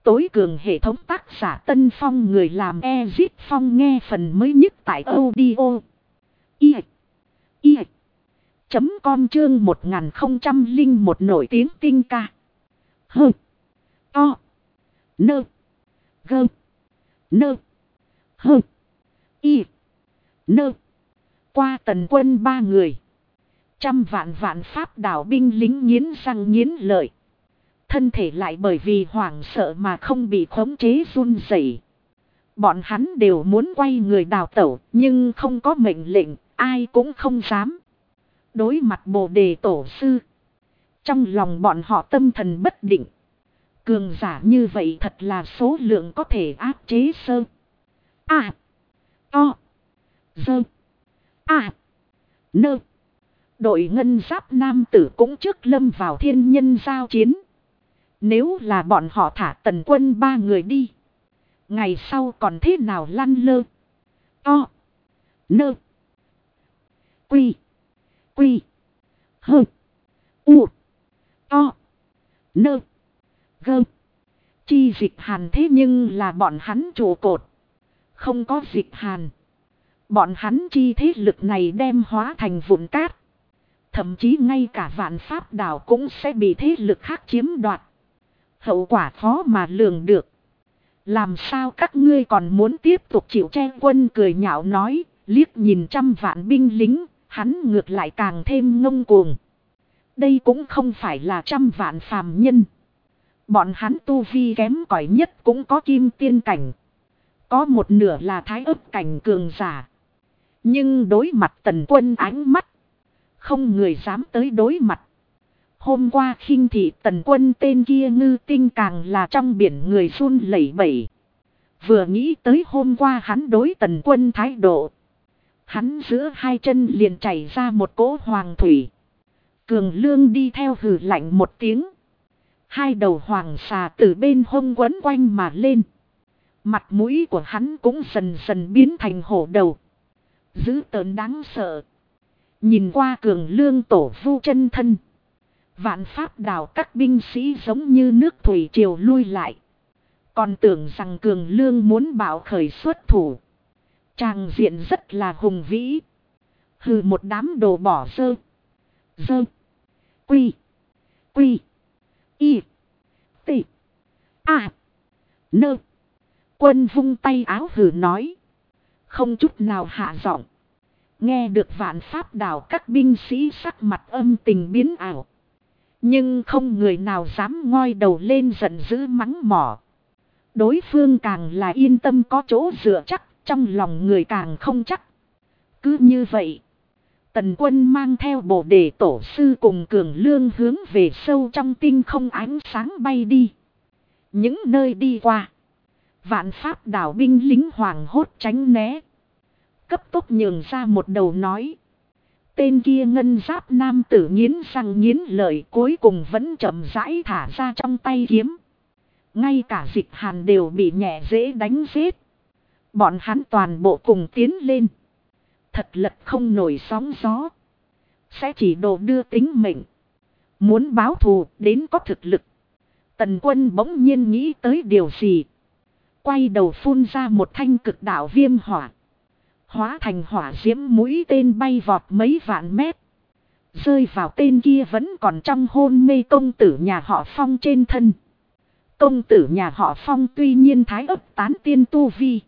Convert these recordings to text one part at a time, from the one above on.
tối cường hệ thống tác giả Tân Phong, người làm Ezit Phong, nghe phần mới nhất tại audio com chương 1001 nổi tiếng tinh ca. Hơ. To. Nơ. Gơ. Nơ. Hơ. Y. Nơ. Qua Tần Quân 3 người. Trăm vạn pháp đảo binh lính nghiến răng nghiến lợi. Thân thể lại bởi vì hoảng sợ mà không bị khống chế run rẩy. Bọn hắn đều muốn quay người đào tẩu, nhưng không có mệnh lệnh, ai cũng không dám. Đối mặt Bồ Đề Tổ sư, trong lòng bọn họ tâm thần bất định. Cường giả như vậy thật là số lượng có thể áp chế sơ. A. To. Dơ. A. Nơ. Đội ngân giáp nam tử cũng trước lâm vào thiên nhân giao chiến. Nếu là bọn họ thả Tần Quân 3 người đi, ngày sau còn thế nào lăn lơ. To. Nơ. Quy. Quy. Hơ. U. To. Nơ. Gơ. Chi Dịch Hàn thế nhưng là bọn hắn trụ cột. Không có Dịch Hàn, bọn hắn chi thế lực này đem hóa thành vụn cát. Thậm chí ngay cả Vạn Pháp đảo cũng sẽ bị thế lực khác chiếm đoạt. Hậu quả khó mà lường được. Làm sao các ngươi còn muốn tiếp tục chịu che? Quân cười nhạo nói, liếc nhìn trăm vạn binh lính, hắn ngược lại càng thêm ngông cuồng. Đây cũng không phải là trăm vạn phàm nhân. Bọn hắn tu vi kém cỏi nhất cũng có kim tiên cảnh. Có một nửa là thái ấp cảnh cường giả. Nhưng đối mặt Tần Quân ánh mắt, không người dám tới đối mặt. Hôm qua khinh thị Tần Quân tên kia ngư tinh càng là trong biển người run lẩy bẩy. Vừa nghĩ tới hôm qua hắn đối Tần Quân thái độ, hắn giữa hai chân liền chảy ra một cỗ hoàng thủy. Cường Lương đi theo hừ lạnh một tiếng. Hai đầu hoàng xà từ bên hông quấn quanh mà lên. Mặt mũi của hắn cũng dần dần biến thành hổ đầu, dữ tợn đáng sợ. Nhìn qua Cường Lương tổ vu chân thân, Vạn Pháp đảo các binh sĩ giống như nước thủy triều lui lại. Còn tưởng rằng Cường Lương muốn bạo khởi xuất thủ. Tràng diện rất là hùng vĩ. Hừ, một đám đồ bỏ dơ. Dơ. Quy. Quy. Y. T. A. Nơ. Quân vung tay áo hừ nói, không chút nào hạ giọng. Nghe được Vạn Pháp đảo các binh sĩ sắc mặt âm tình biến ảo. Nhưng không người nào dám ngoi đầu lên giận dữ mắng mỏ. Đối phương càng là yên tâm có chỗ dựa chắc, trong lòng người càng không chắc. Cứ như vậy, Tần Quân mang theo Bồ Đề Tổ sư cùng Cường Lương hướng về sâu trong tinh không ánh sáng bay đi. Những nơi đi qua, Vạn Pháp đảo binh lính hoảng hốt tránh né. Cấp tốc nhường ra một đầu nói. Tên kia ngân giáp nam tử nghiến răng nghiến lợi, cuối cùng vẫn chậm rãi thả ra trong tay kiếm. Ngay cả Dịch Hàn đều bị nhẹ dễ đánh giết. Bọn hắn toàn bộ cùng tiến lên. Thật lật không nổi sóng gió, sẽ chỉ đồ đưa tính mệnh. Muốn báo thù đến có thực lực. Tần Quân bỗng nhiên nghĩ tới điều gì, quay đầu phun ra một thanh cực đạo viêm hỏa. Hóa thành hỏa diễm mũi tên bay vọt mấy vạn mét, rơi vào tên kia vẫn còn trong hôn mê công tử nhà họ Phong trên thân. Công tử nhà họ Phong tuy nhiên thái ấp tán tiên tu vi,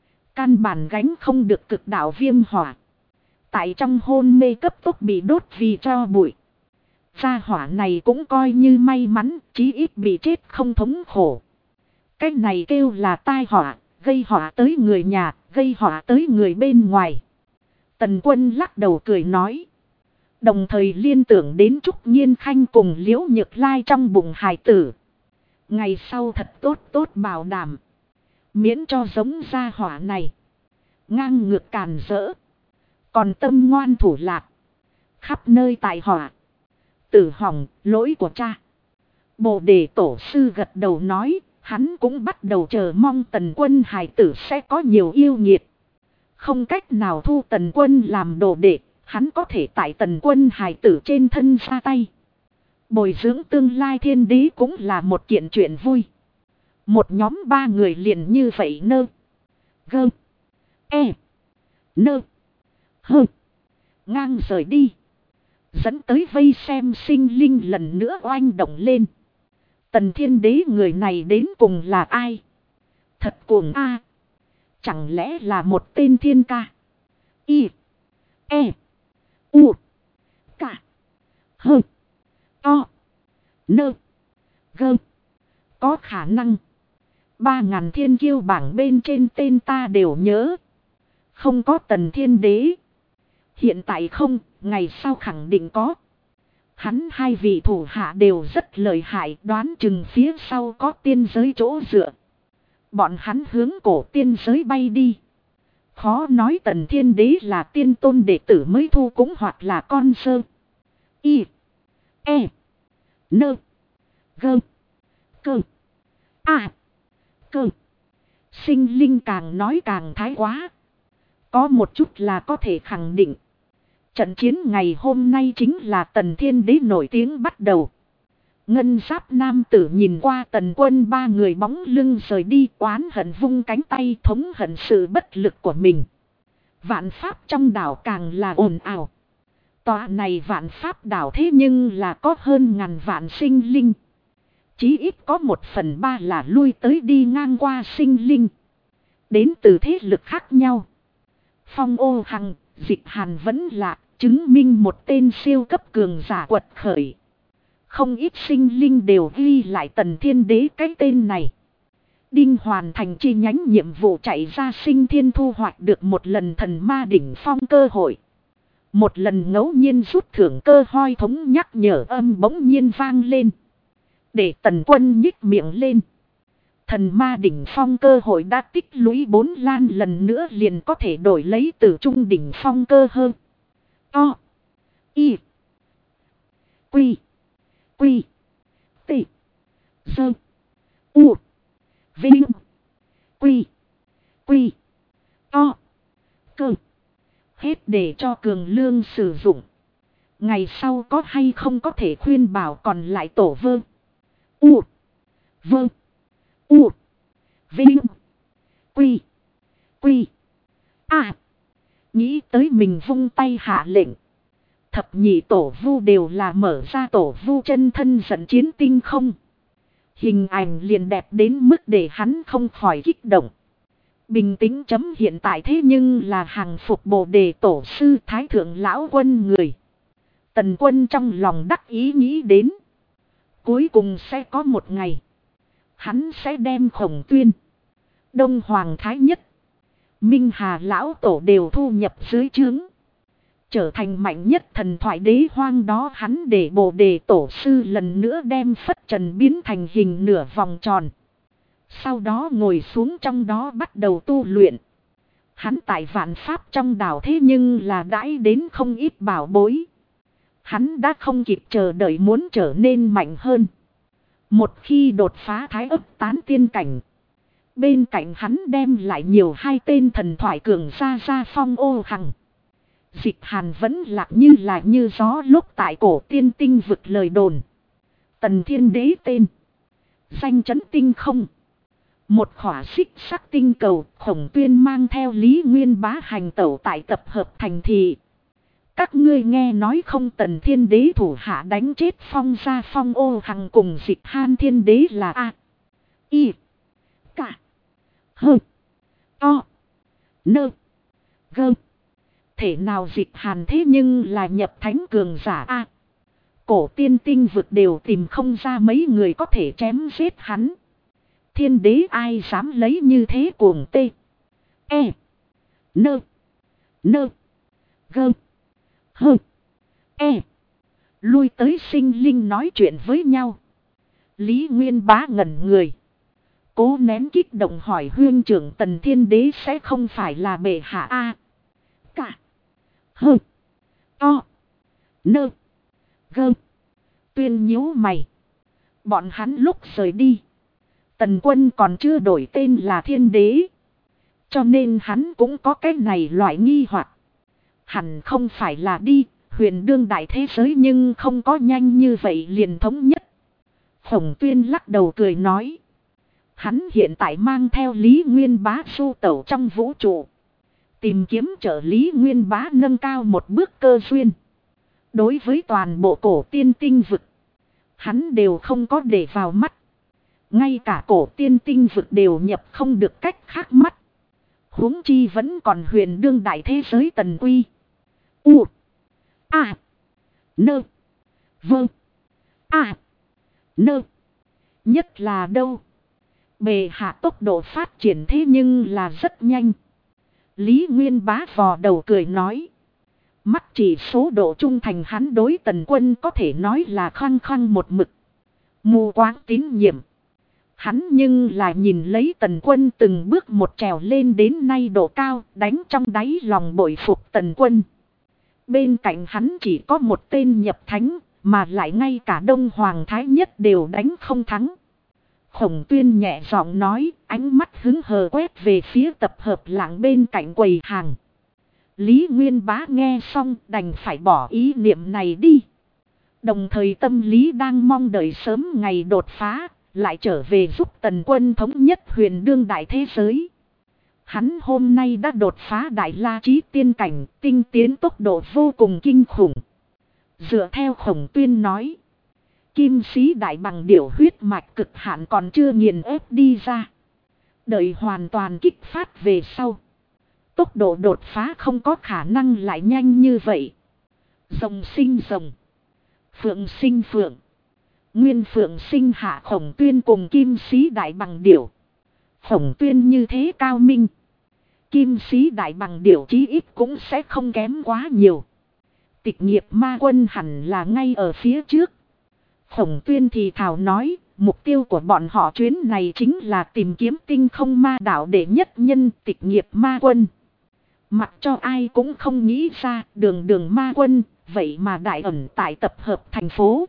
căn bản gánh không được cực đạo viêm hỏa. Tại trong hôn mê cấp tốc bị đốt vì tro bụi. Gia hỏa này cũng coi như may mắn, chí ít bị chết không thống khổ. Cái này kêu là tai họa, gây họa tới người nhà, gây họa tới người bên ngoài. Tần Quân lắc đầu cười nói. Đồng thời liên tưởng đến Trúc Nhiên Khanh cùng Liễu Nhược Lai trong bụng hài tử. Ngày sau thật tốt bảo đảm, miễn cho giống gia hỏa này ngang ngược càn rỡ, còn tâm ngoan thủ lạc, khắp nơi tại họa. Tử hỏng, lỗi của cha. Bồ Đề Tổ sư gật đầu nói. Hắn cũng bắt đầu chờ mong Tần Quân hài tử sẽ có nhiều yêu nghiệt. Không cách nào thu Tần Quân làm đồ đệ, hắn có thể tại Tần Quân hài tử trên thân ra tay. Bồi dưỡng tương lai thiên đế cũng là một kiện chuyện vui. Một nhóm 3 người liền như vậy nơ. Gơ. E. Nơ. Hơ. Ngang rời đi. Dẫn tới vây xem sinh linh lần nữa oanh động lên. Tần Thiên Đế người này đến cùng là ai? Thật cuồng a. Chẳng lẽ là một tên thiên ca? Y. E. U. Cả. Hơ. To. Nơ. Gơ. Có khả năng. 3.000 thiên kiêu bảng bên trên tên ta đều nhớ. Không có Tần Thiên Đế. Hiện tại không, ngày sau khẳng định có. Hắn 2 vị thủ hạ đều rất lợi hại, đoán chừng phía sau có tiên giới chỗ dựa. Bọn hắn hướng cổ tiên giới bay đi. Khó nói Tần Thiên Đế là tiên tôn đệ tử mới thu cũng hoặc là con sơ. Y. E. Nơ. Gơ. Cơ. À. Cơ. Sinh linh càng nói càng thái quá. Có một chút là có thể khẳng định. Trận chiến ngày hôm nay chính là Tần Thiên Đế nổi tiếng bắt đầu. Ngân giáp nam tử nhìn qua Tần Quân 3 người bóng lưng rời đi, oán hận vung cánh tay thống hận sự bất lực của mình. Vạn pháp trong đảo càng là ồn ào. Tòa này vạn pháp đảo thế nhưng là có hơn ngàn vạn sinh linh. Chí ít có 1/3 là lui tới đi ngang qua sinh linh. Đến từ thế lực khác nhau. Phong Ô Hằng, Dịch Hàn vẫn lạ, chứng minh một tên siêu cấp cường giả quật khởi. Không ít sinh linh đều ghi lại Tần Thiên Đế cái tên này. Đinh hoàn thành chi nhánh nhiệm vụ chạy ra sinh thiên thu hoạch được một lần thần ma đỉnh phong cơ hội. Một lần ngẫu nhiên rút thưởng cơ hoi thống nhắc nhở âm bỗng nhiên vang lên. Để Tần Quân nhích miệng lên. Thần ma đỉnh phong cơ hội đã tích lũy 4 lan lần nữa liền có thể đổi lấy từ trung đỉnh phong cơ hơn. O. Y. Quy. Quy. T. Sơ. U. Vinh. Quy. Quy. To. Cơ. Hết để cho cường lương sử dụng. Ngày sau có hay không có thể khuyên bảo còn lại tổ vơ. U. Vơ. U. Vinh. Quy. Quy. À. Nghĩ tới mình vung tay hạ lệnh. Thập nhị tổ vu đều là mở ra tổ vu chân thân dẫn chiến tinh không. Hình ảnh liền đẹp đến mức để hắn không khỏi kích động. Bình tĩnh chấm hiện tại thế nhưng là hàng phục Bồ Đề tổ sư Thái Thượng Lão Quân người. Tần Quân trong lòng đắc ý nghĩ đến. Cuối cùng sẽ có một ngày. Hắn sẽ đem Khổng Tuyên, Đông Hoàng Thái Nhất, Minh Hà Lão Tổ đều thu nhập dưới trướng. Trở thành mạnh nhất thần thoại đế hoang đó hắn để Bồ Đề tổ sư lần nữa đem phất trần biến thành hình nửa vòng tròn. Sau đó ngồi xuống trong đó bắt đầu tu luyện. Hắn tại vạn pháp trong đảo thế nhưng là đãi đến không ít bảo bối. Hắn đã không kịp chờ đợi muốn trở nên mạnh hơn. Một khi đột phá thái ấp tán tiên cảnh. Bên cạnh hắn đem lại nhiều 2 tên thần thoại cường ra Phong Ô Hằng. Dịch Hàn vẫn lạc như là như gió lúc tại cổ tiên tinh vực lời đồn. Tần Thiên Đế tên. Danh chấn tinh không. Một khỏa xích sắc tinh cầu Khổng Tuyên mang theo Lý Nguyên Bá hành tẩu tại tập hợp thành thị. Các ngươi nghe nói không Tần Thiên Đế thủ hạ đánh chết Phong gia Phong Ô Hằng cùng Dịch Han Thiên Đế là A. Y. Cả. Hơ. To. Nơ. Gơ. Thể nào Dịch Hàn thế nhưng là nhập thánh cường giả A. Cổ tiên tinh vực đều tìm không ra mấy người có thể chém giết hắn. Thiên đế ai dám lấy như thế cuồng tê. E. Nơ. Nơ. Gơ. Hơ. E. Lui tới sinh linh nói chuyện với nhau. Lý Nguyên Bá ngẩn người. Cố nén kích động hỏi huyên trưởng Tần Thiên Đế sẽ không phải là bệ hạ A. Cả. Hơ. To. Nơ. Gơ. Tuyên nhíu mày. Bọn hắn lúc rời đi. Tần Quân còn chưa đổi tên là Thiên Đế. Cho nên hắn cũng có cái này loại nghi hoặc. Hẳn không phải là đi huyền đương đại thế giới nhưng không có nhanh như vậy liền thống nhất. Khổng Tuyên lắc đầu cười nói. Hắn hiện tại mang theo Lý Nguyên Bá du tẩu trong vũ trụ. Tìm kiếm trợ Lý Nguyên Bá nâng cao một bước cơ duyên. Đối với toàn bộ cổ tiên tinh vực, hắn đều không có để vào mắt. Ngay cả cổ tiên tinh vực đều nhập không được cách khác mắt. Huống chi vẫn còn huyền đương đại thế giới tần quy. U. A. Nơ. Vâng. A. Nơ. Nhất là đâu? Bề hạ tốc độ phát triển thế nhưng là rất nhanh. Lý Nguyên Bá vò đầu cười nói. Mắt chỉ số độ trung thành hắn đối Tần Quân có thể nói là khăng khăng một mực. Mù quáng tín nhiệm. Hắn nhưng là nhìn lấy Tần Quân từng bước một trèo lên đến nay độ cao, đánh trong đáy lòng bội phục Tần Quân. Bên cạnh hắn chỉ có một tên nhập thánh, mà lại ngay cả Đông Hoàng Thái Nhất đều đánh không thắng. Khổng Tuyên nhẹ giọng nói, ánh mắt hứng hờ quét về phía tập hợp lạng bên cạnh quầy hàng. Lý Nguyên Bá nghe xong đành phải bỏ ý niệm này đi. Đồng thời tâm lý đang mong đợi sớm ngày đột phá, lại trở về giúp Tần Quân thống nhất huyền đương đại thế giới. Hắn hôm nay đã đột phá đại la chí tiên cảnh, tinh tiến tốc độ vô cùng kinh khủng. Dựa theo Khổng Tuyên nói, kim sĩ đại bằng điểu huyết mạch cực hạn còn chưa nghiền ép đi ra. Đợi hoàn toàn kích phát về sau, tốc độ đột phá không có khả năng lại nhanh như vậy. Rồng sinh rồng, phượng sinh phượng, nguyên phượng sinh hạ. Khổng Tuyên cùng kim sĩ đại bằng điểu. Khổng Tuyên như thế cao minh, kim sĩ đại bằng điểu chí ít cũng sẽ không kém quá nhiều. Tịch nghiệp ma quân hẳn là ngay ở phía trước. Khổng Tuyên thì thào nói, mục tiêu của bọn họ chuyến này chính là tìm kiếm tinh không ma đạo đệ nhất nhân tịch nghiệp ma quân. Mặc cho ai cũng không nghĩ ra đường đường ma quân, vậy mà đại ẩn tại tập hợp thành phố.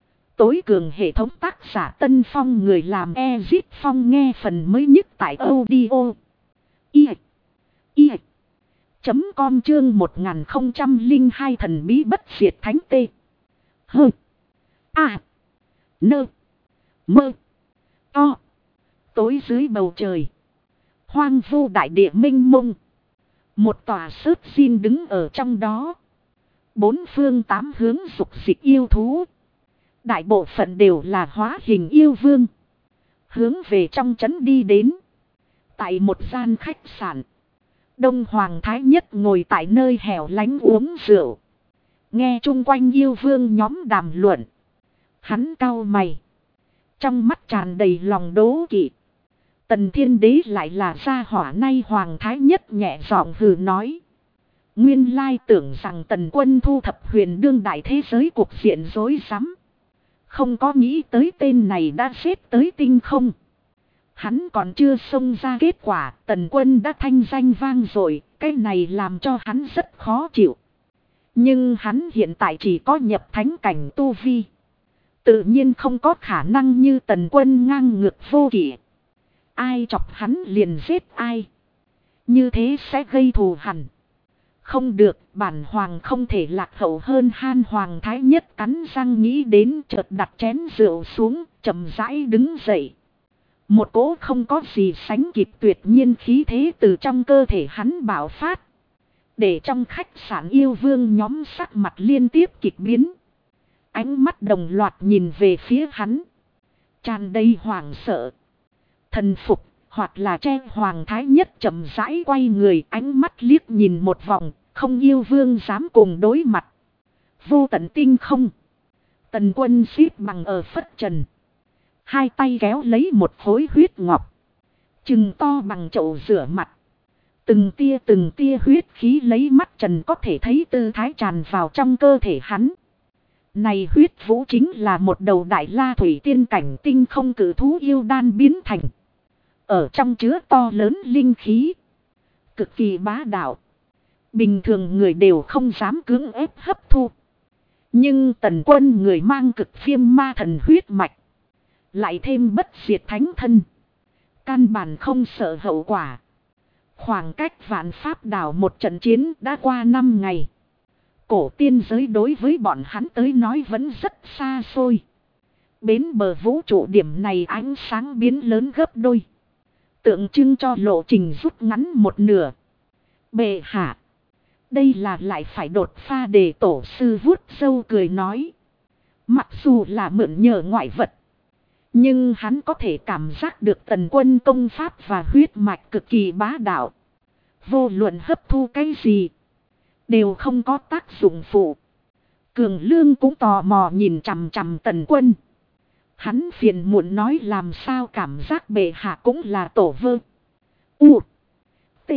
Tối cường hệ thống tác giả Tân Phong người làm Ezit Phong nghe phần mới nhất tại audio. Com chương 1002 thần bí bất diệt thánh tê. Hơ. A. Nơ. Mơ. To. Tối dưới bầu trời, hoang vu đại địa mênh mông. Một tòa sớt xin đứng ở trong đó. Bốn phương tám hướng dục dịch yêu thú. Đại bộ phận đều là hóa hình yêu vương. Hướng về trong trấn đi đến. Tại một gian khách sạn, Đông Hoàng Thái Nhất ngồi tại nơi hẻo lánh uống rượu. Nghe chung quanh yêu vương nhóm đàm luận. Hắn cau mày, trong mắt tràn đầy lòng đố kỵ. Tần Thiên Đế lại là gia hỏa nay. Hoàng Thái Nhất nhẹ giọng hừ nói. Nguyên lai tưởng rằng Tần Quân thu thập huyền đương đại thế giới cuộc diện rối rắm. Không có nghĩ tới tên này đã xếp tới tinh không. Hắn còn chưa xông ra kết quả, Tần Quân đã thanh danh vang rồi, cái này làm cho hắn rất khó chịu. Nhưng hắn hiện tại chỉ có nhập thánh cảnh tu vi, tự nhiên không có khả năng như Tần Quân ngang ngược vô kỷ. Ai chọc hắn liền giết ai, như thế sẽ gây thù hằn. Không được, bản hoàng không thể lạc hậu hơn Han. Hoàng Thái Nhất cắn răng nghĩ đến, chợt đặt chén rượu xuống, chậm rãi đứng dậy. Một cỗ không có gì sánh kịp tuyệt nhiên khí thế từ trong cơ thể hắn bạo phát. Để trong khách sạn yêu vương nhóm sắc mặt liên tiếp kịch biến. Ánh mắt đồng loạt nhìn về phía hắn, tràn đầy hoảng sợ, thần phục, hoặc là che. Hoàng Thái Nhất chậm rãi quay người, ánh mắt liếc nhìn một vòng, không yêu vương dám cùng đối mặt. Vô tận tinh không, Tần Quân xếp bằng ở phất trần. Hai tay kéo lấy một khối huyết ngọc, chừng to bằng chậu rửa mặt. Từng tia huyết khí lấy mắt trần có thể thấy tư thái tràn vào trong cơ thể hắn. Này huyết vũ chính là một đầu đại la thủy tiên cảnh tinh không cử thú yêu đan biến thành. Ở trong chứa to lớn linh khí, cực kỳ bá đạo. Bình thường người đều không dám cưỡng ép hấp thu. Nhưng Tần Quân người mang cực phiêm ma thần huyết mạch, lại thêm bất diệt thánh thân, căn bản không sợ hậu quả. Khoảng cách vạn pháp đảo một trận chiến đã qua 5 ngày. Cổ tiên giới đối với bọn hắn tới nói vẫn rất xa xôi. Bến bờ vũ trụ điểm này ánh sáng biến lớn gấp đôi. Tượng trưng cho lộ trình rút ngắn một nửa. Bệ hạ. Đây là lại phải đột phá để tổ sư vuốt râu cười nói. Mặc dù là mượn nhờ ngoại vật. Nhưng hắn có thể cảm giác được Tần Quân công pháp và huyết mạch cực kỳ bá đạo. Vô luận hấp thu cái gì. Đều không có tác dụng phụ. Cường Lương cũng tò mò nhìn chằm chằm Tần Quân. Hắn phiền muộn nói làm sao cảm giác bệ hạ cũng là tổ vơ. U. T.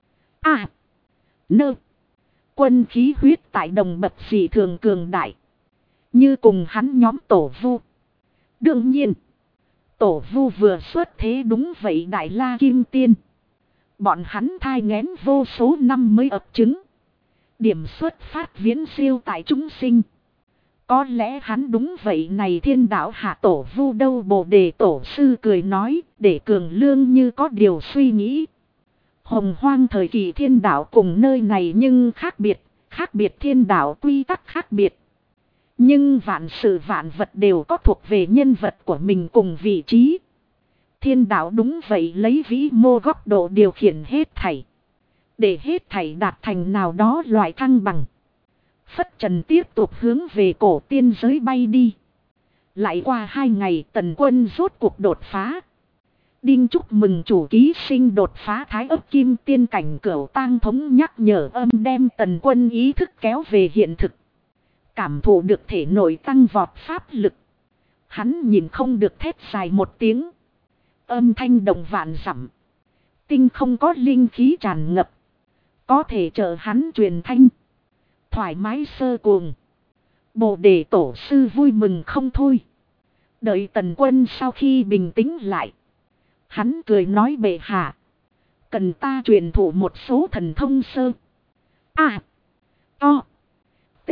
A. Nơ. Quân khí huyết tại đồng bậc dị thường cường đại. Như cùng hắn nhóm tổ vu. Đương nhiên. Tổ vu vừa xuất thế đúng vậy Đại La Kim Tiên. Bọn hắn thai nghén vô số năm mới ấp trứng. Điểm xuất phát viễn siêu tại chúng sinh. Có lẽ hắn đúng vậy này thiên đạo hạ tổ vu đâu Bồ Đề tổ sư cười nói để Cường Lương như có điều suy nghĩ. Hồng Hoang thời kỳ thiên đạo cùng nơi này nhưng khác biệt thiên đạo quy tắc khác biệt. Nhưng vạn sự vạn vật đều có thuộc về nhân vật của mình cùng vị trí. Thiên đạo đúng vậy lấy vĩ mô góc độ điều khiển hết thảy. Để hết thảy đạt thành nào đó loại thăng bằng. Phất trần tiếp tục hướng về cổ tiên giới bay đi. Lại qua 2 ngày Tần Quân rốt cuộc đột phá. Đinh chúc mừng chủ ký sinh đột phá thái ấp kim tiên cảnh cửu tang thống nhắc nhở âm đem Tần Quân ý thức kéo về hiện thực. Cảm thụ được thể nội tăng vọt pháp lực. Hắn nhìn không được thét dài một tiếng. Âm thanh đồng vạn dặm. Tinh không có linh khí tràn ngập. Có thể trợ hắn truyền thanh. Thoải mái sơ cuồng. Bồ Đề tổ sư vui mừng không thôi. Đợi Tần Quân sau khi bình tĩnh lại. Hắn cười nói bệ hạ. Cần ta truyền thụ một số thần thông sơ. A. O. T.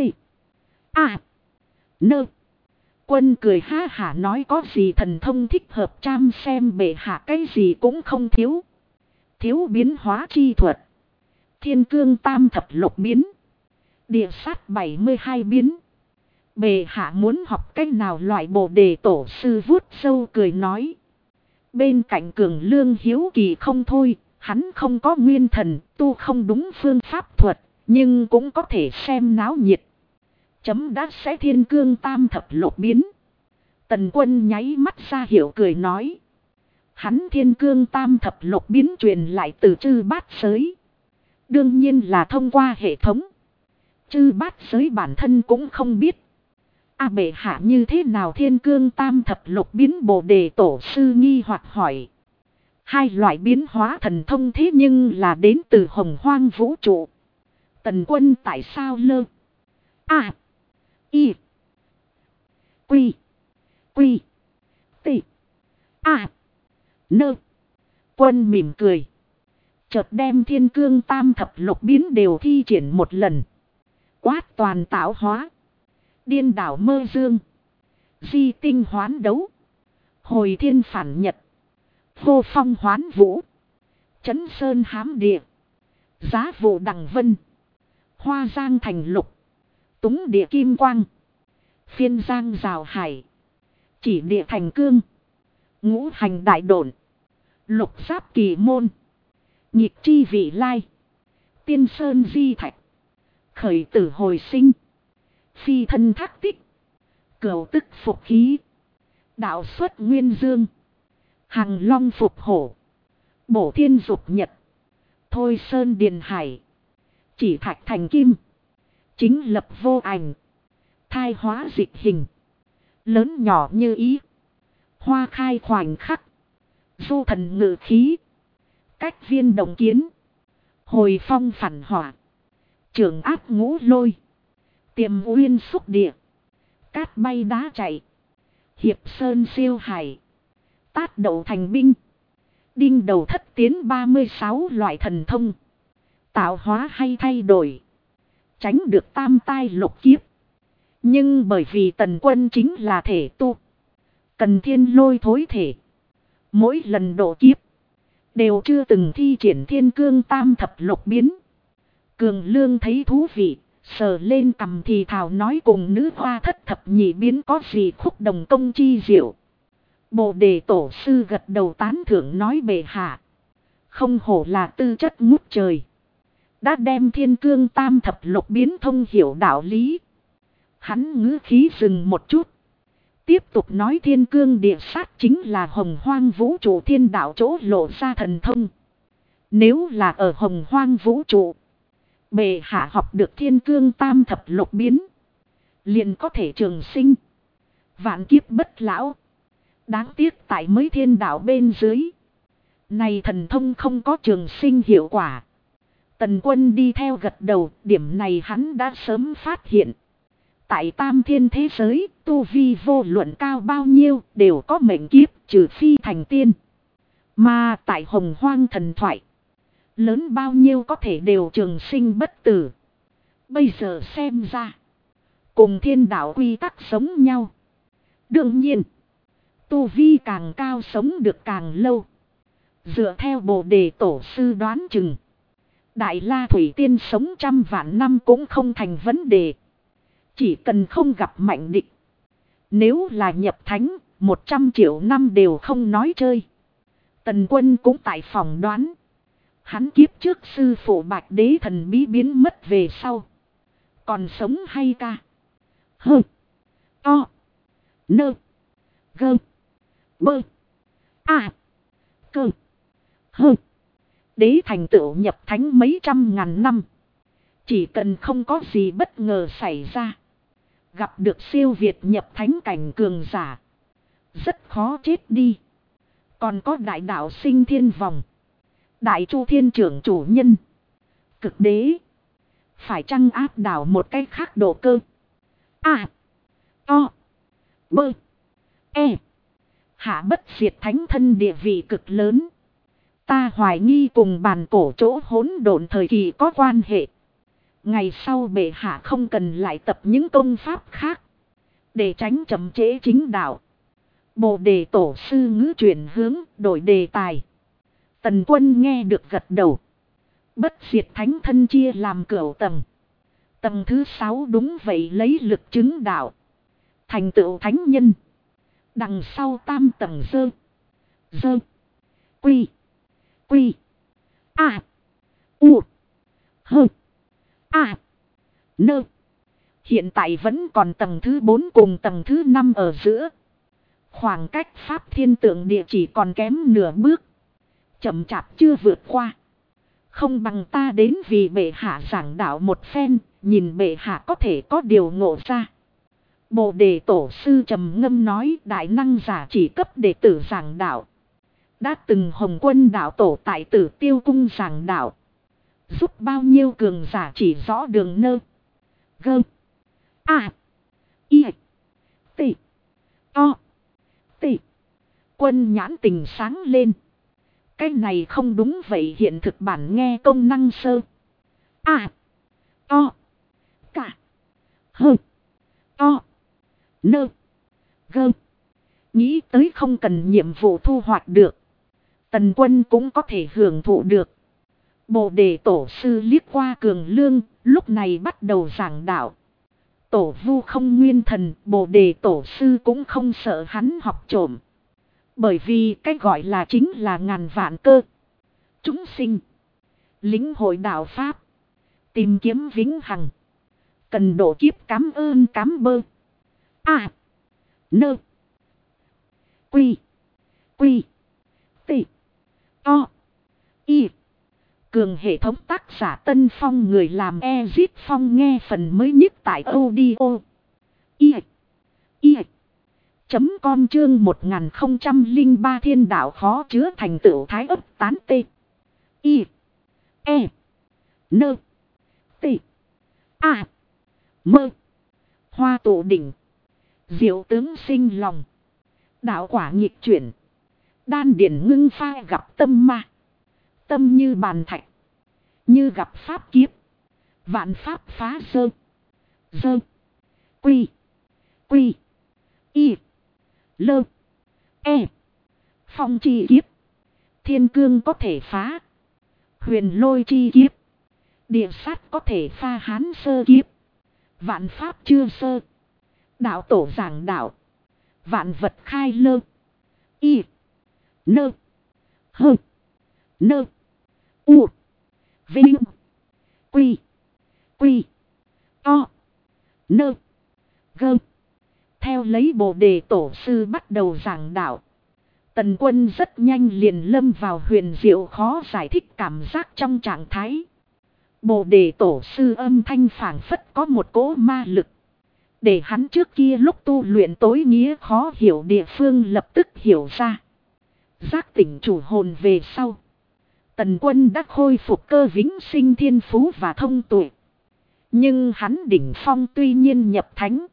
A. Nơ. Quân cười ha hả nói có gì thần thông thích hợp cham xem bệ hạ cái gì cũng không thiếu. Thiếu biến hóa chi thuật. Thiên cương tam thập lục biến. Địa sát 72 biến. Bệ hạ muốn học cách nào loại Bồ Đề tổ sư vuốt râu cười nói. Bên cạnh Cường Lương hiếu kỳ không thôi. Hắn không có nguyên thần tu không đúng phương pháp thuật. Nhưng cũng có thể xem náo nhiệt. Chấm đã sẽ thiên cương tam thập lục biến. Tần Quân nháy mắt ra hiểu cười nói. Hắn thiên cương tam thập lục biến truyền lại từ chư bát giới. Đương nhiên là thông qua hệ thống. Chư bát giới bản thân cũng không biết. Bệ hạ như thế nào thiên cương tam thập lục biến Bồ Đề tổ sư nghi hoặc hỏi. 2 loại biến hóa thần thông thế nhưng là đến từ hồng hoang vũ trụ. Tần Quân tại sao lơ. A. I. Quy. Quy. T. A. Nơ. Quân mỉm cười. Chợt đem thiên cương tam thập lục biến đều thi triển một lần. Quát toàn tạo hóa. Điên đảo mơ dương. Di tinh hoán đấu. Hồi thiên phản nhật. Vô phong hoán vũ. Chấn sơn hám địa. Giá vụ đằng vân. Hoa giang thành lục. Túng địa kim quang. Phiên giang rào hải. Chỉ địa thành cương. Ngũ hành đại độn. Lục giáp kỳ môn. Nhịp chi vị lai. Tiên sơn di thạch. Khởi tử hồi sinh. Phi thân thác tích. Cửu tức phục khí. Đạo xuất nguyên dương. Hằng long phục hổ. Bổ thiên dục nhật. Thôi sơn điền hải. Chỉ thạch thành kim. Chính lập vô ảnh. Thai hóa dịch hình. Lớn nhỏ như ý. Hoa khai khoảnh khắc. Du thần ngự khí. Cách viên đồng kiến. Hồi phong phản hỏa. Trường áp ngũ lôi. Tiềm uyên xúc địa. Cát bay đá chạy. Hiệp sơn siêu hải. Tát đậu thành binh. Đinh đầu thất tiến 36 loại thần thông. Tạo hóa hay thay đổi. Tránh được tam tai lục kiếp. Nhưng bởi vì Tần Quân chính là thể tu. Cần thiên lôi thối thể. Mỗi lần độ kiếp. Đều chưa từng thi triển thiên cương tam thập lục biến. Cường Lương thấy thú vị. Sờ lên cằm thì thào nói cùng nữ hoa thất thập nhị biến có gì khúc đồng công chi diệu. Bồ đề tổ sư gật đầu tán thưởng nói bệ hạ. Không hổ là tư chất ngút trời. Đã đem thiên cương tam thập lục biến thông hiểu đạo lý. Hắn ngữ khí dừng một chút. Tiếp tục nói thiên cương địa sát chính là hồng hoang vũ trụ thiên đạo chỗ lộ ra thần thông. Nếu là ở hồng hoang vũ trụ, bệ hạ học được thiên cương tam thập lục biến, liền có thể trường sinh, vạn kiếp bất lão. Đáng tiếc tại mới thiên đạo bên dưới, này thần thông không có trường sinh hiệu quả. Tần Quân đi theo gật đầu, điểm này hắn đã sớm phát hiện. Tại tam thiên thế giới, tu vi vô luận cao bao nhiêu đều có mệnh kiếp trừ phi thành tiên. Mà tại hồng hoang thần thoại, lớn bao nhiêu có thể đều trường sinh bất tử. Bây giờ xem ra, cùng thiên đạo quy tắc sống nhau. Đương nhiên, tu vi càng cao sống được càng lâu. Dựa theo Bồ đề tổ sư đoán chừng, Đại La Thủy Tiên sống 100 vạn năm cũng không thành vấn đề. Chỉ cần không gặp mạnh địch. Nếu là nhập thánh, 100 triệu năm đều không nói chơi. Tần Quân cũng tại phòng đoán. Hắn kiếp trước sư phụ Bạch Đế thần bí biến mất về sau. Còn sống hay ca? Hơ. To. Nơ. Gơ. Bơ. À. Cơ. Hơ. Đế thành tựu nhập thánh mấy trăm ngàn năm. Chỉ cần không có gì bất ngờ xảy ra, gặp được siêu việt nhập thánh cảnh cường giả, rất khó chết đi. Còn có đại đạo sinh thiên vòng, đại chu thiên trưởng chủ nhân, cực đế. Phải chăng áp đảo một cách khác độ cơ? À. To. Bơ. E. Hạ bất diệt thánh thân địa vị cực lớn. Ta hoài nghi cùng bàn cổ chỗ hỗn độn thời kỳ có quan hệ. Ngày sau bệ hạ không cần lại tập những công pháp khác, để tránh chậm trễ chính đạo. Bồ đề tổ sư ngữ chuyển hướng, đổi đề tài. Tần Quân nghe được gật đầu. Bất diệt thánh thân chia làm cửu tầng. Tầng thứ 6 đúng vậy lấy lực chứng đạo, thành tựu thánh nhân. Đằng sau tam tầng dơ. Dơ. Quy. Quy. A. U. Hơ. A. Nơ. Hiện tại vẫn còn tầng thứ 4 cùng tầng thứ 5 ở giữa. Khoảng cách pháp thiên tượng địa chỉ còn kém nửa bước. Chậm chạp chưa vượt qua. Không bằng ta đến vì bệ hạ giảng đạo một phen, nhìn bệ hạ có thể có điều ngộ ra. Bồ đề tổ sư trầm ngâm nói, đại năng giả chỉ cấp đệ tử giảng đạo. Đã từng Hồng Quân đạo tổ tại Tử Tiêu cung giảng đạo, giúp bao nhiêu cường giả chỉ rõ đường nơ. Gơ. A. I. T. O. T. Quân nhãn tình sáng lên. Cái này không đúng vậy, hiện thực bản nghe công năng sơ. A. O. Cả. Hơ. O. Nơ. Gơ. Nghĩ tới không cần nhiệm vụ thu hoạch được, Tần Quân cũng có thể hưởng thụ được. Bồ đề tổ sư liếc qua Cường Lương, lúc này bắt đầu giảng đạo. Tổ vu không nguyên thần, bồ đề tổ sư cũng không sợ hắn học trộm. Bởi vì cái gọi là chính là ngàn vạn cơ. Chúng sinh. Lĩnh hội đạo Pháp. Tìm kiếm vĩnh hằng. Cần độ kiếp cám ơn cám bơ. À. Nơ. Quy. Quy. T. O. Y. Cường hệ thống tác giả Tân Phong, người làm Ezit Phong, nghe phần mới nhất tại audio. Y. Y. .com chương 1003 thiên đạo khó chứa thành tựu thái ấp tán tê. Y. E. Nơ. T. A. Mơ. Hoa tụ đỉnh. Diệu tướng sinh lòng. Đạo quả nghịch chuyển. Đan điển ngưng pha gặp tâm ma. Tâm như bàn thạch. Như gặp pháp kiếp. Vạn pháp phá dơ. Dơ. Quy. Quy. Y. Lơ. E. Phong chi kiếp. Thiên cương có thể phá. Huyền lôi chi kiếp. Địa sát có thể pha hán sơ kiếp. Vạn pháp chưa sơ. Đạo tổ giảng đạo. Vạn vật khai lơ. Y. Nơ. Hơ. Nơ. U. Vinh. Quy. Quy. To. Nơ. Gơ. Theo lấy Bồ Đề Tổ sư bắt đầu giảng đạo. Tần Quân rất nhanh liền lâm vào huyền diệu khó giải thích cảm giác trong trạng thái. Bồ Đề Tổ sư âm thanh phảng phất có một cỗ ma lực. Để hắn trước kia lúc tu luyện tối nghĩa khó hiểu địa phương lập tức hiểu ra. Giác tỉnh chủ hồn về sau. Tần Quân đã khôi phục cơ vĩnh sinh thiên phú và thông tuệ. Nhưng hắn đỉnh phong tuy nhiên nhập thánh.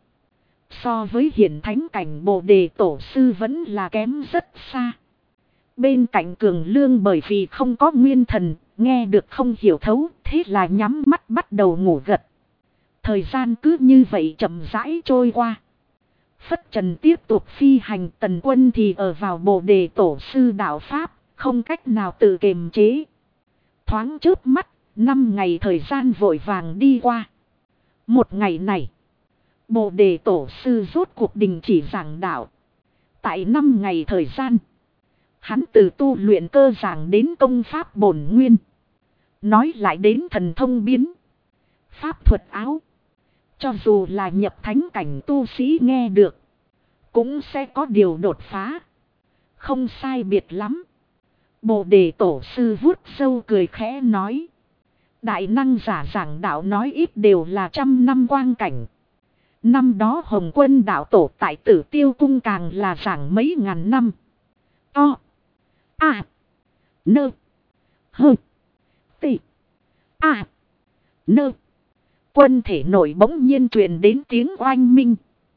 So với hiển thánh cảnh Bồ Đề Tổ sư vẫn là kém rất xa. Bên cạnh Cường Lương bởi vì không có nguyên thần, nghe được không hiểu thấu, thế là nhắm mắt bắt đầu ngủ gật. Thời gian cứ như vậy chậm rãi trôi qua. Phất trần tiếp tục phi hành, Tần Quân thì ở vào Bồ Đề Tổ sư đạo Pháp, không cách nào tự kiềm chế. Thoáng chớp mắt, 5 ngày thời gian vội vàng đi qua. Một ngày này, Bồ Đề Tổ sư rốt cuộc đình chỉ giảng đạo. Tại 5 ngày thời gian, hắn từ tu luyện cơ giảng đến công pháp bổn nguyên. Nói lại đến thần thông biến. Pháp thuật áo. Cho dù là nhập thánh cảnh tu sĩ nghe được, cũng sẽ có điều đột phá. Không sai biệt lắm. Bồ Đề Tổ sư vuốt râu cười khẽ nói. Đại năng giả giảng đạo nói ít đều là 100 năm quang cảnh. Năm đó Hồng Quân đạo tổ tại Tử Tiêu Cung càng là giảng mấy ngàn năm. To. A. Nơ. Hơ. Tị. A. Nơ. Quân thể nổi bỗng nhiên truyền đến tiếng oanh minh.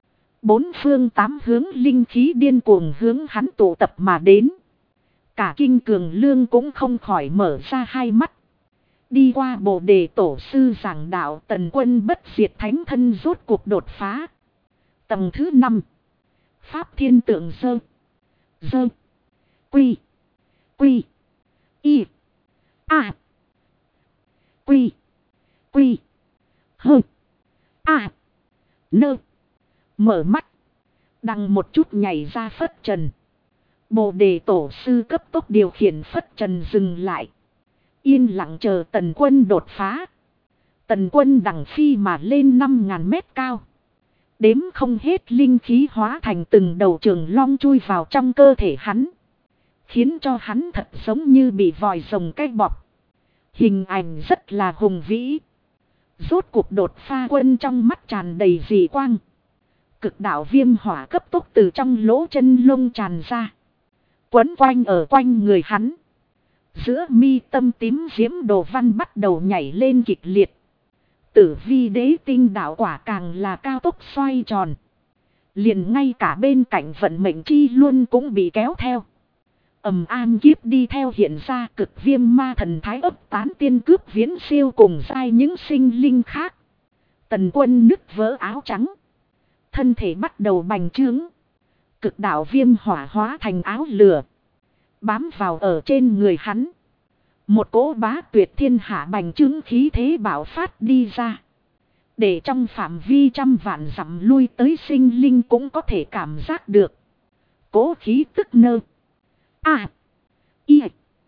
4 phương 8 hướng linh khí điên cuồng hướng hắn tụ tập mà đến. Cả kinh Cường Lương cũng không khỏi mở ra hai mắt. Đi qua Bồ Đề Tổ sư giảng đạo, Tần Quân bất diệt thánh thân rốt cuộc đột phá. Tầng thứ 5. Pháp thiên tượng dơ. Dơ. Quy. Quy. Y. A. Quy. Quy. Hơ. A. Nơ. Mở mắt. Đằng một chút nhảy ra phất trần. Bồ Đề Tổ sư cấp tốc điều khiển phất trần dừng lại. Yên lặng chờ Tần Quân đột phá. Tần Quân đằng phi mà lên 5.000 mét cao. Đếm không hết linh khí hóa thành từng đầu trường long chui vào trong cơ thể hắn. Khiến cho hắn thật giống như bị vòi rồng cái bọc. Hình ảnh rất là hùng vĩ. Rốt cuộc đột phá, Quân trong mắt tràn đầy dị quang. Cực đạo viêm hỏa cấp tốc từ trong lỗ chân lông tràn ra. Quấn quanh ở quanh người hắn. Giữa mi tâm tím diễm đồ văn bắt đầu nhảy lên kịch liệt. Tử vi đế tinh đạo quả càng là cao tốc xoay tròn. Liền ngay cả bên cạnh vận mệnh chi luôn cũng bị kéo theo. An kiếp đi theo hiện ra, cực viêm ma thần thái ấp tán tiên cướp viễn siêu cùng sai những sinh linh khác. Tần Quân nứt vỡ áo trắng. Thân thể bắt đầu bành trướng. Cực đạo viêm hỏa hóa thành áo lửa. Bám vào ở trên người hắn. Một cỗ bá tuyệt thiên hạ bành trướng khí thế bạo phát đi ra. Để trong phạm vi 100 vạn dặm lui tới sinh linh cũng có thể cảm giác được. Cỗ khí tức nơ. A. Y.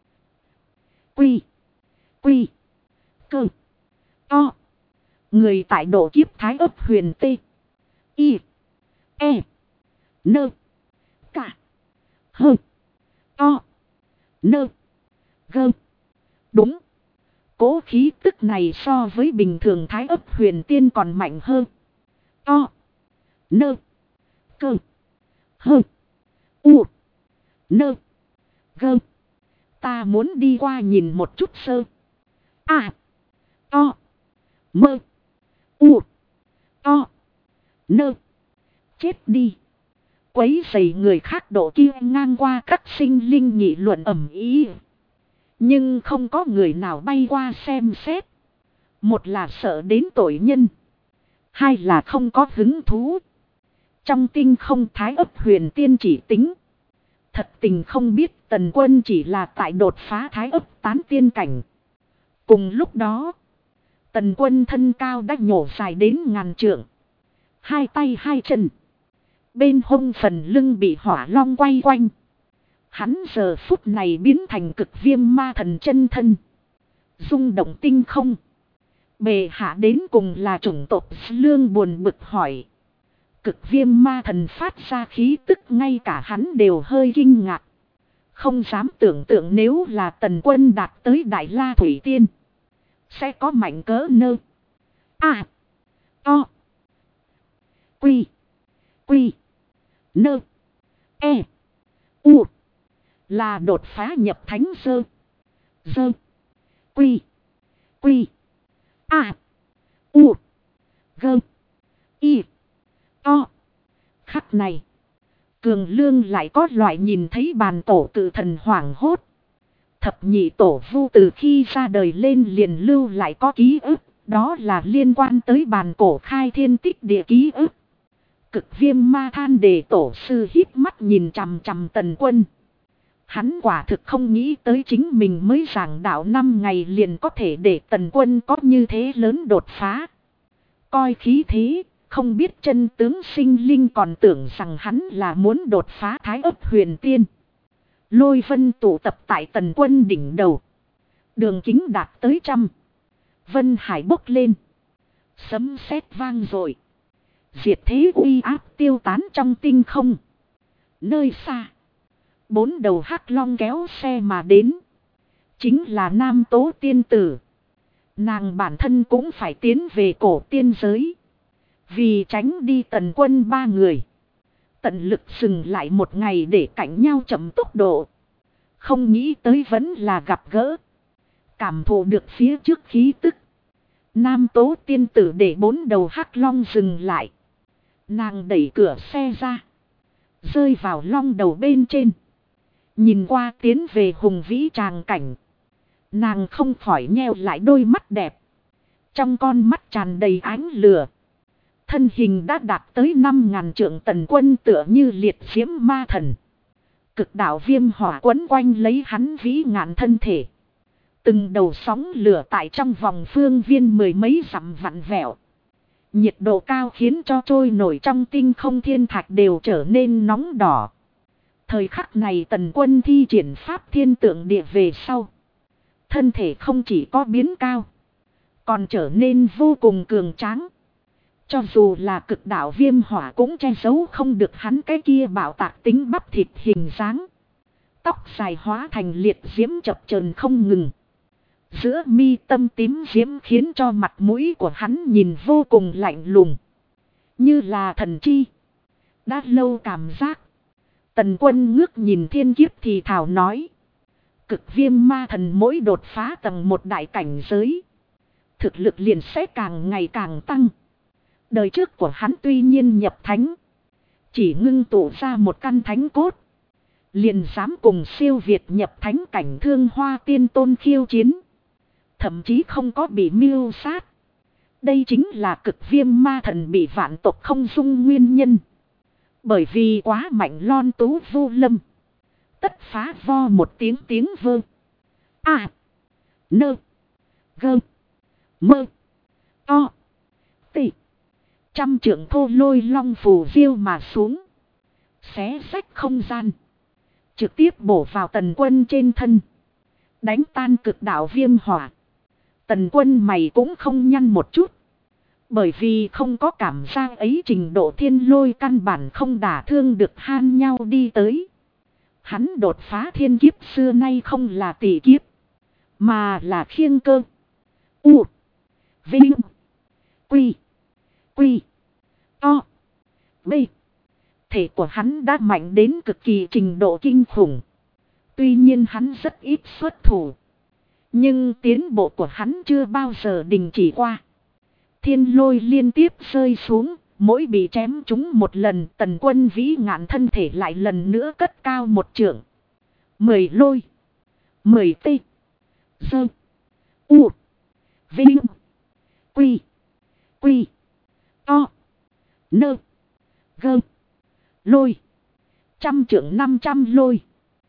Quy. Quy. Cơ. To. Người tại độ kiếp thái ấp huyền tê. Y. E. Nơ. Cả. Hơ. To. Nơ. Gơ. Đúng. Cố khí tức này so với bình thường thái ấp huyền tiên còn mạnh hơn. To. Nơ. Cơ. Hơ. U. Nơ. Gơ. Ta muốn đi qua nhìn một chút sơ. A. To. Mơ. U. To. Nơ. Chết đi. Quấy rầy người khác độ kia ngang qua các sinh linh nghị luận ầm ĩ. Nhưng không có người nào bay qua xem xét. Một là sợ đến tội nhân. Hai là không có hứng thú. Trong tinh không thái ấp huyền tiên chỉ tính. Thật tình không biết Tần Quân chỉ là tại đột phá thái ấp tán tiên cảnh. Cùng lúc đó, Tần Quân thân cao đã nhổ dài đến ngàn trượng. Hai tay hai chân. Bên hông phần lưng bị hỏa long quay quanh. Hắn giờ phút này biến thành cực viêm ma thần chân thân. Rung động tinh không. Bề hạ đến cùng là chủng tộc Lương buồn bực hỏi. Cực viêm ma thần phát ra khí tức ngay cả hắn đều hơi kinh ngạc. Không dám tưởng tượng nếu là Tần Quân đạt tới Đại La Thủy Tiên. Sẽ có mạnh cỡ nơ. A. O. Quy. Quy. Nơ. E. U. Là đột phá nhập thánh sơ. Dơ. Quy. Quy. A. U. Gơ. Y. O. Khắc này. Cường Lương lại có loại nhìn thấy bàn tổ cự thần hoảng hốt. Thập nhị tổ vu từ khi ra đời lên liền lưu lại có ký ức. Đó là liên quan tới bàn cổ khai thiên tích địa ký ức. Cực viêm ma than để tổ sư hít mắt nhìn chằm chằm Tần Quân. Hắn quả thực không nghĩ tới chính mình mới giảng đạo 5 ngày liền có thể để Tần Quân có như thế lớn đột phá. Coi khí thế, không biết chân tướng sinh linh còn tưởng rằng hắn là muốn đột phá Thái Ấp Huyền Tiên. Lôi vân tụ tập tại Tần Quân đỉnh đầu. Đường kính đạt tới 100. Vân hải bốc lên. Sấm sét vang dội. Diệt thế uy áp tiêu tán trong tinh không. Nơi xa. 4 đầu hắc long kéo xe mà đến. Chính là Nam Tố tiên tử. Nàng bản thân cũng phải tiến về cổ tiên giới. Vì tránh đi Tần Quân 3 người. Tận lực dừng lại 1 ngày để cạnh nhau chậm tốc độ. Không nghĩ tới vẫn là gặp gỡ. Cảm thụ được phía trước khí tức. Nam Tố tiên tử để 4 đầu hắc long dừng lại. Nàng đẩy cửa xe ra. Rơi vào long đầu bên trên. Nhìn qua tiến về hùng vĩ tràng cảnh. Nàng không khỏi nheo lại đôi mắt đẹp. Trong con mắt tràn đầy ánh lửa. Thân hình đã đạt tới 5.000 trượng. Tần Quân tựa như liệt diễm ma thần. Cực đạo viêm hỏa quấn quanh lấy hắn vĩ ngạn thân thể. Từng đầu sóng lửa tại trong vòng phương viên 10 mấy dặm vặn vẹo. Nhiệt độ cao khiến cho trôi nổi trong tinh không thiên thạch đều trở nên nóng đỏ. Thời khắc này Tần Quân thi triển pháp thiên tượng địa về sau. Thân thể không chỉ có biến cao. Còn trở nên vô cùng cường tráng. Cho dù là cực đạo viêm hỏa cũng che giấu không được hắn cái kia bạo tạc tính bắp thịt hình dáng. Tóc dài hóa thành liệt diễm chập chờn không ngừng. Giữa mi tâm tím diễm khiến cho mặt mũi của hắn nhìn vô cùng lạnh lùng. Như là thần chi. Đã lâu cảm giác. Tần Quân ngước nhìn thiên kiếp thì thảo nói. Cực viêm ma thần mỗi đột phá tầng 1 đại cảnh giới. Thực lực liền sẽ càng ngày càng tăng. Đời trước của hắn tuy nhiên nhập thánh. Chỉ ngưng tụ ra một căn thánh cốt. Liền dám cùng siêu việt nhập thánh cảnh Thương Hoa Tiên Tôn khiêu chiến. Thậm chí không có bị mưu sát. Đây chính là cực viêm ma thần bị vạn tộc không dung nguyên nhân. Bởi vì quá mạnh lon tú vô lâm. Tất phá vo một tiếng vơ. A. Nơ. Gơ. Mơ. O. Tị. 100 trượng thô lôi long phù diêu mà xuống. Xé rách không gian. Trực tiếp bổ vào Tần Quân trên thân. Đánh tan cực đạo viêm hỏa. Tần Quân mày cũng không nhăn một chút. Bởi vì không có cảm giác ấy trình độ thiên lôi căn bản không đả thương được han nhau đi tới. Hắn đột phá thiên kiếp xưa nay không là tỷ kiếp. Mà là khiêng cơ. U. Vinh. Quy. Quy. O. B. Thể của hắn đã mạnh đến cực kỳ trình độ kinh khủng. Tuy nhiên hắn rất ít xuất thủ. Nhưng tiến bộ của hắn chưa bao giờ đình chỉ qua. Thiên lôi liên tiếp rơi xuống. Mỗi bị chém trúng một lần Tần Quân vĩ ngạn thân thể lại lần nữa cất cao 1 trượng. 10 lôi. 10 tê. Sơ. U. Vinh. Quy. Quy. O. Nơ. Gơ. Lôi. 100 trượng 500 lôi.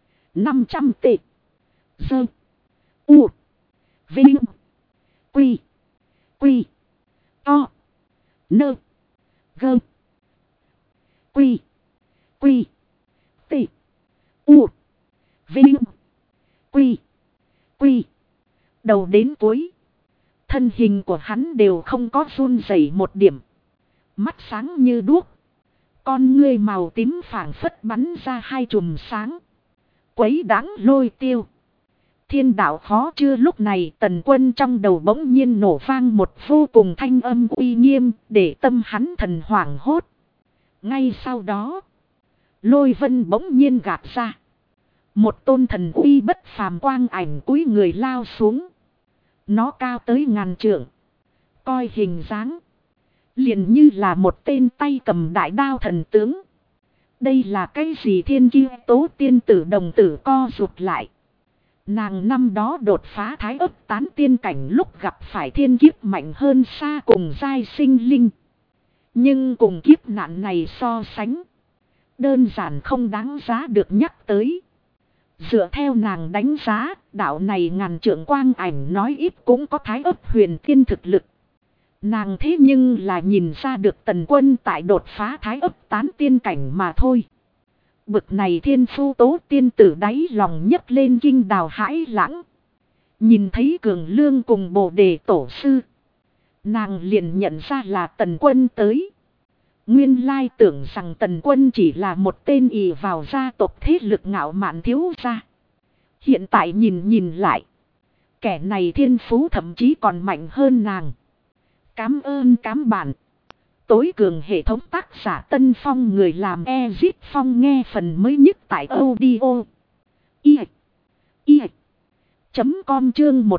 500 tê. Sơ. U. Vinh. Quy. Quy. To. Nơ. Gơ. Quy. Quy. T. U. Vinh. Quy. Quy. Đầu đến cuối. Thân hình của hắn đều không có run rẩy một điểm. Mắt sáng như đuốc. Con ngươi màu tím phảng phất bắn ra hai chùm sáng. Quấy đáng lôi tiêu. Thiên đạo khó chưa lúc này Tần Quân trong đầu bỗng nhiên nổ vang một vô cùng thanh âm uy nghiêm để tâm hắn thần hoảng hốt. Ngay sau đó. Lôi vân bỗng nhiên gạt ra. Một tôn thần uy bất phàm quang ảnh cúi người lao xuống. Nó cao tới ngàn trượng. Coi hình dáng. Liền như là một tên tay cầm đại đao thần tướng. Đây là cái gì thiên kiêu tố tiên tử đồng tử co rụt lại. Nàng năm đó đột phá thái ấp tán tiên cảnh lúc gặp phải thiên kiếp mạnh hơn xa cùng giai sinh linh. Nhưng cùng kiếp nạn này so sánh. Đơn giản không đáng giá được nhắc tới. Dựa theo nàng đánh giá, đạo này ngàn trượng quang ảnh nói ít cũng có thái ấp huyền tiên thực lực. Nàng thế nhưng là nhìn ra được Tần Quân tại đột phá thái ấp tán tiên cảnh mà thôi. Bực này thiên phu tố tiên tử đáy lòng nhấc lên kinh đào hãi lãng. Nhìn thấy Cường Lương cùng Bồ Đề tổ sư. Nàng liền nhận ra là Tần Quân tới. Nguyên lai tưởng rằng Tần Quân chỉ là một tên ỷ vào gia tộc thế lực ngạo mạn thiếu gia. Hiện tại nhìn lại. Kẻ này thiên phú thậm chí còn mạnh hơn nàng. Cám ơn cám bạn. Tối cường hệ thống tác giả Tân Phong người làm Ezit Phong nghe phần mới nhất tại audio. Com chương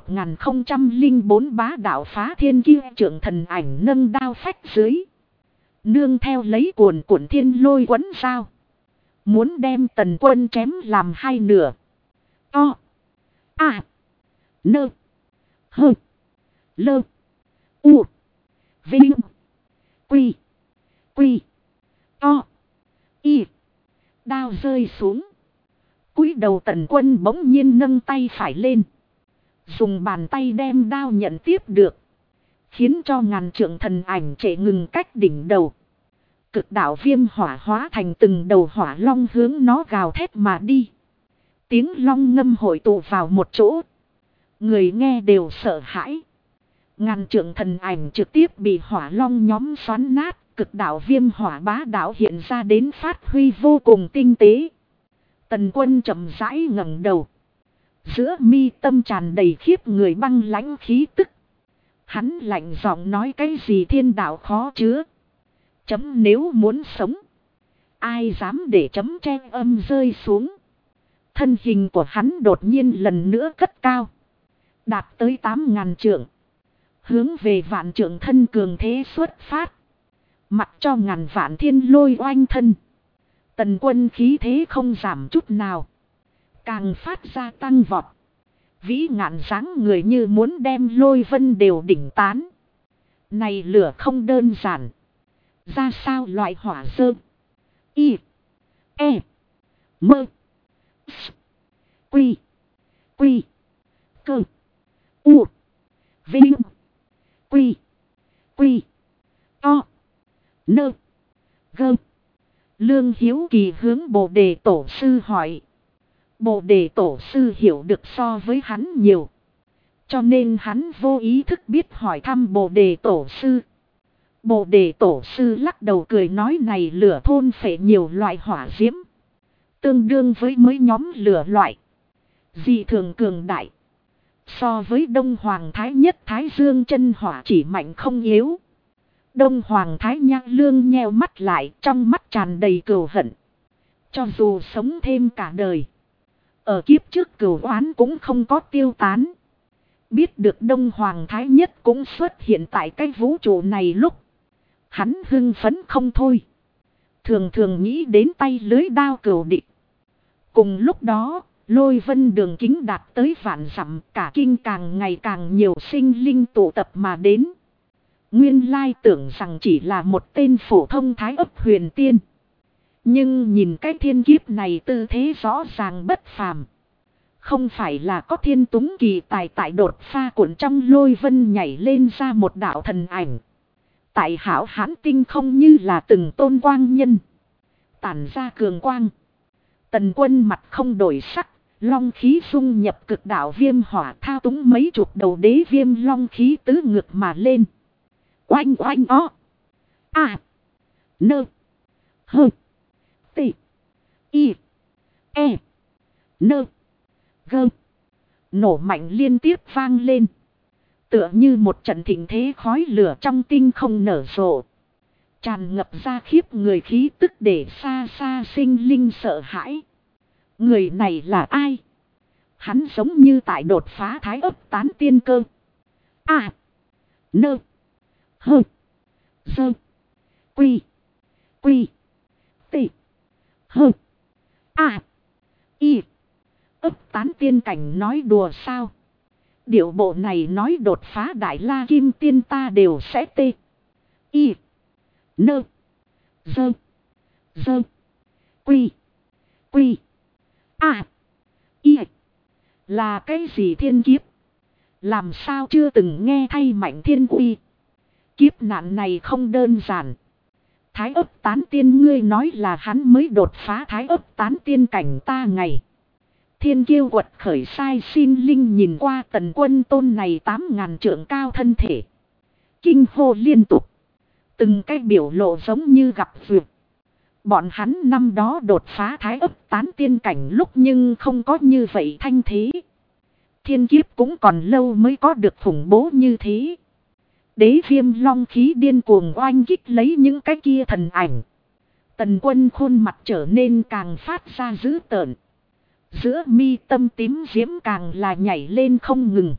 1004 bá đạo phá thiên kiêu trưởng thần ảnh nâng đao phách dưới. Nương theo lấy cuồn cuộn thiên lôi quấn sao. Muốn đem Tần Quân chém làm hai nửa. To. A. Nơ. Hơ. Lơ. U. Vinh. Quy. Quy. To. Y. Đao rơi xuống. Cúi đầu Tần Quân bỗng nhiên nâng tay phải lên. Dùng bàn tay đem đao nhận tiếp được. Khiến cho ngàn trượng thần ảnh trệ ngừng cách đỉnh đầu. Cực đạo viêm hỏa hóa thành từng đầu hỏa long hướng nó gào thét mà đi. Tiếng long ngâm hội tụ vào một chỗ. Người nghe đều sợ hãi. Ngàn trượng thần ảnh trực tiếp bị hỏa long nhóm xoắn nát. Cực đạo viêm hỏa bá đạo hiện ra đến phát huy vô cùng tinh tế. Tần Quân chậm rãi ngẩng đầu. Giữa mi tâm tràn đầy khiếp người băng lãnh khí tức. Hắn lạnh giọng nói cái gì thiên đạo khó chứa. Chấm nếu muốn sống. Ai dám để chấm che âm rơi xuống. Thân hình của hắn đột nhiên lần nữa cất cao. Đạt tới 8.000 trượng. Hướng về vạn trượng thân cường thế xuất phát. Mặc cho ngàn vạn thiên lôi oanh thân. Tần Quân khí thế không giảm chút nào. Càng phát ra tăng vọt. Vĩ ngạn dáng người như muốn đem lôi vân đều đỉnh tán. Này lửa không đơn giản. Ra sao loại hỏa dơ. Y. E. Mơ. S. Quy. Quy. Cơ. U. Vinh. Quy. Quy. To. Nơ. Gơ. Lương hiếu kỳ hướng Bồ Đề tổ sư hỏi. Bồ Đề tổ sư hiểu được so với hắn nhiều. Cho nên hắn vô ý thức biết hỏi thăm Bồ Đề tổ sư. Bồ Đề tổ sư lắc đầu cười nói này lửa thôn phệ nhiều loại hỏa diễm. Tương đương với mấy nhóm lửa loại. Dị thường cường đại. So với Đông Hoàng Thái Nhất Thái Dương chân hỏa chỉ mạnh không yếu. Đông Hoàng Thái Nhạc Lương nheo mắt lại trong mắt tràn đầy cừu hận. Cho dù sống thêm cả đời. Ở kiếp trước cừu oán cũng không có tiêu tán. Biết được Đông Hoàng Thái Nhất cũng xuất hiện tại cái vũ trụ này lúc. Hắn hưng phấn không thôi. Thường thường nghĩ đến tay lưới đao cừu địch. Cùng lúc đó, lôi vân đường kính đạt tới vạn dặm, cả kinh càng ngày càng nhiều sinh linh tụ tập mà đến. Nguyên lai tưởng rằng chỉ là một tên phổ thông thái ấp huyền tiên. Nhưng nhìn cái thiên kiếp này tư thế rõ ràng bất phàm. Không phải là có thiên túng kỳ tài tại đột pha cuộn trong lôi vân nhảy lên ra một đạo thần ảnh. Tại hảo hán tinh không như là từng tôn quang nhân. Tản ra cường quang. Tần Quân mặt không đổi sắc. Long khí dung nhập cực đạo viêm hỏa, thao túng mấy chục đầu đế viêm long khí tứ ngược mà lên. Oanh oanh o. A. Nơ. Hơ. Tị. Y. E. Nơ. Gơ. Nổ mạnh liên tiếp vang lên. Tựa như một trận thịnh thế khói lửa trong tinh không nở rộ. Tràn ngập ra khiếp người khí tức để xa xa sinh linh sợ hãi. Người này là ai? Hắn giống như tại đột phá thái ấp tán tiên cơ. A. Nơ. Hơ. Dơ. Quy. Quy. Tị. Hơ. A. Y. Ấp tán tiên cảnh nói đùa sao? Điệu bộ này nói đột phá đại la kim tiên ta đều sẽ tê. Y. Nơ. Dơ. Dơ. Quy. Quy. A. Y. Là cái gì thiên kiếp? Làm sao chưa từng nghe thay mạnh thiên uy? Kiếp nạn này không đơn giản. Thái ấp tán tiên ngươi nói là hắn mới đột phá thái ấp tán tiên cảnh ta ngày. Thiên kiêu quật khởi sai xin linh nhìn qua Tần Quân tôn này 8.000 trượng cao thân thể. Kinh hô liên tục. Từng cái biểu lộ giống như gặp vượt. Bọn hắn năm đó đột phá thái ấp tán tiên cảnh lúc nhưng không có như vậy thanh thế. Thiên kiếp cũng còn lâu mới có được khủng bố như thế. Đế viêm long khí điên cuồng oanh kích lấy những cái kia thần ảnh. Tần Quân khuôn mặt trở nên càng phát ra dữ tợn. Giữa mi tâm tím diễm càng là nhảy lên không ngừng.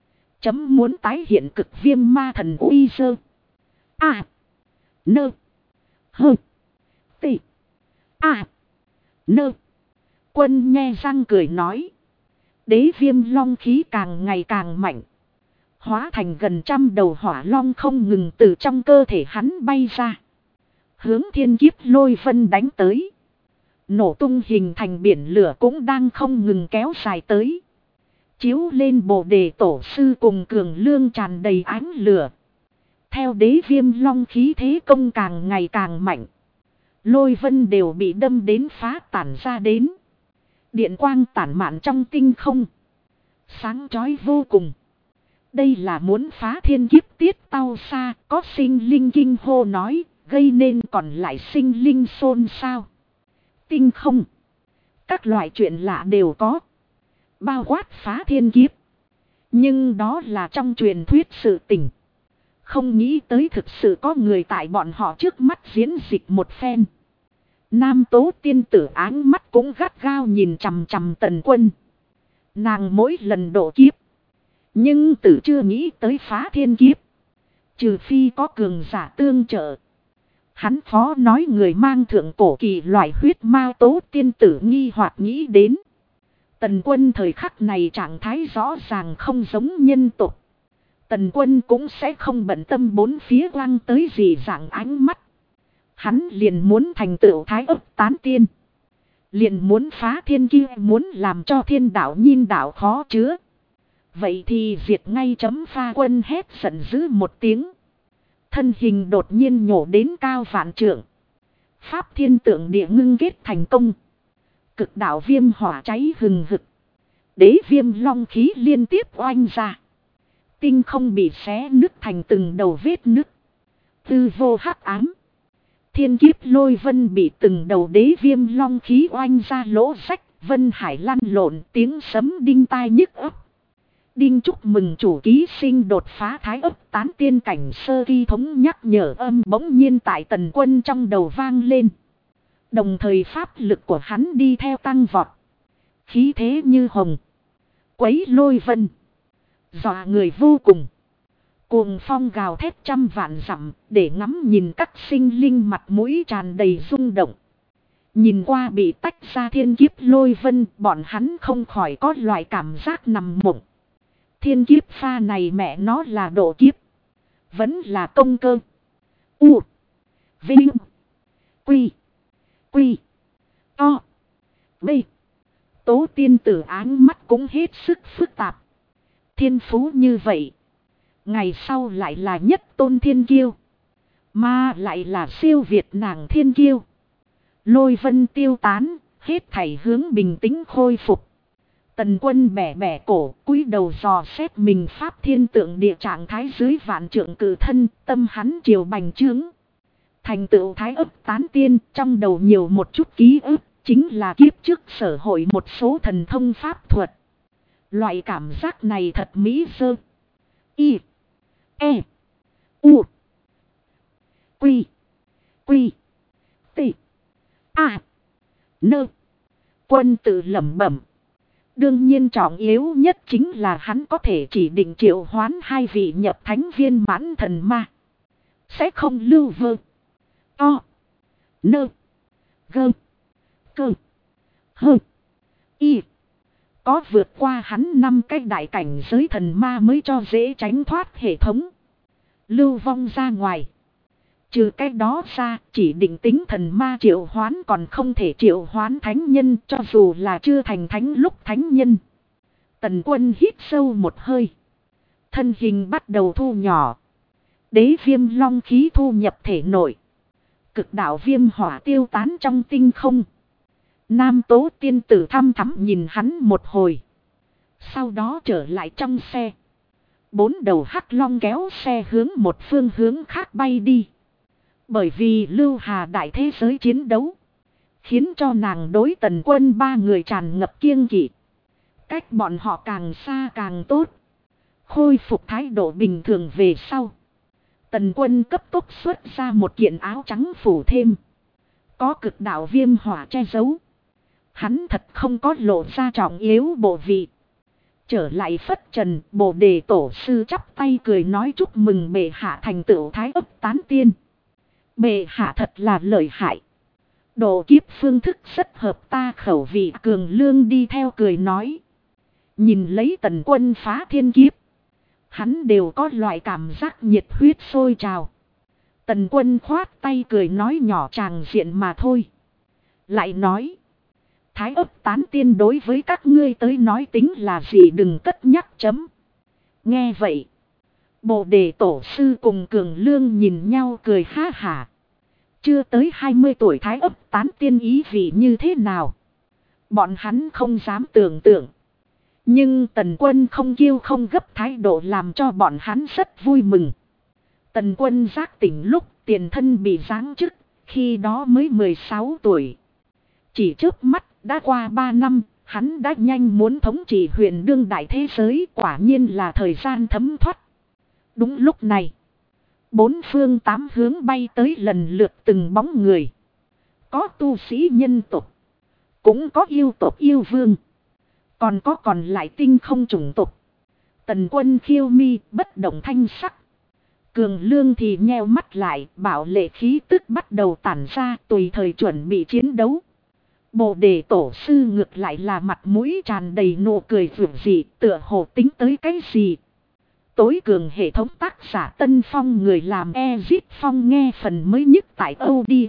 Chấm muốn tái hiện cực viêm ma thần uy sơ. A. Nơ. Hơ. Tị. A. Nơ. Quân nghe răng cười nói. Đế viêm long khí càng ngày càng mạnh. Hóa thành gần 100 đầu hỏa long không ngừng từ trong cơ thể hắn bay ra. Hướng thiên kiếp lôi vân đánh tới. Nổ tung hình thành biển lửa cũng đang không ngừng kéo dài tới. Chiếu lên bồ đề tổ sư cùng cường lương tràn đầy ánh lửa. Theo đế viêm long khí thế công càng ngày càng mạnh. Lôi vân đều bị đâm đến phá tản ra đến. Điện quang tản mạn trong tinh không. Sáng chói vô cùng. Đây là muốn phá thiên kiếp tiết tao xa. Có sinh linh kinh hô nói. Gây nên còn lại sinh linh xôn xao. Tinh không. Các loại chuyện lạ đều có. Bao quát phá thiên kiếp. Nhưng đó là trong truyền thuyết sự tình. Không nghĩ tới thực sự có người tại bọn họ trước mắt diễn dịch một phen. Nam tố tiên tử áng mắt cũng gắt gao nhìn chằm chằm Tần Quân. Nàng mỗi lần độ kiếp. Nhưng tử chưa nghĩ tới phá thiên kiếp. Trừ phi có cường giả tương trợ. Hắn phó nói người mang thượng cổ kỳ loại huyết ma tố tiên tử nghi hoặc nghĩ đến. Tần Quân thời khắc này trạng thái rõ ràng không giống nhân tục. Tần Quân cũng sẽ không bận tâm bốn phía quăng tới gì dạng ánh mắt. Hắn liền muốn thành tựu thái ấp tán tiên. Liền muốn phá thiên kia, muốn làm cho thiên đạo nhiên đạo khó chứa. Vậy thì diệt ngay chấm pha quân hét giận dữ một tiếng. Thân hình đột nhiên nhổ đến cao vạn trượng. Pháp thiên tượng địa ngưng kết thành công. Cực đạo viêm hỏa cháy hừng hực. Đế viêm long khí liên tiếp oanh ra. Tinh không bị xé nứt thành từng đầu vết nứt. Tư vô hắc ám. Thiên kiếp lôi vân bị từng đầu đế viêm long khí oanh ra lỗ rách. Vân hải lăn lộn tiếng sấm đinh tai nhức ấp. Đinh chúc mừng chủ ký sinh đột phá thái ấp tán tiên cảnh sơ kỳ thống nhắc nhở âm bỗng nhiên tại Tần Quân trong đầu vang lên. Đồng thời pháp lực của hắn đi theo tăng vọt. Khí thế như hồng. Quấy lôi vân. Dọa người vô cùng. Cuồng phong gào thét trăm vạn dặm để ngắm nhìn các sinh linh mặt mũi tràn đầy rung động. Nhìn qua bị tách ra thiên kiếp lôi vân, bọn hắn không khỏi có loại cảm giác nằm mộng. Thiên kiếp pha này mẹ nó là độ kiếp. Vẫn là công cơ. U. Vinh. Quy. Quy. To. B. Tố tiên tử áng mắt cũng hết sức phức tạp. Thiên phú như vậy. Ngày sau lại là nhất tôn thiên kiêu. Mà lại là siêu việt nàng thiên kiêu. Lôi vân tiêu tán, hết thảy hướng bình tĩnh khôi phục. Tần Quân bẻ bẻ cổ, cúi đầu dò xét mình pháp thiên tượng địa trạng thái dưới vạn trượng cử thân, tâm hắn triều bành trướng. Thành tựu thái ấp tán tiên, trong đầu nhiều một chút ký ức, chính là kiếp trước sở hội một số thần thông pháp thuật. Loại cảm giác này thật mỹ dơ. Y. E. U. Quy. Quy. T. A. Nơ. Quân tự lẩm bẩm. Đương nhiên trọng yếu nhất chính là hắn có thể chỉ định triệu hoán hai vị nhập thánh viên mãn thần ma. Sẽ không lưu vơ. O. Nơ. Gơ. Cơ. Hơ. Y. Có vượt qua hắn 5 cái đại cảnh giới thần ma mới cho dễ tránh thoát hệ thống. Lưu vong ra ngoài. Trừ cái đó ra, chỉ định tính thần ma triệu hoán còn không thể triệu hoán thánh nhân cho dù là chưa thành thánh lúc thánh nhân. Tần Quân hít sâu một hơi. Thân hình bắt đầu thu nhỏ. Đế viêm long khí thu nhập thể nội. Cực đạo viêm hỏa tiêu tán trong tinh không. Nam Tố tiên tử thăm thắm nhìn hắn một hồi. Sau đó trở lại trong xe. 4 đầu hắc long kéo xe hướng một phương hướng khác bay đi. Bởi vì Lưu Hà đại thế giới chiến đấu. Khiến cho nàng đối Tần Quân 3 người tràn ngập kiêng kỵ. Cách bọn họ càng xa càng tốt. Khôi phục thái độ bình thường về sau. Tần Quân cấp tốc xuất ra một kiện áo trắng phủ thêm. Có cực đạo viêm hỏa che giấu. Hắn thật không có lộ ra trọng yếu bộ vị. Trở lại phất trần, Bồ Đề tổ sư chắp tay cười nói chúc mừng bệ hạ thành tựu thái ấp tán tiên. Bệ hạ thật là lợi hại. Độ kiếp phương thức rất hợp ta khẩu vị, Cường Lương đi theo cười nói. Nhìn lấy Tần Quân phá thiên kiếp. Hắn đều có loại cảm giác nhiệt huyết sôi trào. Tần Quân khoát tay cười nói nhỏ tràng diện mà thôi. Lại nói. Thái ấp tán tiên đối với các ngươi tới nói tính là gì, đừng cất nhắc chấm. Nghe vậy. Bồ Đề tổ sư cùng Cường Lương nhìn nhau cười ha hả. Chưa tới 20 tuổi thái ấp tán tiên ý vị như thế nào. Bọn hắn không dám tưởng tượng. Nhưng Tần Quân không kiêu không gấp thái độ làm cho bọn hắn rất vui mừng. Tần Quân giác tỉnh lúc tiền thân bị giáng chức, khi đó mới 16 tuổi. Chỉ trước mắt đã qua 3 năm, hắn đã nhanh muốn thống trị huyền đương đại thế giới, quả nhiên là thời gian thấm thoát. Đúng lúc này, 4 phương 8 hướng bay tới lần lượt từng bóng người. Có tu sĩ nhân tộc, cũng có yêu tộc yêu vương, còn có còn lại tinh không chủng tộc. Tần Quân khiêu mi bất động thanh sắc. Cường Lương thì nheo mắt lại, bảo lệ khí tức bắt đầu tản ra, tùy thời chuẩn bị chiến đấu. Bồ Đề tổ sư ngược lại là mặt mũi tràn đầy nụ cười vượt dị, tựa hồ tính tới cái gì. Tối cường hệ thống tác giả Tân Phong người làm Ezit Phong nghe phần mới nhất tại audio.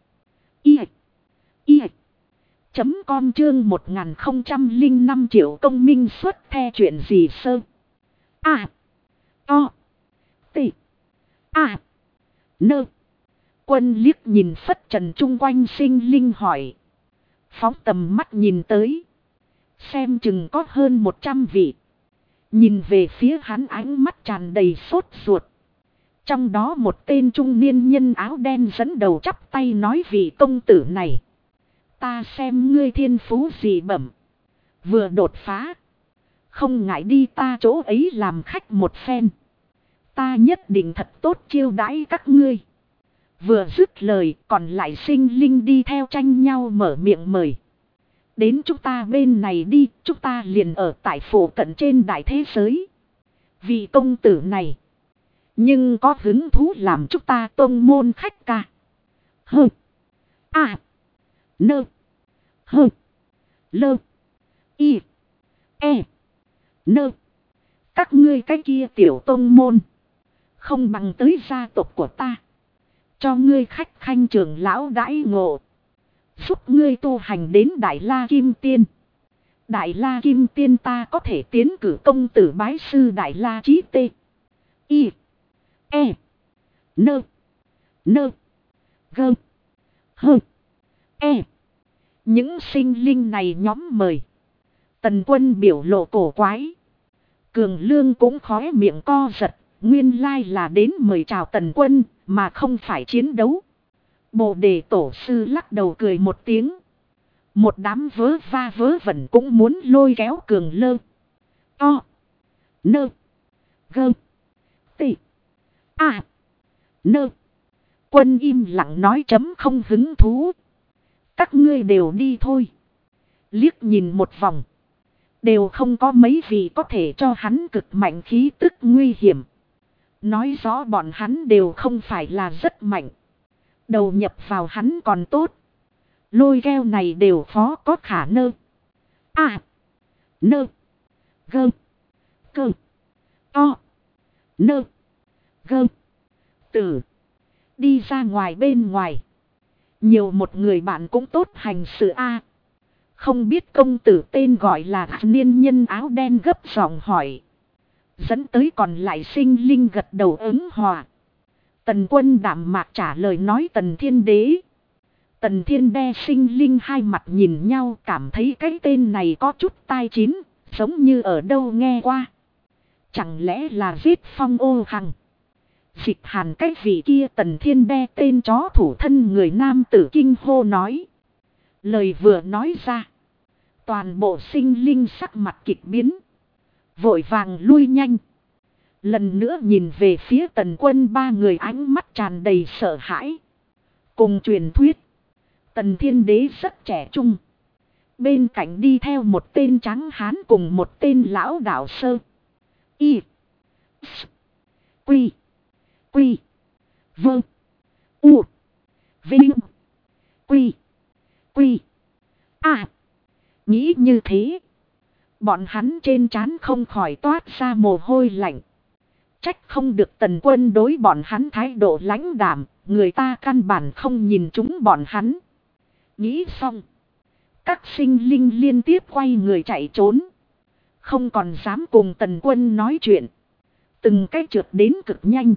Com chương 1005 triệu công minh xuất the chuyện gì sơ. A. O. T. A. Nơ. Quân liếc nhìn phất trần chung quanh sinh linh hỏi. Phóng tầm mắt nhìn tới. Xem chừng có hơn 100 vị. Nhìn về phía hắn ánh mắt tràn đầy sốt ruột. Trong đó một tên trung niên nhân áo đen dẫn đầu chắp tay nói vị công tử này. Ta xem ngươi thiên phú dị bẩm. Vừa đột phá. Không ngại đi ta chỗ ấy làm khách một phen. Ta nhất định thật tốt chiêu đãi các ngươi. Vừa dứt lời còn lại sinh linh đi theo tranh nhau mở miệng mời. Đến chúng ta bên này đi, chúng ta liền ở tại phủ cận trên đại thế giới. Vị công tử này. Nhưng có hứng thú làm chúng ta tông môn khách ca. Hơ. A. Nơ. Hơ. Lơ. Y. E. Nơ. Các ngươi cái kia tiểu tông môn. Không bằng tới gia tộc của ta. Cho ngươi khách khanh trưởng lão đãi ngộ. Giúp ngươi tu hành đến Đại La Kim Tiên. Đại La Kim Tiên ta có thể tiến cử công tử bái sư Đại La Chí Tê. Y. E. Nơ. Nơ. Gơ. Hơ. E. Những sinh linh này nhóm mời. Tần Quân biểu lộ cổ quái. Cường Lương cũng khóe miệng co giật. Nguyên lai là đến mời chào Tần Quân mà không phải chiến đấu. Bồ Đề Tổ sư lắc đầu cười một tiếng. Một đám vớ va vớ vẩn cũng muốn lôi kéo Cường Lơ. O. Nơ. Gơ. Tị. A. Nơ. Quân im lặng nói chấm không hứng thú. Các ngươi đều đi thôi. Liếc nhìn một vòng. Đều không có mấy vị có thể cho hắn cực mạnh khí tức nguy hiểm. Nói rõ bọn hắn đều không phải là rất mạnh. Đầu nhập vào hắn còn tốt. Lôi keo này đều phó có khả nơ. A. Nơ. Gơ. Cơ. O. Nơ. Gơ. Tử. Đi ra ngoài bên ngoài. Nhiều một người bạn cũng tốt hành sự A. Không biết công tử tên gọi là niên nhân áo đen gấp giọng hỏi. Dẫn tới còn lại sinh linh gật đầu ứng hòa. Tần Quân đạm mạc trả lời nói Tần Thiên Đế. Tần Thiên Đế sinh linh hai mặt nhìn nhau cảm thấy cái tên này có chút tai chín, giống như ở đâu nghe qua. Chẳng lẽ là giết Phong Ô Hằng? Dịch Hàn cái vị kia Tần Thiên Đế tên chó thủ thân người nam tử kinh hô nói. Lời vừa nói ra. Toàn bộ sinh linh sắc mặt kịch biến. Vội vàng lui nhanh. Lần nữa nhìn về phía Tần Quân ba người ánh mắt tràn đầy sợ hãi. Cùng truyền thuyết. Tần Thiên Đế rất trẻ trung. Bên cạnh đi theo một tên trắng hán cùng một tên lão đạo sơ. Y. S. Quy. Quy. Vơ. U. Vinh. Quy. Quy. À. Nghĩ như thế. Bọn hắn trên trán không khỏi toát ra mồ hôi lạnh. Trách không được Tần Quân đối bọn hắn thái độ lãnh đạm. Người ta căn bản không nhìn chúng bọn hắn. Nghĩ xong. Các sinh linh liên tiếp quay người chạy trốn. Không còn dám cùng Tần Quân nói chuyện. Từng cái trượt đến cực nhanh.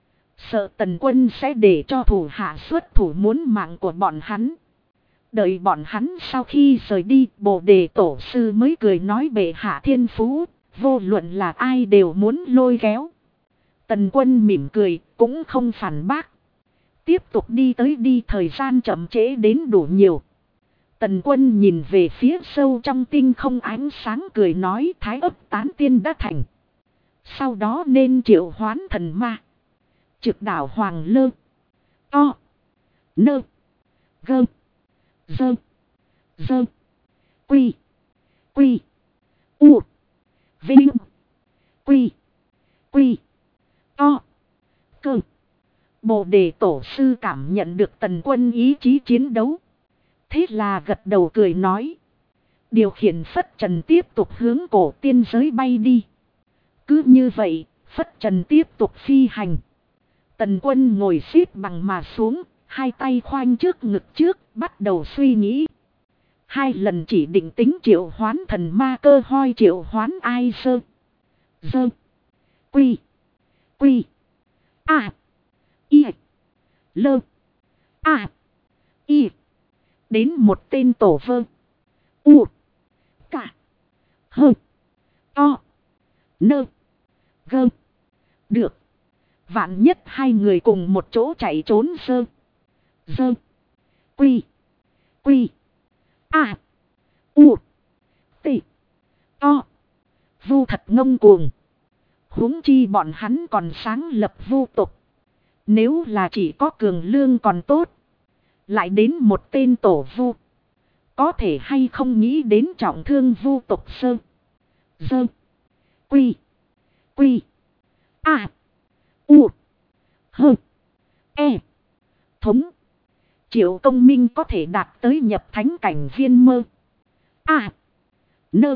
Sợ Tần Quân sẽ để cho thủ hạ xuất thủ muốn mạng của bọn hắn. Đợi bọn hắn sau khi rời đi, Bồ Đề Tổ sư mới cười nói bệ hạ thiên phú, vô luận là ai đều muốn lôi kéo. Tần Quân mỉm cười, cũng không phản bác. Tiếp tục đi tới đi, thời gian chậm trễ đến đủ nhiều. Tần Quân nhìn về phía sâu trong tinh không ánh sáng cười nói thái ấp tán tiên đã thành. Sau đó nên triệu hoán thần ma. Trực đảo Hoàng Lơ. O. Nơ. Gơ. Dơ. Dơ. Quy. Quy. U. Vinh. Quy. Quy. O. Cơ. Bồ Đề Tổ sư cảm nhận được Tần Quân ý chí chiến đấu. Thế là gật đầu cười nói. Điều khiển phất trần tiếp tục hướng cổ tiên giới bay đi. Cứ như vậy, phất trần tiếp tục phi hành. Tần Quân ngồi xếp bằng mà xuống, hai tay khoanh trước ngực trước, bắt đầu suy nghĩ. Hai lần chỉ định tính triệu hoán thần ma cơ hoi triệu hoán ai sơ. Dơ. Quy. Quy. A. Y. Lơ. A. Y. Đến một tên tổ vơ. U. Cả. Hơ. O. Nơ. Gơ. Được. Vạn nhất hai người cùng một chỗ chạy trốn sơ. Dơ. Quy. Quy. A. U. Tị. O. Vu thật ngông cuồng. Huống chi bọn hắn còn sáng lập vu tục. Nếu là chỉ có Cường Lương còn tốt. Lại đến một tên tổ vu. Có thể hay không nghĩ đến trọng thương vu tục sơ. Dơ. Quy. Quy. A. U. Hơ. E. Thống. Triệu Công Minh có thể đạt tới nhập thánh cảnh viên mơ. A. Nơ.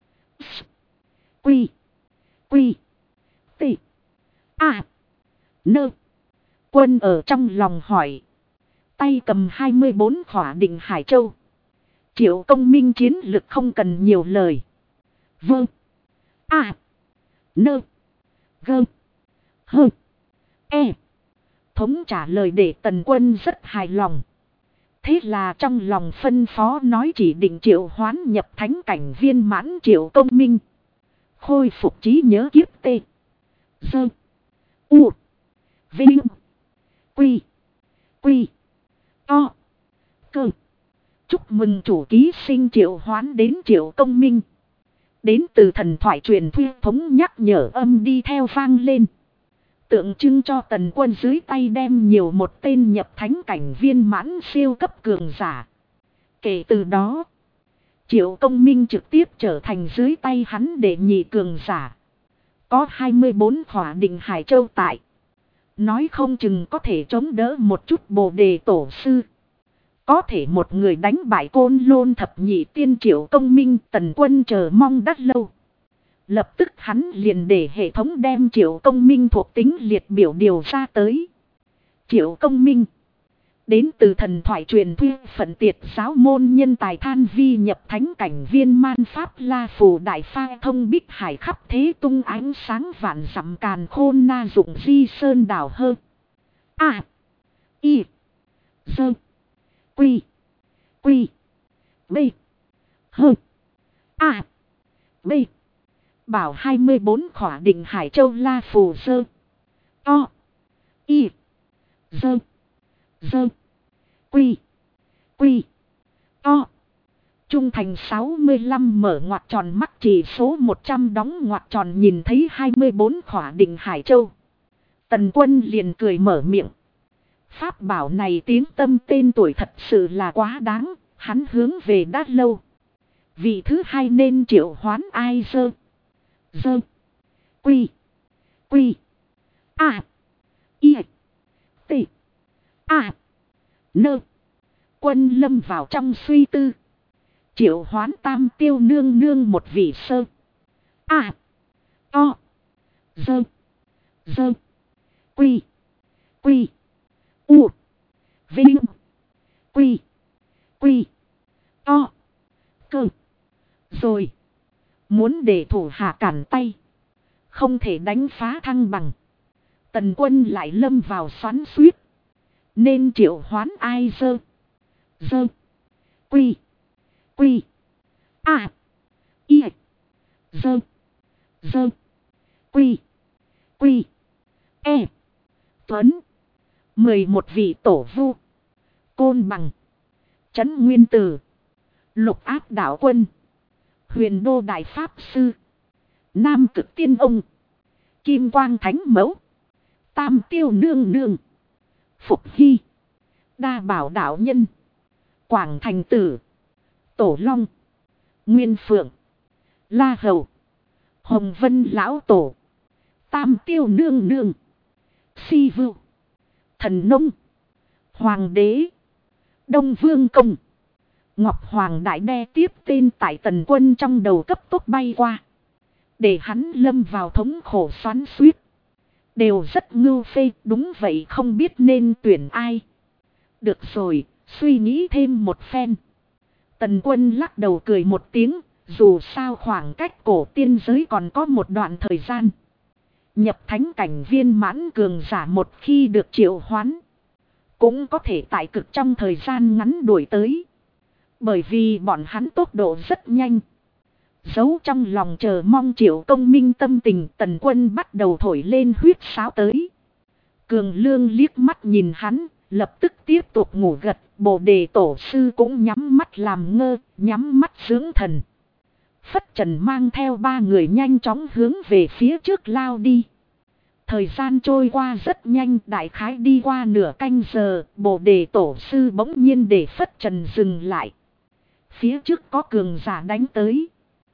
S. Quy. Quy. Tị. A. Nơ. Quân ở trong lòng hỏi. Tay cầm 24 khỏa định Hải Châu. Triệu Công Minh chiến lực không cần nhiều lời. Vâng. À. Nơ. Gơ. Hơ. E. Thống trả lời để Tần Quân rất hài lòng. Thế là trong lòng phân phó nói chỉ định triệu hoán nhập thánh cảnh viên mãn Triệu Công Minh. Khôi phục trí nhớ kiếp tê. Dơ. U. Vinh. Quy. Quy. To. Cơ. Chúc mừng chủ ký sinh triệu hoán đến Triệu Công Minh. Đến từ thần thoại truyền thuyết thống nhắc nhở âm đi theo vang lên. Tượng trưng cho Tần Quân dưới tay đem nhiều một tên nhập thánh cảnh viên mãn siêu cấp cường giả. Kể từ đó, Triệu Công Minh trực tiếp trở thành dưới tay hắn đệ nhị cường giả. Có 24 khỏa định Hải Châu tại. Nói không chừng có thể chống đỡ một chút Bồ Đề Tổ Sư. Có thể một người đánh bại Côn Lôn thập nhị tiên Triệu Công Minh, Tần Quân chờ mong đắt lâu. Lập tức hắn liền để hệ thống đem Triệu Công Minh thuộc tính liệt biểu điều ra tới. Triệu Công Minh. Đến từ thần thoại truyền thuyết phận tiệt giáo môn nhân tài than vi nhập thánh cảnh viên man pháp la phù đại pha thông bích hải khắp thế tung ánh sáng vạn dặm càn khôn na dụng di sơn đảo hơ. A. I. Dơ. Quy. Quy. B. Hơ. A. B. Bảo 24 khỏa định Hải Châu la phù dơ. To. Y. Dơ. Dơ. Quy. Quy. To. Trung thành 65 mở ngoặc tròn mắc chỉ số 100 đóng ngoặc tròn nhìn thấy 24 khỏa định Hải Châu. Tần Quân liền cười mở miệng. Pháp bảo này tiếng tâm tên tuổi thật sự là quá đáng, hắn hướng về đã lâu. Vị thứ hai nên triệu hoán ai dơ. Dơ. Quy. Quy. A. I. T. A. Nơ. Quân lâm vào trong suy tư. Triệu hoán tam tiêu nương nương một vị sơ. A. To. Dơ. Dơ. Quy. Quy. U. Vinh. Quy. Quy. To. Cơ. Rồi. Muốn để thủ hạ cản tay. Không thể đánh phá thăng bằng. Tần Quân lại lâm vào xoắn xuýt. Nên triệu hoán ai dơ. Dơ. Quy. Quy. A. I. Dơ. Dơ. Quy. Quy. E. Tuấn. 11 vị tổ vu. Côn Bằng. Trấn Nguyên Tử. Lục Áp Đạo Quân. Huyền Đô Đại Pháp Sư. Nam Cực Tiên Ông. Kim Quang Thánh Mẫu. Tam Tiêu Nương Nương. Phục Hy. Đa Bảo Đạo Nhân. Quảng Thành Tử. Tổ Long. Nguyên Phượng. La Hầu. Hồng Vân Lão Tổ. Tam Tiêu Nương Nương. Si Vưu. Thần Nông. Hoàng Đế. Đông Vương Công. Ngọc Hoàng Đại Đe tiếp tên tại Tần Quân trong đầu cấp tốc bay qua. Để hắn lâm vào thống khổ xoắn xuýt. Đều rất ngưu phê, đúng vậy không biết nên tuyển ai. Được rồi, suy nghĩ thêm một phen. Tần Quân lắc đầu cười một tiếng, dù sao khoảng cách cổ tiên giới còn có một đoạn thời gian. Nhập thánh cảnh viên mãn cường giả một khi được triệu hoán. Cũng có thể tại cực trong thời gian ngắn đuổi tới. Bởi vì bọn hắn tốc độ rất nhanh. Giấu trong lòng chờ mong Triệu Công Minh tâm tình, Tần Quân bắt đầu thổi lên huyết sáo tới. Cường Lương liếc mắt nhìn hắn, lập tức tiếp tục ngủ gật. Bồ Đề Tổ Sư cũng nhắm mắt làm ngơ, nhắm mắt dưỡng thần. Phất Trần mang theo ba người nhanh chóng hướng về phía trước lao đi. Thời gian trôi qua rất nhanh, đại khái đi qua nửa canh giờ, Bồ Đề Tổ Sư bỗng nhiên để Phất Trần dừng lại. Phía trước có cường giả đánh tới.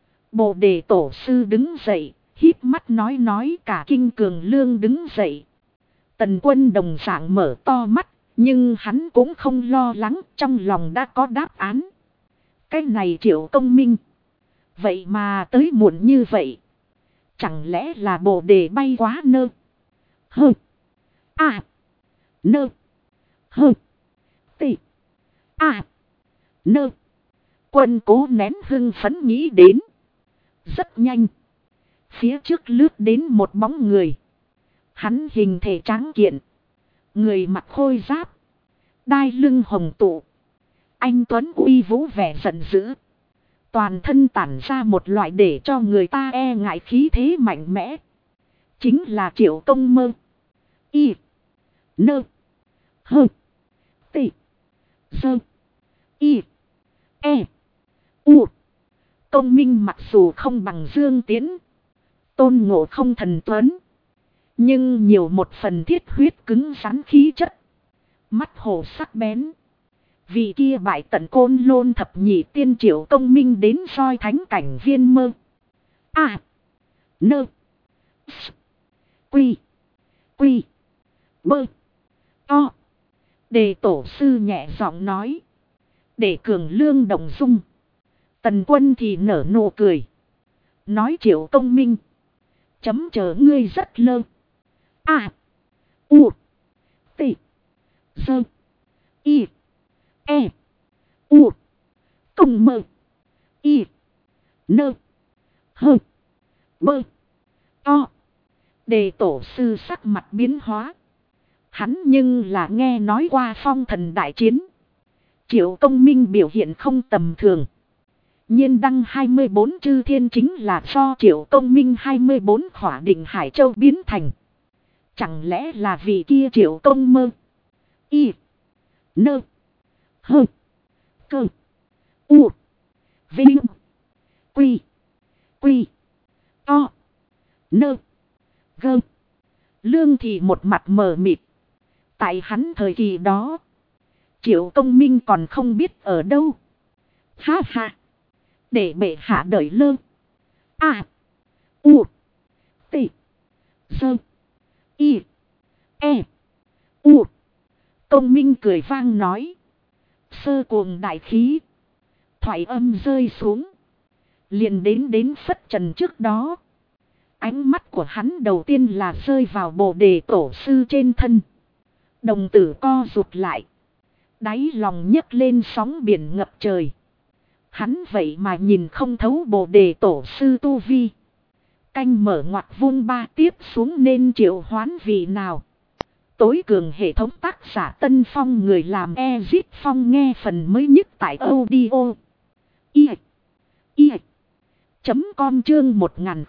Bồ Đề Tổ Sư đứng dậy, híp mắt nói cả kinh. Cường Lương đứng dậy. Tần Quân đồng dạng mở to mắt, nhưng hắn cũng không lo lắng, trong lòng đã có đáp án. Cái này Triệu Công Minh. Vậy mà tới muộn như vậy. Chẳng lẽ là Bồ Đề bay quá nơ. Hơ. A. Nơ. Hơ. Tị. A. Nơ. Quân cố nén hưng phấn nghĩ đến. Rất nhanh. Phía trước lướt đến một bóng người. Hắn hình thể tráng kiện. Người mặc khôi giáp. Đai lưng hồng tụ. Anh tuấn uy vũ vẻ giận dữ. Toàn thân tản ra một loại để cho người ta e ngại khí thế mạnh mẽ. Chính là Triệu Công Mơ. Y. Nơ. Hơ. Tị. Dơ. Y. E. U. Công minh mặc dù không bằng Dương Tiễn. Tôn Ngộ không thần tuấn. Nhưng nhiều một phần thiết huyết cứng rắn khí chất. Mắt hổ sắc bén. Vì kia bại tận Côn Lôn thập nhị tiên Triệu Công Minh đến soi thánh cảnh viên mơ. A. Nơ. S. Quy. Quy. Bơ. To. Đề tổ sư nhẹ giọng nói. Để cường lương đồng dung. Tần Quân thì nở nụ cười. Nói Triệu Công Minh. Chấm chờ ngươi rất lơ. A. U. T. Dơ. Y. E. U. Công Mơ. Y. Nơ. Hơ. Bơ. To. Đề tổ sư sắc mặt biến hóa. Hắn nhưng là nghe nói qua phong thần đại chiến. Triệu Công Minh biểu hiện không tầm thường. Nhiên đăng 24 chư thiên chính là do Triệu Công Minh 24 khỏa định Hải Châu biến thành. Chẳng lẽ là vì kia Triệu Công Mơ. Y. Nơ. Hơ. Cơ. U. Vinh. Quy. Quy. To. Nơ. Gơ. Lương thì một mặt mờ mịt. Tại hắn thời kỳ đó. Triệu Công Minh còn không biết ở đâu. Ha ha. Để bệ hạ đợi lơ. A. U. T. Sơ. Y. E. U. Công Minh cười vang nói. Sơ cuồng đại khí. Thoại âm rơi xuống. Liền đến phất trần trước đó. Ánh mắt của hắn đầu tiên là rơi vào Bồ Đề tổ sư trên thân. Đồng tử co rụt lại. Đáy lòng nhấc lên sóng biển ngập trời. Hắn vậy mà nhìn không thấu Bồ Đề tổ sư tu vi. Canh mở ngoặt vung ba tiếp xuống nên triệu hoán vị nào. Tối cường hệ thống tác giả Tân Phong người làm Ezit Phong nghe phần mới nhất tại audio. Com chương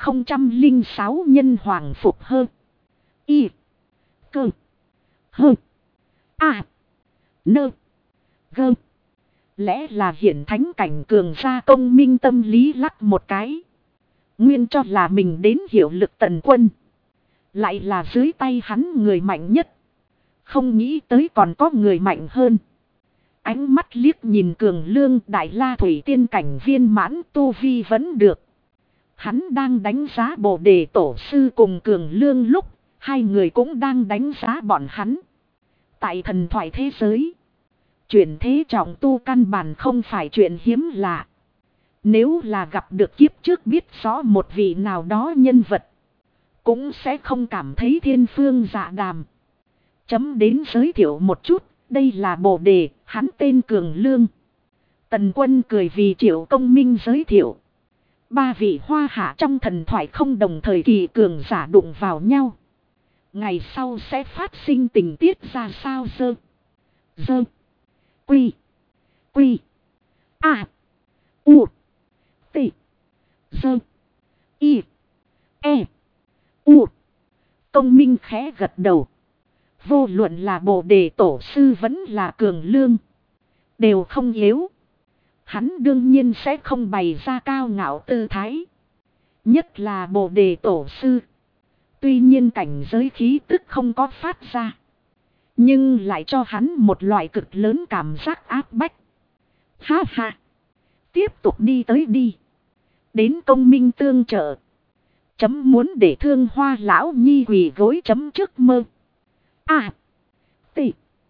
1006 nhân hoàng phục hơ. Y. Cơ. Hơ. A. Nơ. Gơ. Lẽ là hiển thánh cảnh cường gia Công Minh tâm lý lắc một cái. Nguyên cho là mình đến hiệu lực Tần Quân. Lại là dưới tay hắn người mạnh nhất. Không nghĩ tới còn có người mạnh hơn. Ánh mắt liếc nhìn Cường Lương Đại La Thủy tiên cảnh viên mãn tu vi vẫn được. Hắn đang đánh giá Bồ Đề tổ sư cùng Cường Lương lúc. Hai người cũng đang đánh giá bọn hắn. Tại thần thoại thế giới. Chuyển thế trọng tu căn bản không phải chuyện hiếm lạ. Nếu là gặp được kiếp trước biết rõ một vị nào đó nhân vật. Cũng sẽ không cảm thấy thiên phương dạ đàm. Chấm đến giới thiệu một chút. Đây là Bồ Đề, hắn tên Cường Lương. Tần Quân cười vì Triệu Công Minh giới thiệu. Ba vị hoa hạ trong thần thoại không đồng thời kỳ cường giả đụng vào nhau. Ngày sau sẽ phát sinh tình tiết ra sao dơ. Dơ. Quy. Quy. A. U. T. Dơ. Y. E. U. Công Minh khẽ gật đầu. Vô luận là Bồ Đề tổ sư vẫn là Cường Lương. Đều không yếu. Hắn đương nhiên sẽ không bày ra cao ngạo tư thái. Nhất là Bồ Đề tổ sư. Tuy nhiên cảnh giới khí tức không có phát ra. Nhưng lại cho hắn một loại cực lớn cảm giác áp bách. Ha ha. Tiếp tục đi tới đi. Đến Công Minh tương trợ. Chấm muốn để Thương Hoa lão nhi quỳ gối chấm trước mơ. A. T.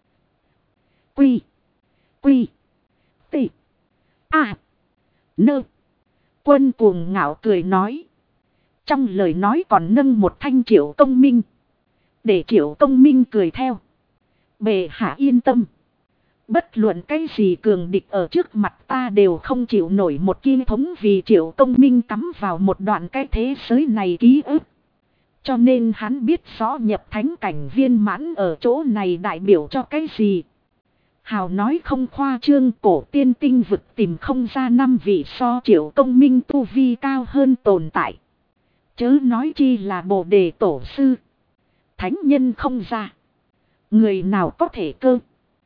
Quy. Quy. T. A. Nơ. Quân cuồng ngạo cười nói. Trong lời nói còn nâng một thanh Triệu Công Minh. Để Triệu Công Minh cười theo. Bệ hạ yên tâm. Bất luận cái gì cường địch ở trước mặt ta đều không chịu nổi một kia thống vì Triệu Công Minh cắm vào một đoạn cái thế giới này ký ức. Cho nên hắn biết rõ nhập thánh cảnh viên mãn ở chỗ này đại biểu cho cái gì. Hào nói không khoa trương, cổ tiên tinh vực tìm không ra 5 vị so Triệu Công Minh tu vi cao hơn tồn tại. Chớ nói chi là Bồ Đề Tổ Sư. Thánh nhân không ra. Người nào có thể cơ.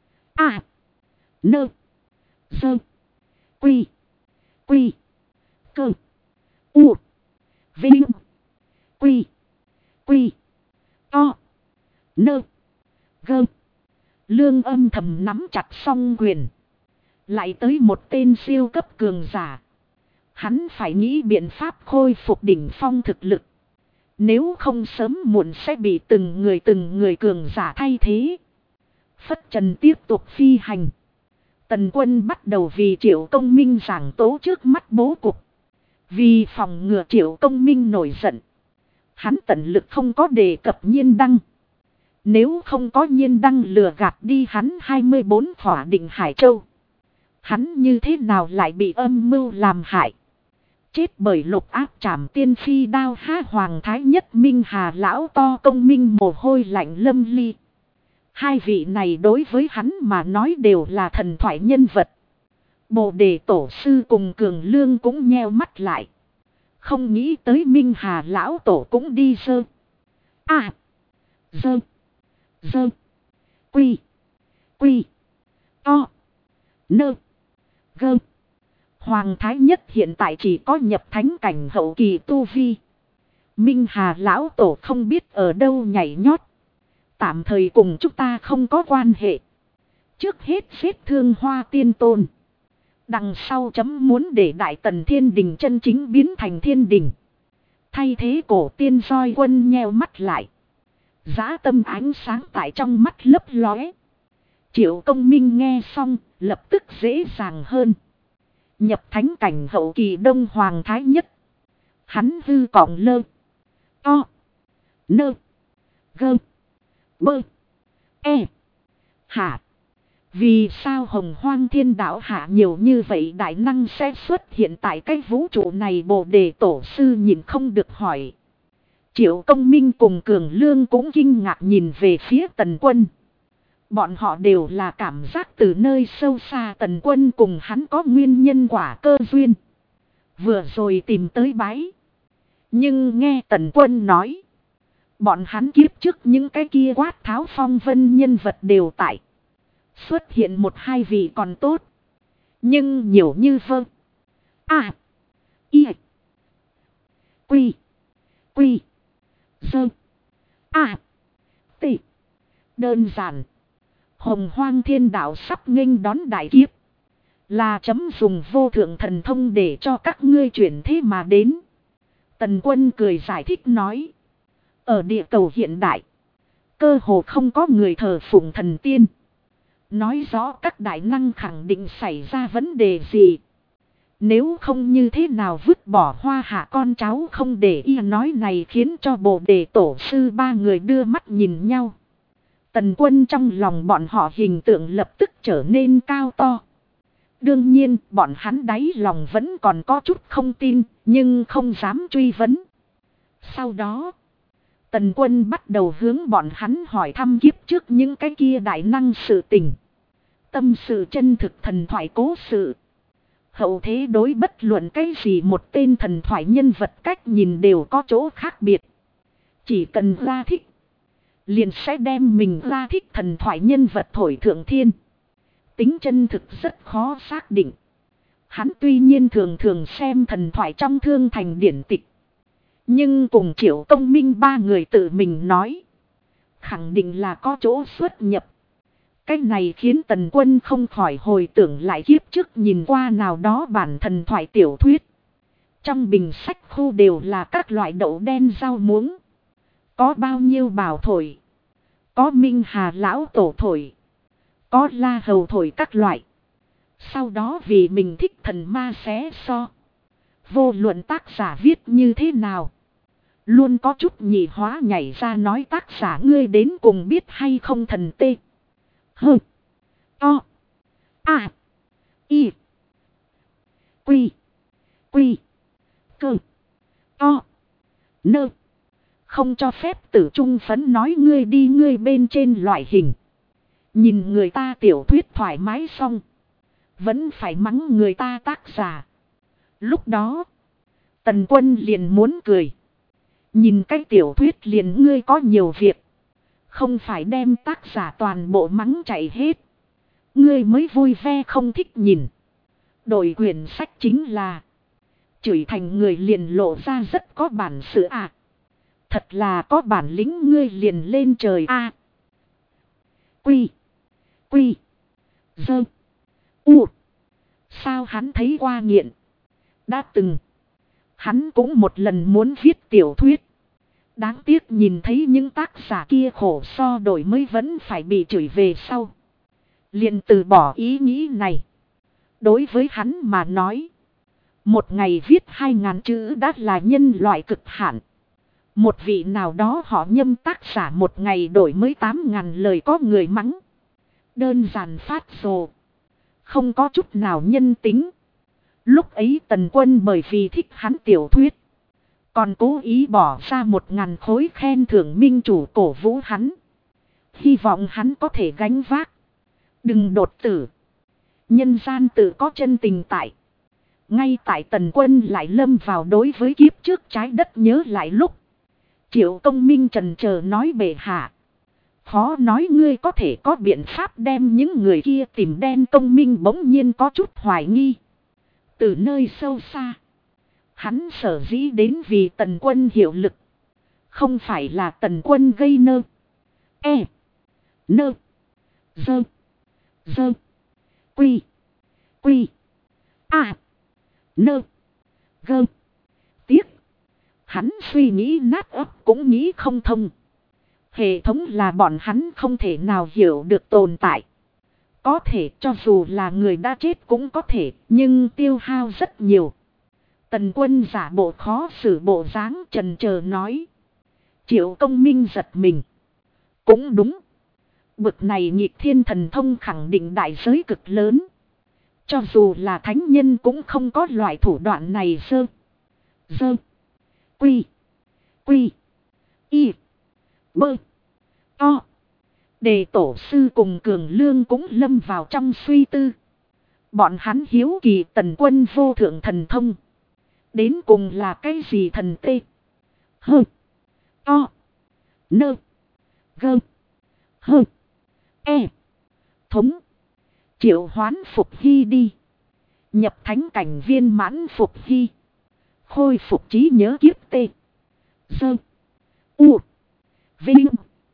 Nơ. Dơ. Quy. Quy. Cơ. U. Vinh. Quy. Quy. To. Nơ. Gơ. Lương âm thầm nắm chặt song quyền. Lại tới một tên siêu cấp cường giả. Hắn phải nghĩ biện pháp khôi phục đỉnh phong thực lực. Nếu không sớm muộn sẽ bị từng người cường giả thay thế. Phất trần tiếp tục phi hành. Tần Quân bắt đầu vì Triệu Công Minh giảng tố trước mắt bố cục. Vì phòng ngừa Triệu Công Minh nổi giận. Hắn tận lực không có đề cập Nhiên Đăng. Nếu không có Nhiên Đăng lừa gạt đi hắn 24 khỏa định Hải Châu. Hắn như thế nào lại bị âm mưu làm hại. Chết bởi lục áp trảm tiên phi đao Hoàng Thái Nhất Minh Hà lão to Công Minh mồ hôi lạnh lâm ly. Hai vị này đối với hắn mà nói đều là thần thoại nhân vật. Bồ Đề Tổ Sư cùng Cường Lương cũng nheo mắt lại. Không nghĩ tới Minh Hà lão tổ cũng đi dơ. Dơ. Dơ. Quy. Quy. To. Nơ. Gơ. Hoàng Thái Nhất hiện tại chỉ có nhập thánh cảnh hậu kỳ tu vi. Minh Hà lão tổ không biết ở đâu nhảy nhót. Tạm thời cùng chúng ta không có quan hệ. Trước hết xếp Thương Hoa Tiên Tôn. Đằng sau chấm muốn để Đại Tần Thiên Đình chân chính biến thành Thiên Đình. Thay thế cổ tiên Soi Quân nheo mắt lại. Dã tâm ánh sáng tại trong mắt lấp lóe. Triệu Công Minh nghe xong, lập tức dễ dàng hơn. Nhập thánh cảnh hậu kỳ Đông Hoàng Thái Nhất. Hắn hư cọng lơ. To. Nơ. Gơ. Bơ. E. Hạ. Vì sao Hồng Hoang Thiên Đạo hạ nhiều như vậy đại năng sẽ xuất hiện tại cái vũ trụ này? Bồ Đề Tổ Sư nhìn không được hỏi. Triệu Công Minh cùng Cường Lương cũng kinh ngạc nhìn về phía Tần Quân. Bọn họ đều là cảm giác từ nơi sâu xa Tần Quân cùng hắn có nguyên nhân quả cơ duyên. Vừa rồi tìm tới bái. Nhưng nghe Tần Quân nói. Bọn hắn kiếp trước những cái kia quát tháo phong vân nhân vật đều tại. Xuất hiện một hai vị còn tốt. Nhưng nhiều như vơ. I. Quy. Quy. Dơ. T. Đơn giản. Hồng Hoang Thiên Đạo sắp nghênh đón đại kiếp. Là chấm dùng vô thượng thần thông để cho các ngươi chuyển thế mà đến. Tần Quân cười giải thích nói. Ở địa cầu hiện đại. Cơ hồ không có người thờ phụng thần tiên. Nói rõ các đại năng khẳng định xảy ra vấn đề gì. Nếu không như thế nào vứt bỏ Hoa Hạ con cháu không để ý nói này khiến cho Bồ Đề Tổ Sư ba người đưa mắt nhìn nhau. Tần Quân trong lòng bọn họ hình tượng lập tức trở nên cao to. Đương nhiên bọn hắn đáy lòng vẫn còn có chút không tin nhưng không dám truy vấn. Sau đó Tần Quân bắt đầu hướng bọn hắn hỏi thăm kiếp trước những cái kia đại năng sự tình. Tâm sự chân thực thần thoại cố sự. Hậu thế đối bất luận cái gì một tên thần thoại nhân vật cách nhìn đều có chỗ khác biệt. Chỉ cần ra thích. Liền sẽ đem mình ra thích thần thoại nhân vật thổi thượng thiên. Tính chân thực rất khó xác định. Hắn tuy nhiên thường thường xem thần thoại trong Thương Thành điển tịch. Nhưng cùng Triệu Công Minh ba người tự mình nói. Khẳng định là có chỗ xuất nhập. Cái này khiến Tần Quân không khỏi hồi tưởng lại kiếp trước nhìn qua nào đó bản thần thoại tiểu thuyết. Trong bình sách khu đều là các loại đậu đen rau muống. Có bao nhiêu bảo thổi. Có Minh Hà lão tổ thổi. Có La Hầu thổi các loại. Sau đó vì mình thích thần ma xé so. Vô luận tác giả viết như thế nào. Luôn có chút nhị hóa nhảy ra nói tác giả ngươi đến cùng biết hay không thần tê. To. A. Y. Quy. Quy. Cơ. O. Nơ. Không cho phép Tử Trung Phấn nói ngươi đi ngươi bên trên loại hình. Nhìn người ta tiểu thuyết thoải mái xong. Vẫn phải mắng người ta tác giả. Lúc đó. Tần Quân liền muốn cười. Nhìn cái tiểu thuyết liền ngươi có nhiều việc. Không phải đem tác giả toàn bộ mắng chạy hết. Ngươi mới vui vẻ không thích nhìn. Đổi quyển sách chính là. Chửi thành người liền lộ ra rất có bản sự à. Thật là có bản lĩnh ngươi liền lên trời a. Quy. Quy. Dơ. U. Sao hắn thấy qua nghiện. Đã từng. Hắn cũng một lần muốn viết tiểu thuyết. Đáng tiếc nhìn thấy những tác giả kia khổ so đổi mới vẫn phải bị chửi về sau. Liền từ bỏ ý nghĩ này. Đối với hắn mà nói. Một ngày viết 2000 chữ đã là nhân loại cực hạn. Một vị nào đó họ Nhâm tác giả một ngày đổi mới 8000 lời có người mắng. Đơn giản phát rồ. Không có chút nào nhân tính. Lúc ấy Tần Quân bởi vì thích hắn tiểu thuyết. Còn cố ý bỏ ra 1000 khối khen thưởng minh chủ cổ vũ hắn. Hy vọng hắn có thể gánh vác. Đừng đột tử. Nhân gian tự có chân tình tại. Ngay tại Tần Quân lại lâm vào đối với kiếp trước trái đất nhớ lại lúc. Triệu Công Minh trần chờ nói bệ hạ. Khó nói ngươi có thể có biện pháp đem những người kia tìm đen. Công Minh bỗng nhiên có chút hoài nghi. Từ nơi sâu xa. Hắn sở dĩ đến vì Tần Quân hiệu lực. Không phải là Tần Quân gây nơ. E. Nơ. Dơ. Dơ. Quy. Quy. A. Nơ. Gơ. Tiếc. Hắn suy nghĩ nát óc cũng nghĩ không thông. Hệ thống là bọn hắn không thể nào hiểu được tồn tại. Có thể cho dù là người đã chết cũng có thể, nhưng tiêu hao rất nhiều. Tần Quân giả bộ khó xử bộ dáng trần chờ nói. Triệu Công Minh giật mình. Cũng đúng. Bực này nghịch thiên thần thông khẳng định đại giới cực lớn. Cho dù là thánh nhân cũng không có loại thủ đoạn này sơ. Dơ. Quy. Quy. Y. Bơ. To. Đề tổ sư cùng Cường Lương cũng lâm vào trong suy tư. Bọn hắn hiếu kỳ Tần Quân vô thượng thần thông. Đến cùng là cái gì thần tê? Hơ. To. Nơ. Gơ. Hơ. E. Thống. Triệu hoán Phục Hy đi. Nhập thánh cảnh viên mãn Phục Hy. Khôi phục trí nhớ kiếp tê. Dơ. U. Vinh.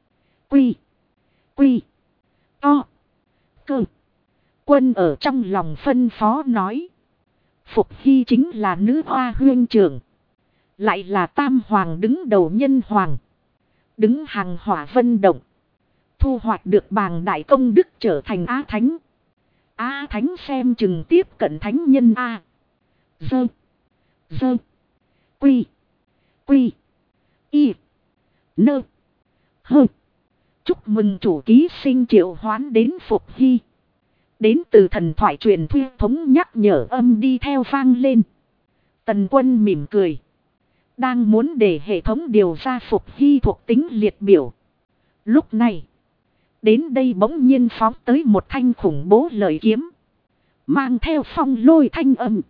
Quy. Quy. To. Cơ. Quân ở trong lòng phân phó nói. Phục Hy chính là nữ hoa huyên trưởng. Lại là tam hoàng đứng đầu nhân hoàng. Đứng hàng hỏa vân động. Thu hoạch được bàng đại công đức trở thành Á Thánh. Á Thánh xem chừng tiếp cận thánh nhân A. Dơ. Dơ. Quy. Quy. Y. Nơ. Hơ. Chúc mừng chủ ký sinh triệu hoán đến Phục Hy. Đến từ thần thoại truyền thuyết thống nhắc nhở âm đi theo vang lên. Tần Quân mỉm cười. Đang muốn để hệ thống điều ra Phục Hy thuộc tính liệt biểu. Lúc này. Đến đây bỗng nhiên phóng tới một thanh khủng bố lợi kiếm. Mang theo phong lôi thanh âm.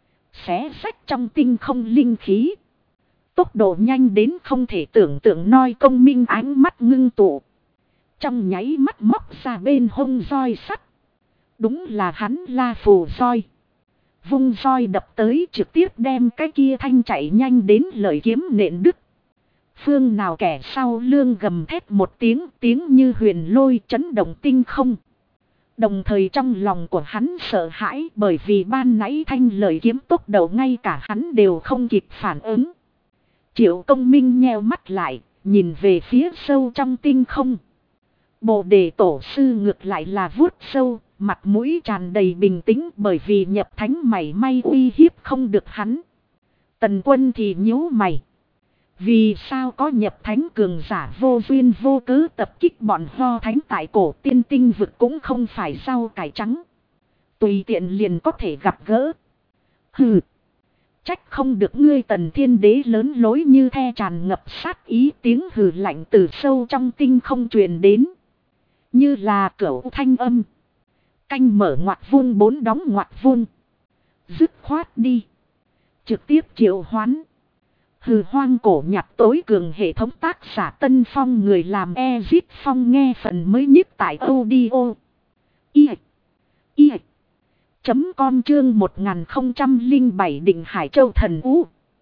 Xé rách trong tinh không linh khí. Tốc độ nhanh đến không thể tưởng tượng noi Công Minh ánh mắt ngưng tụ. Trong nháy mắt móc ra bên hông roi sắt. Đúng là hắn La Phù roi. Vung roi đập tới trực tiếp đem cái kia thanh chạy nhanh đến lợi kiếm nện đứt. Phương nào kẻ sau lưng gầm thét một tiếng như huyền lôi chấn động tinh không. Đồng thời trong lòng của hắn sợ hãi bởi vì ban nãy thanh lợi kiếm tốc độ ngay cả hắn đều không kịp phản ứng. Triệu Công Minh nheo mắt lại, nhìn về phía sâu trong tinh không. Bồ đề tổ sư ngược lại là vuốt sâu, mặt mũi tràn đầy bình tĩnh bởi vì nhập thánh mảy may uy hiếp không được hắn. Tần Quân thì nhíu mày. Vì sao có nhập thánh cường giả vô duyên vô cớ tập kích bọn ho thánh tại cổ tiên tinh vực cũng không phải rau cải trắng. Tùy tiện liền có thể gặp gỡ. Hừ. Trách không được ngươi Tần Thiên Đế lớn lối như the tràn ngập sát ý, tiếng hừ lạnh từ sâu trong tinh không truyền đến. Như là cửu thanh âm. Canh mở ngoặc vuông 4 đóng ngoặc vuông. Dứt khoát đi. Trực tiếp triệu hoán. Hừ hoang cổ nhạc tối cường hệ thống tác giả Tân Phong, người làm Ezit Phong, nghe phần mới nhất tại audio. Com chương 1007 Định Hải Châu Thần Ú.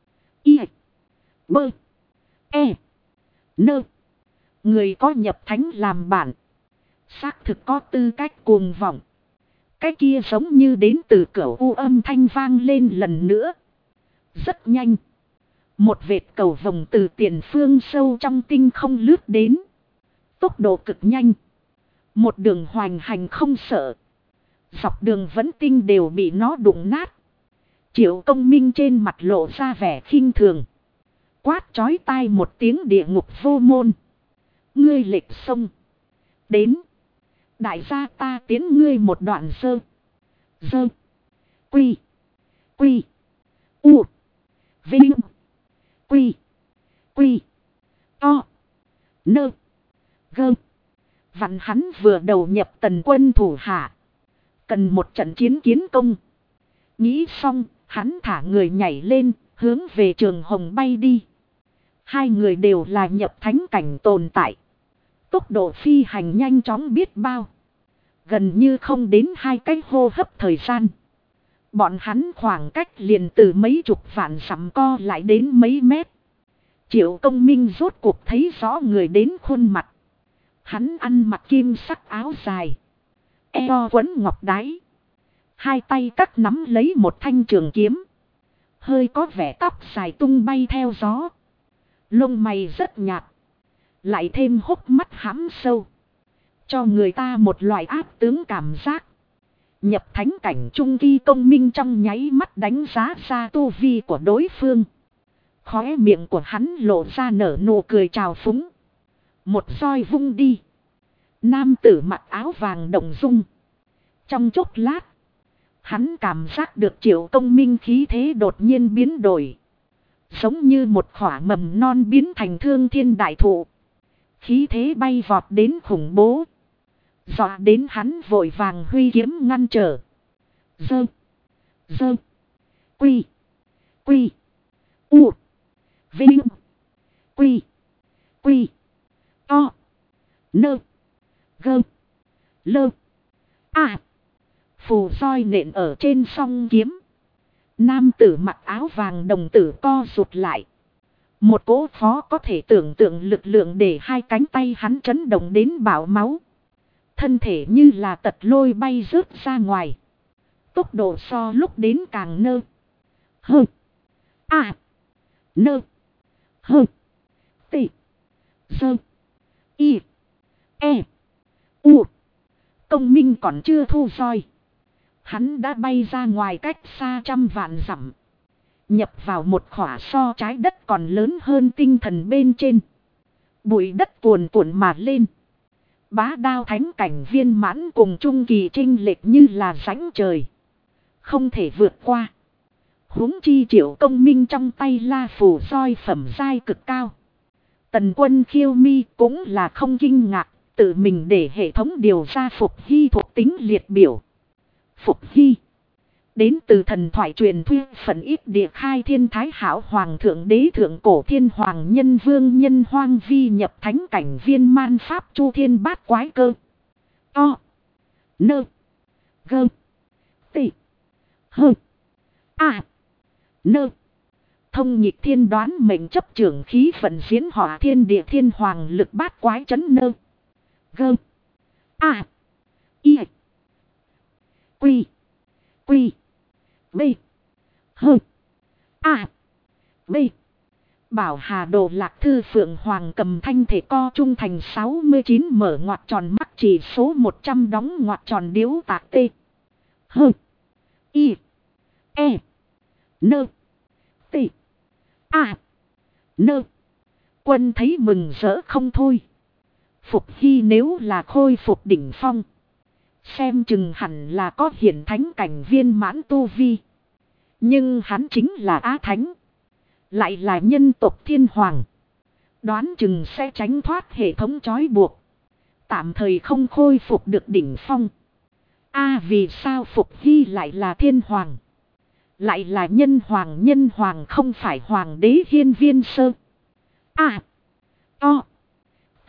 Bơ. Nơ. Người có nhập thánh làm bản. Xác thực có tư cách cuồng vọng. Cái kia giống như đến từ cửu u âm thanh vang lên lần nữa. Rất nhanh. Một vệt cầu vồng từ tiền phương sâu trong tinh không lướt đến. Tốc độ cực nhanh. Một đường hoành hành không sợ. Dọc đường vẫn tinh đều bị nó đụng nát. Triệu Công Minh trên mặt lộ ra vẻ khinh thường. Quát chói tai một tiếng địa ngục vô môn. Ngươi lệch sông. Đến. Đại gia ta tiến ngươi một đoạn sơ. Dơ. Quy. U. Vinh. Quy. To. Nơ. Gơ. Vặn hắn vừa đầu nhập Tần quân thủ hạ. Cần một trận chiến kiến công. Nghĩ xong, hắn thả người nhảy lên, hướng về Trường Hồng bay đi. Hai người đều là nhập thánh cảnh tồn tại. Tốc độ phi hành nhanh chóng biết bao. Gần như không đến 2 cái hô hấp thời gian. Bọn hắn khoảng cách liền từ mấy chục vạn dặm co lại đến mấy mét. Triệu Công Minh rốt cuộc thấy rõ người đến khuôn mặt. Hắn ăn mặc kim sắc áo dài. Eo quấn ngọc đáy. Hai tay cắt nắm lấy một thanh trường kiếm. Hơi có vẻ tóc dài tung bay theo gió. Lông mày rất nhạt. Lại thêm hốc mắt hãm sâu. Cho người ta một loại áp tướng cảm giác. Nhập thánh cảnh trung kỳ Công Minh trong nháy mắt đánh giá ra tu vi của đối phương. Khóe miệng của hắn lộ ra nở nụ cười trào phúng. Một roi vung đi. Nam tử mặc áo vàng động dung. Trong chốc lát. Hắn cảm giác được Triệu Công Minh khí thế đột nhiên biến đổi. Giống như một khỏa mầm non biến thành thương thiên đại thụ. Khí thế bay vọt đến khủng bố. Dọa đến hắn vội vàng huy kiếm ngăn trở. Dơ. Quy. U. Vinh. Quy. To. Nơ. Gơ. Lơ. Phù roi nện ở trên song kiếm. Nam tử mặc áo vàng đồng tử co rụt lại. Một cỗ khó có thể tưởng tượng lực lượng để hai cánh tay hắn chấn động đến bạo máu. Thân thể như là tật lôi bay rớt ra ngoài. Tốc độ so lúc đến càng nơ. Hơ. Nơ. Hơ. Tị. Sơ. Y. U. Công Minh còn chưa thu roi. Hắn đã bay ra ngoài cách xa trăm vạn dặm. Nhập vào một khỏa so trái đất còn lớn hơn tinh thần bên trên. Bụi đất cuồn cuộn mà lên. Bá đao thánh cảnh viên mãn cùng trung kỳ trinh lệch như là rãnh trời. Không thể vượt qua. Huống chi Triệu Công Minh trong tay la phù roi phẩm giai cực cao. Tần Quân khiêu mi cũng là không kinh ngạc. Tự mình để hệ thống điều ra Phục Hy thuộc tính liệt biểu. Phục Hy. Đến từ thần thoại truyền thuyết phần ít địa khai thiên thái hảo hoàng thượng đế thượng cổ thiên hoàng nhân vương nhân hoang vi nhập thánh cảnh viên man pháp chu thiên bát quái cơ. To. Nơ. Gơ. Tị. Hơ. Nơ. Thông nhịp thiên đoán mệnh chấp trưởng khí vận diễn hỏa thiên địa thiên hoàng lực bát quái chấn nơ. Gơ. Y. Quy. B. Hơ. B. Bảo Hà Đồ Lạc Thư Phượng Hoàng cầm thanh thể co trung thành 69 mở ngoặc tròn mắt chỉ số 100 đóng ngoặc tròn điếu tạc T. Hơ. Y. Nơ. T. Nơ. Quân thấy mừng rỡ không thôi. Phục Hy nếu là khôi phục đỉnh phong. Xem chừng hẳn là có hiển thánh cảnh viên mãn tu vi. Nhưng hắn chính là Á Thánh. Lại là nhân tộc thiên hoàng. Đoán chừng sẽ tránh thoát hệ thống trói buộc. Tạm thời không khôi phục được đỉnh phong. Vì sao Phục Hy lại là thiên hoàng? Lại là nhân hoàng không phải hoàng đế Hiên Viên Sơ. O. T.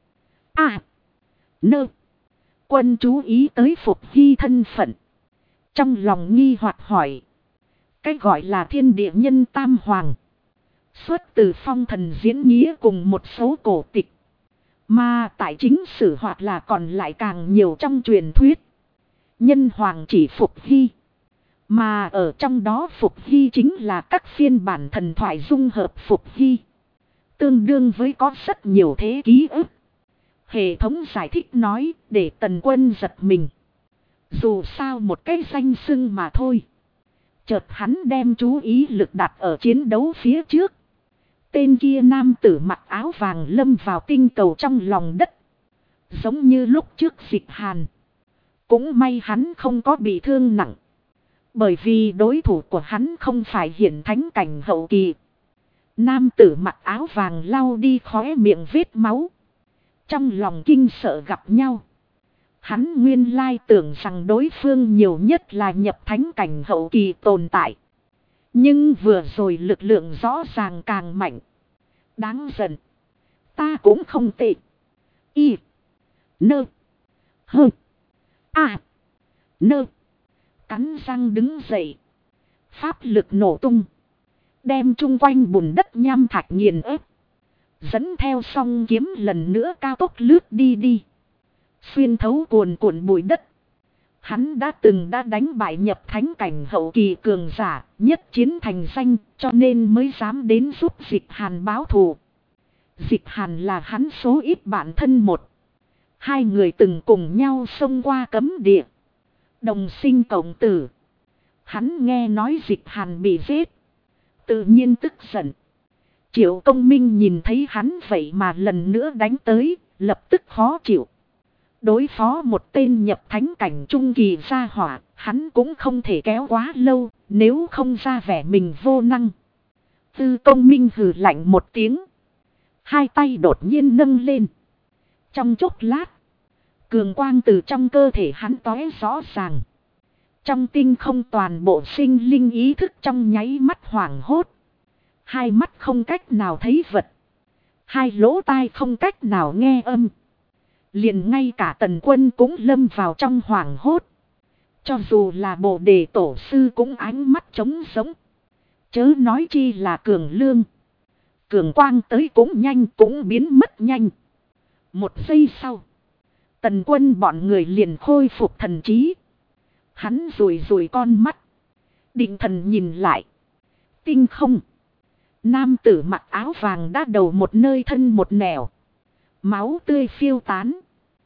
Nơ. Quân chú ý tới Phục Hy thân phận. Trong lòng nghi hoặc hỏi. Cái gọi là thiên địa nhân tam hoàng. Xuất từ phong thần diễn nghĩa cùng một số cổ tịch. Mà tại chính sử hoặc là còn lại càng nhiều trong truyền thuyết. Nhân hoàng chỉ Phục Hy. Mà ở trong đó Phục Hy chính là các phiên bản thần thoại dung hợp Phục Hy. Tương đương với có rất nhiều thế ký ức. Hệ thống giải thích nói để Tần Quân giật mình. Dù sao một cái danh xưng mà thôi. Chợt hắn đem chú ý lực đặt ở chiến đấu phía trước. Tên kia nam tử mặc áo vàng lâm vào tinh cầu trong lòng đất. Giống như lúc trước Dịch Hàn. Cũng may hắn không có bị thương nặng. Bởi vì đối thủ của hắn không phải hiển thánh cảnh hậu kỳ. Nam tử mặc áo vàng lau đi khóe miệng vết máu. Trong lòng kinh sợ gặp nhau. Hắn nguyên lai tưởng rằng đối phương nhiều nhất là nhập thánh cảnh hậu kỳ tồn tại. Nhưng vừa rồi lực lượng rõ ràng càng mạnh. Đáng giận. Ta cũng không tệ. Y. Nơ. Hơ. Nơ. Cắn răng đứng dậy. Pháp lực nổ tung. Đem chung quanh bùn đất nham thạch nghiền ép. Dẫn theo song kiếm lần nữa cao tốc lướt đi. Xuyên thấu cuồn cuộn bụi đất. Hắn đã đánh bại nhập thánh cảnh hậu kỳ cường giả, nhất chiến thành danh, cho nên mới dám đến giúp Dịch Hàn báo thù. Dịch Hàn là hắn số ít bạn thân một. Hai người từng cùng nhau xông qua cấm địa. Đồng sinh cộng tử. Hắn nghe nói Dịch Hàn bị giết. Tự nhiên tức giận. Triệu Công Minh nhìn thấy hắn vậy mà lần nữa đánh tới, lập tức khó chịu. Đối phó một tên nhập thánh cảnh trung kỳ gia hỏa, hắn cũng không thể kéo quá lâu, nếu không ra vẻ mình vô năng. Tư Công Minh hừ lạnh một tiếng. Hai tay đột nhiên nâng lên. Trong chốc lát, cường quang từ trong cơ thể hắn tóe rõ ràng. Trong tinh không toàn bộ sinh linh ý thức trong nháy mắt hoảng hốt. Hai mắt không cách nào thấy vật. Hai lỗ tai không cách nào nghe âm. Liền ngay cả Tần Quân cũng lâm vào trong hoảng hốt. Cho dù là Bồ Đề Tổ Sư cũng ánh mắt trống sống. Chớ nói chi là Cường Lương. Cường quang tới cũng nhanh cũng biến mất nhanh. Một giây sau. Tần Quân bọn người liền khôi phục thần trí. Hắn rùi con mắt. Định thần nhìn lại. Tinh không. Nam tử mặc áo vàng đã đầu một nơi thân một nẻo. Máu tươi phiêu tán.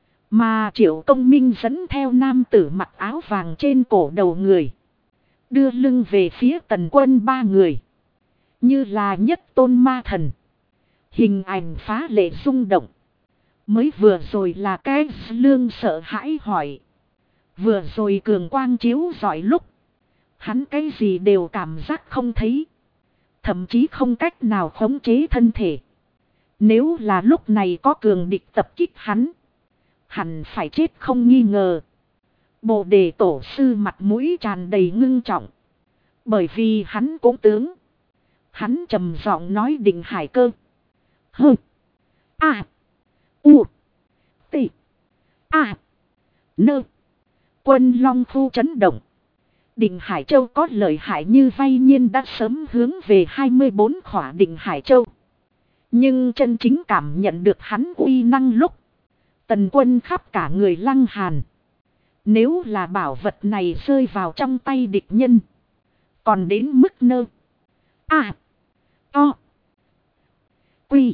Mà Triệu Công Minh dẫn theo nam tử mặc áo vàng trên cổ đầu người. Đưa lưng về phía Tần Quân ba người. Như là nhất tôn ma thần. Hình ảnh phá lệ rung động. Mới vừa rồi là cái Lương sợ hãi hỏi. Vừa rồi cường quang chiếu rọi lúc. Hắn cái gì đều cảm giác không thấy. Thậm chí không cách nào khống chế thân thể. Nếu là lúc này có cường địch tập kích hắn. Hẳn phải chết không nghi ngờ. Bồ Đề Tổ Sư mặt mũi tràn đầy ngưng trọng. Bởi vì hắn cũng tướng. Hắn trầm giọng nói Định Hải Cơ. Hơ. U. T. Nơ. Quân Long Phu chấn động. Định Hải Châu có lợi hại như vay nhiên đã sớm hướng về 24 khỏa Định Hải Châu. Nhưng chân chính cảm nhận được hắn uy năng lúc. Tần Quân khắp cả người lăng hàn. Nếu là bảo vật này rơi vào trong tay địch nhân. Còn đến mức nơ. To. Quy.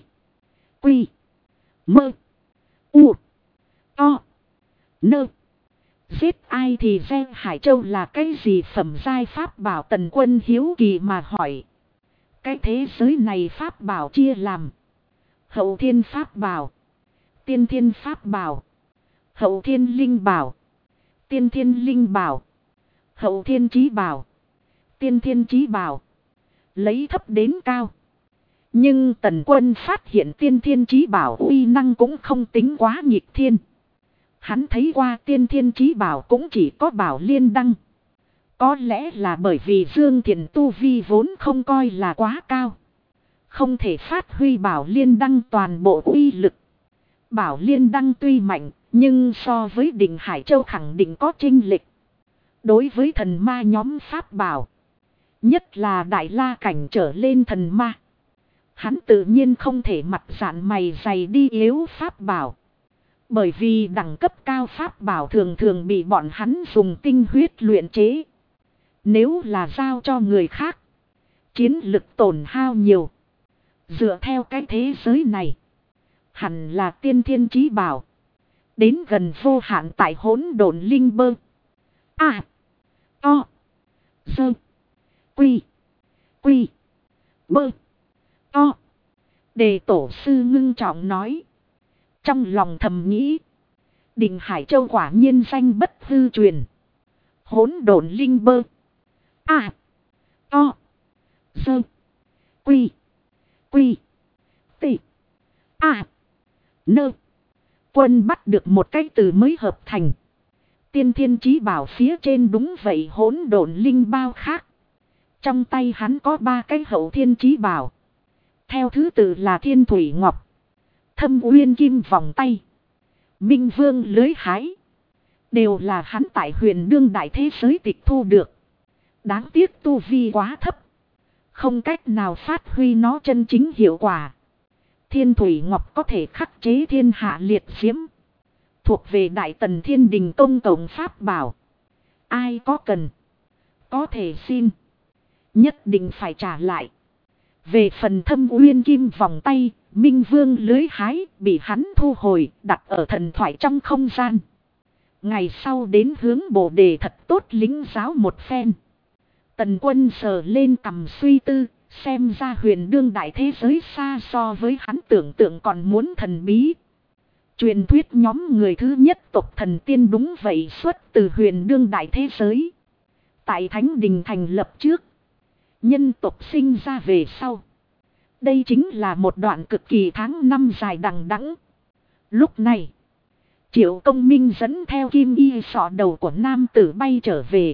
Mơ. U. To. Nơ. Giết ai thì ve Hải Châu là cái gì phẩm giai pháp bảo? Tần Quân hiếu kỳ mà hỏi. Cái thế giới này pháp bảo chia làm. Hậu thiên pháp bảo. Tiên thiên pháp bảo. Hậu thiên linh bảo. Tiên thiên linh bảo. Hậu thiên chí bảo. Tiên thiên chí bảo. Lấy thấp đến cao. Nhưng Tần Quân phát hiện tiên thiên chí bảo uy năng cũng không tính quá nghịch thiên. Hắn thấy qua tiên thiên chí bảo cũng chỉ có bảo liên đăng. Có lẽ là bởi vì Dương Thiện tu vi vốn không coi là quá cao. Không thể phát huy bảo liên đăng toàn bộ uy lực. Bảo liên đăng tuy mạnh, nhưng so với Định Hải Châu khẳng định có chênh lệch. Đối với thần ma nhóm pháp bảo, nhất là đại la cảnh trở lên thần ma, hắn tự nhiên không thể mặt dạn mày dày đi yếu pháp bảo. Bởi vì đẳng cấp cao pháp bảo thường thường bị bọn hắn dùng tinh huyết luyện chế. Nếu là giao cho người khác, chiến lực tổn hao nhiều. Dựa theo cái thế giới này, hẳn là tiên thiên chí bảo. Đến gần vô hạn tại hỗn độn linh bơ. A. O. Dơ. Quy. Quy. Bơ. O. Đề tổ sư ngưng trọng nói. Trong lòng thầm nghĩ. Định Hải Châu quả nhiên danh bất hư truyền. Hỗn độn linh bơ. A. O. Dơ. Quy. Quy. Tị. A. Nơ. Quân bắt được một cái từ mới hợp thành. Tiên thiên chí bảo phía trên đúng vậy hỗn độn linh bao khác. Trong tay hắn có 3 cái hậu thiên chí bảo. Theo thứ tự là Thiên Thủy Ngọc, Thâm Uyên Kim vòng tay, Minh Vương lưới hái. Đều là hắn tại Huyền Đương đại thế giới tịch thu được. Đáng tiếc tu vi quá thấp, không cách nào phát huy nó chân chính hiệu quả. Thiên Thủy Ngọc có thể khắc chế thiên hạ liệt diễm, thuộc về Đại Tần Thiên Đình công cộng pháp bảo. Ai có cần, có thể xin, nhất định phải trả lại. Về phần Thâm Uyên Kim vòng tay, Minh Vương lưới hái bị hắn thu hồi, đặt ở thần thoại trong không gian. Ngày sau đến hướng Bồ Đề thật tốt lính giáo một phen. Tần Quân sờ lên cằm suy tư, xem ra Huyền Đương đại thế giới xa so với hắn tưởng tượng còn muốn thần bí. Truyền thuyết nhóm người thứ nhất tộc thần tiên đúng vậy xuất từ Huyền Đương đại thế giới. Tại Thánh Đình thành lập trước, nhân tộc sinh ra về sau. Đây chính là một đoạn cực kỳ tháng năm dài đằng đẵng. Lúc này, Triệu Công Minh dẫn theo kim y sọ đầu của nam tử bay trở về.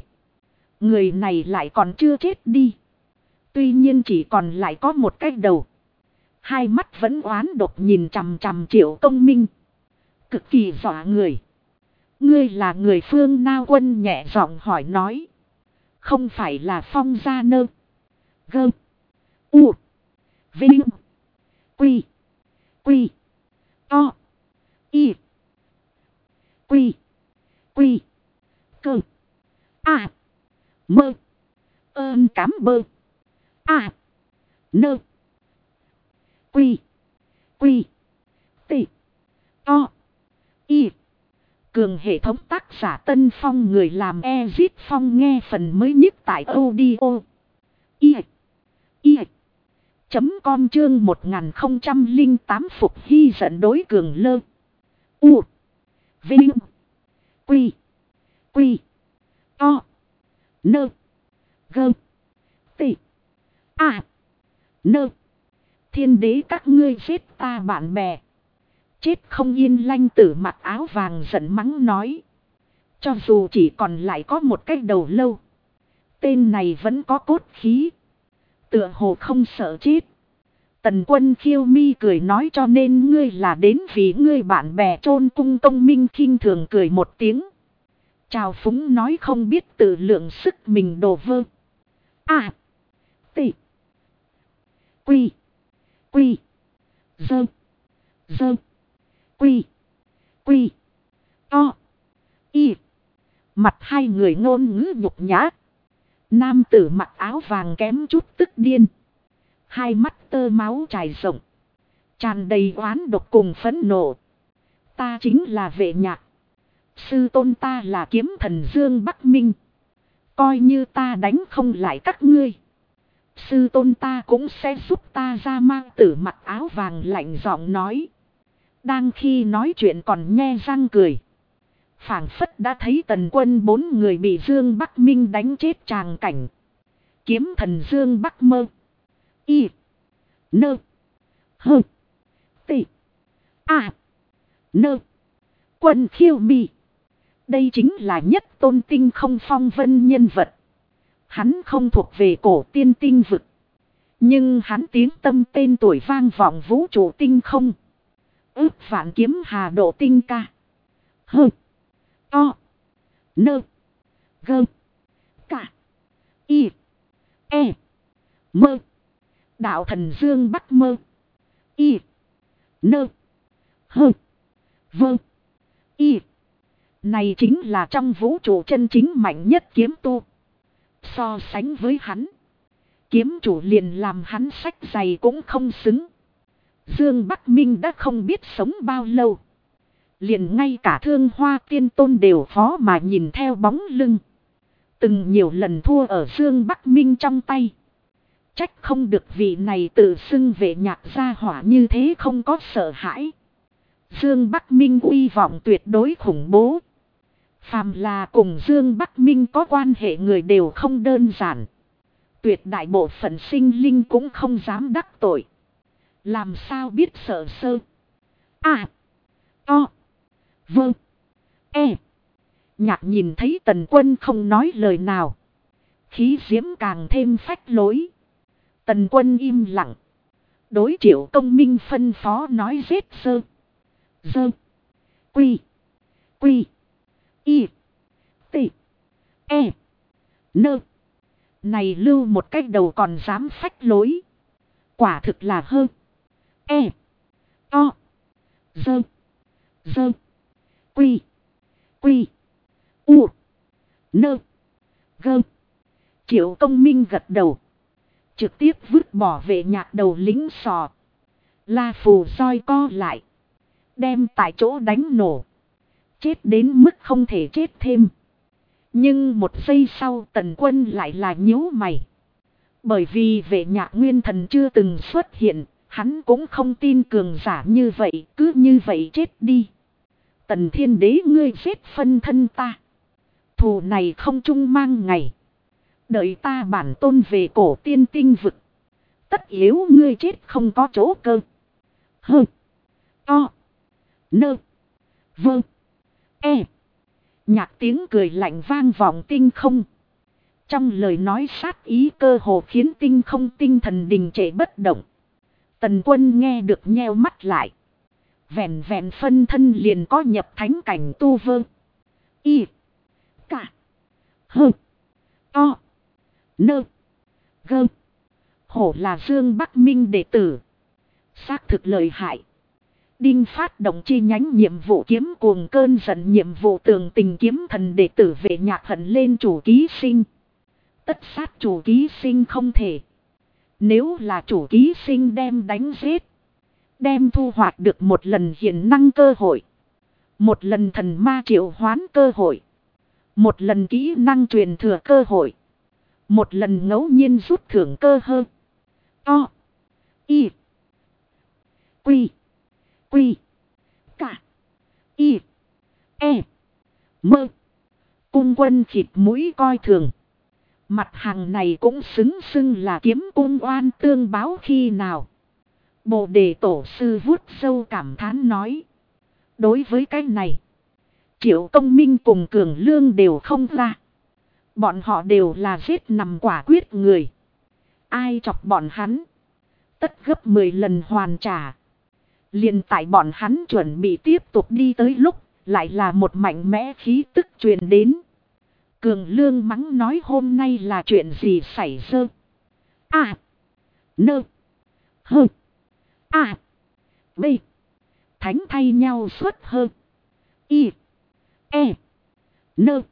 Người này lại còn chưa chết đi. Tuy nhiên chỉ còn lại có một cái đầu. Hai mắt vẫn oán độc nhìn chằm chằm Triệu Công Minh. Cực kỳ dọa người. Ngươi là người phương nào? Quân nhẹ giọng hỏi nói. Không phải là Phong Gia Nơ. Gơ. U. Vinh. Quy. Quy. O. Y. Quy. Quy. Cơ. A. Mơ. Ơn cám bơ. A. Nơ. Quy. Quy. Tị. O. Y. Cường hệ thống tác giả Tân Phong, người làm Ezit Phong, nghe phần mới nhất tại audio. Y. Y. .com chương 1008 Phục Hy giận đối Cường Lơ. U. Vinh. Quy. Quy. O. Nơ. Gơ. Tị. A. Nơ. Thiên đế các ngươi giết ta bạn bè. Chết không yên. Lanh tử mặc áo vàng giận mắng nói. Cho dù chỉ còn lại có một cái đầu lâu, tên này vẫn có cốt khí, tựa hồ không sợ chết. Tần Quân khiêu mi cười nói, cho nên ngươi là đến vì ngươi bạn bè chôn cung. Công Minh khinh thường cười một tiếng, chào phúng nói, không biết tự lượng sức mình đồ vơ. A. Tị. Quy. Quy. Dơ. Dơ. Quy. Quy. O. Y. Mặt hai người ngôn ngữ nhục nhã. Nam tử mặc áo vàng kém chút tức điên. Hai mắt tơ máu trải rộng, tràn đầy oán độc cùng phẫn nộ. Ta chính là Vệ Nhạc. Sư tôn ta là kiếm thần Dương Bắc Minh. Coi như ta đánh không lại các ngươi, sư tôn ta cũng sẽ giúp ta ra. Mang tử mặc áo vàng lạnh giọng nói. Đang khi nói chuyện còn nhe răng cười. Phảng phất đã thấy Tần Quân 4 người bị Dương Bắc Minh đánh chết tràng cảnh. Kiếm thần Dương Bắc Mơ. Y. Nơ. Hơ. Tị. A. Nơ. Quân Khiêu Mi. Đây chính là nhất tôn tinh không phong vân nhân vật. Hắn không thuộc về cổ tiên tinh vực. Nhưng hắn tiếng tâm tên tuổi vang vọng vũ trụ tinh không. Ước vạn kiếm hà độ tinh ca. Hơ. To. Nơ. Gơ. Cả. Y. E. Mơ. Đạo thần Dương Bắc Mơ. Y. Nơ. Hơ. Vơ. Y. Này chính là trong vũ trụ chân chính mạnh nhất kiếm tu. So sánh với hắn, kiếm chủ liền làm hắn sách giày cũng không xứng. Dương Bắc Minh đã không biết sống bao lâu. Liền ngay cả Thương Hoa Tiên Tôn đều khó mà nhìn theo bóng lưng. Từng nhiều lần thua ở Dương Bắc Minh trong tay. Trách không được vị này tự xưng vệ nhạc gia hỏa như thế không có sợ hãi. Dương Bắc Minh uy vọng tuyệt đối khủng bố. Phàm là cùng Dương Bắc Minh có quan hệ người đều không đơn giản. Tuyệt đại bộ phận sinh linh cũng không dám đắc tội. Làm sao biết sợ sơ. À. To. Vâng. E. Nhạc nhìn thấy Tần Quân không nói lời nào. Khí diễm càng thêm phách lối. Tần Quân im lặng. Đối Triệu Công Minh phân phó nói giết sơ. Dơ. Quy. Quy. Y. T. E. Nơ. Này lưu một cách đầu còn dám phách lối. Quả thực là hơ. E. To. Dơ. Dơ. Quy. Quy. U. Nơ. Gơ. Triệu Công Minh gật đầu. Trực tiếp vứt bỏ vệ nhạc đầu lính sò. La phù soi co lại. Đem tại chỗ đánh nổ. Chết đến mức không thể chết thêm. Nhưng một giây sau Tần Quân lại là nhíu mày. Bởi vì vệ nhạc nguyên thần chưa từng xuất hiện. Hắn cũng không tin cường giả như vậy. Cứ như vậy chết đi. Tần Thiên Đế ngươi giết phân thân ta. Thù này không chung mang ngày. Đợi ta bản tôn về cổ tiên tinh vực. Tất yếu ngươi chết không có chỗ cơ. Hơ. To. Nơ. Vơ. E. Nhạc tiếng cười lạnh vang vọng tinh không. Trong lời nói sát ý cơ hồ khiến tinh không tinh thần đình trệ bất động. Tần Quân nghe được nheo mắt lại. Vẹn vẹn phân thân liền có nhập thánh cảnh tu vơ. Y. Cả. Hơ. To. Nơ. Gơ. Hổ là Dương Bắc Minh đệ tử. Xác thực lợi hại. Đinh phát động chi nhánh nhiệm vụ kiếm cuồng cơn giận nhiệm vụ tường tình kiếm thần đệ tử vệ nhạc hận lên chủ ký sinh. Tất sát chủ ký sinh không thể. Nếu là chủ ký sinh đem đánh giết. Đem thu hoạch được một lần hiện năng cơ hội. Một lần thần ma triệu hoán cơ hội. Một lần kỹ năng truyền thừa cơ hội. Một lần ngẫu nhiên rút thưởng cơ hơn. To. Y. Quy. Quy. Cả. Y. E. Mơ. Cung quân khịt mũi coi thường. Mặt hàng này cũng xứng xưng là kiếm cung oan tương báo khi nào. Bồ đề tổ sư vuốt râu cảm thán nói. Đối với cái này. Triệu Công Minh cùng Cường Lương đều không ra. Bọn họ đều là giết nằm quả quyết người. Ai chọc bọn hắn. Tất gấp 10 lần hoàn trả. Liền tại bọn hắn chuẩn bị tiếp tục đi tới lúc. Lại là một mạnh mẽ khí tức truyền đến. Cường Lương mắng nói hôm nay là chuyện gì xảy ra. À. Nơ. Hơ. À. B. Thánh thay nhau suốt hơ. Y. E. Nơ.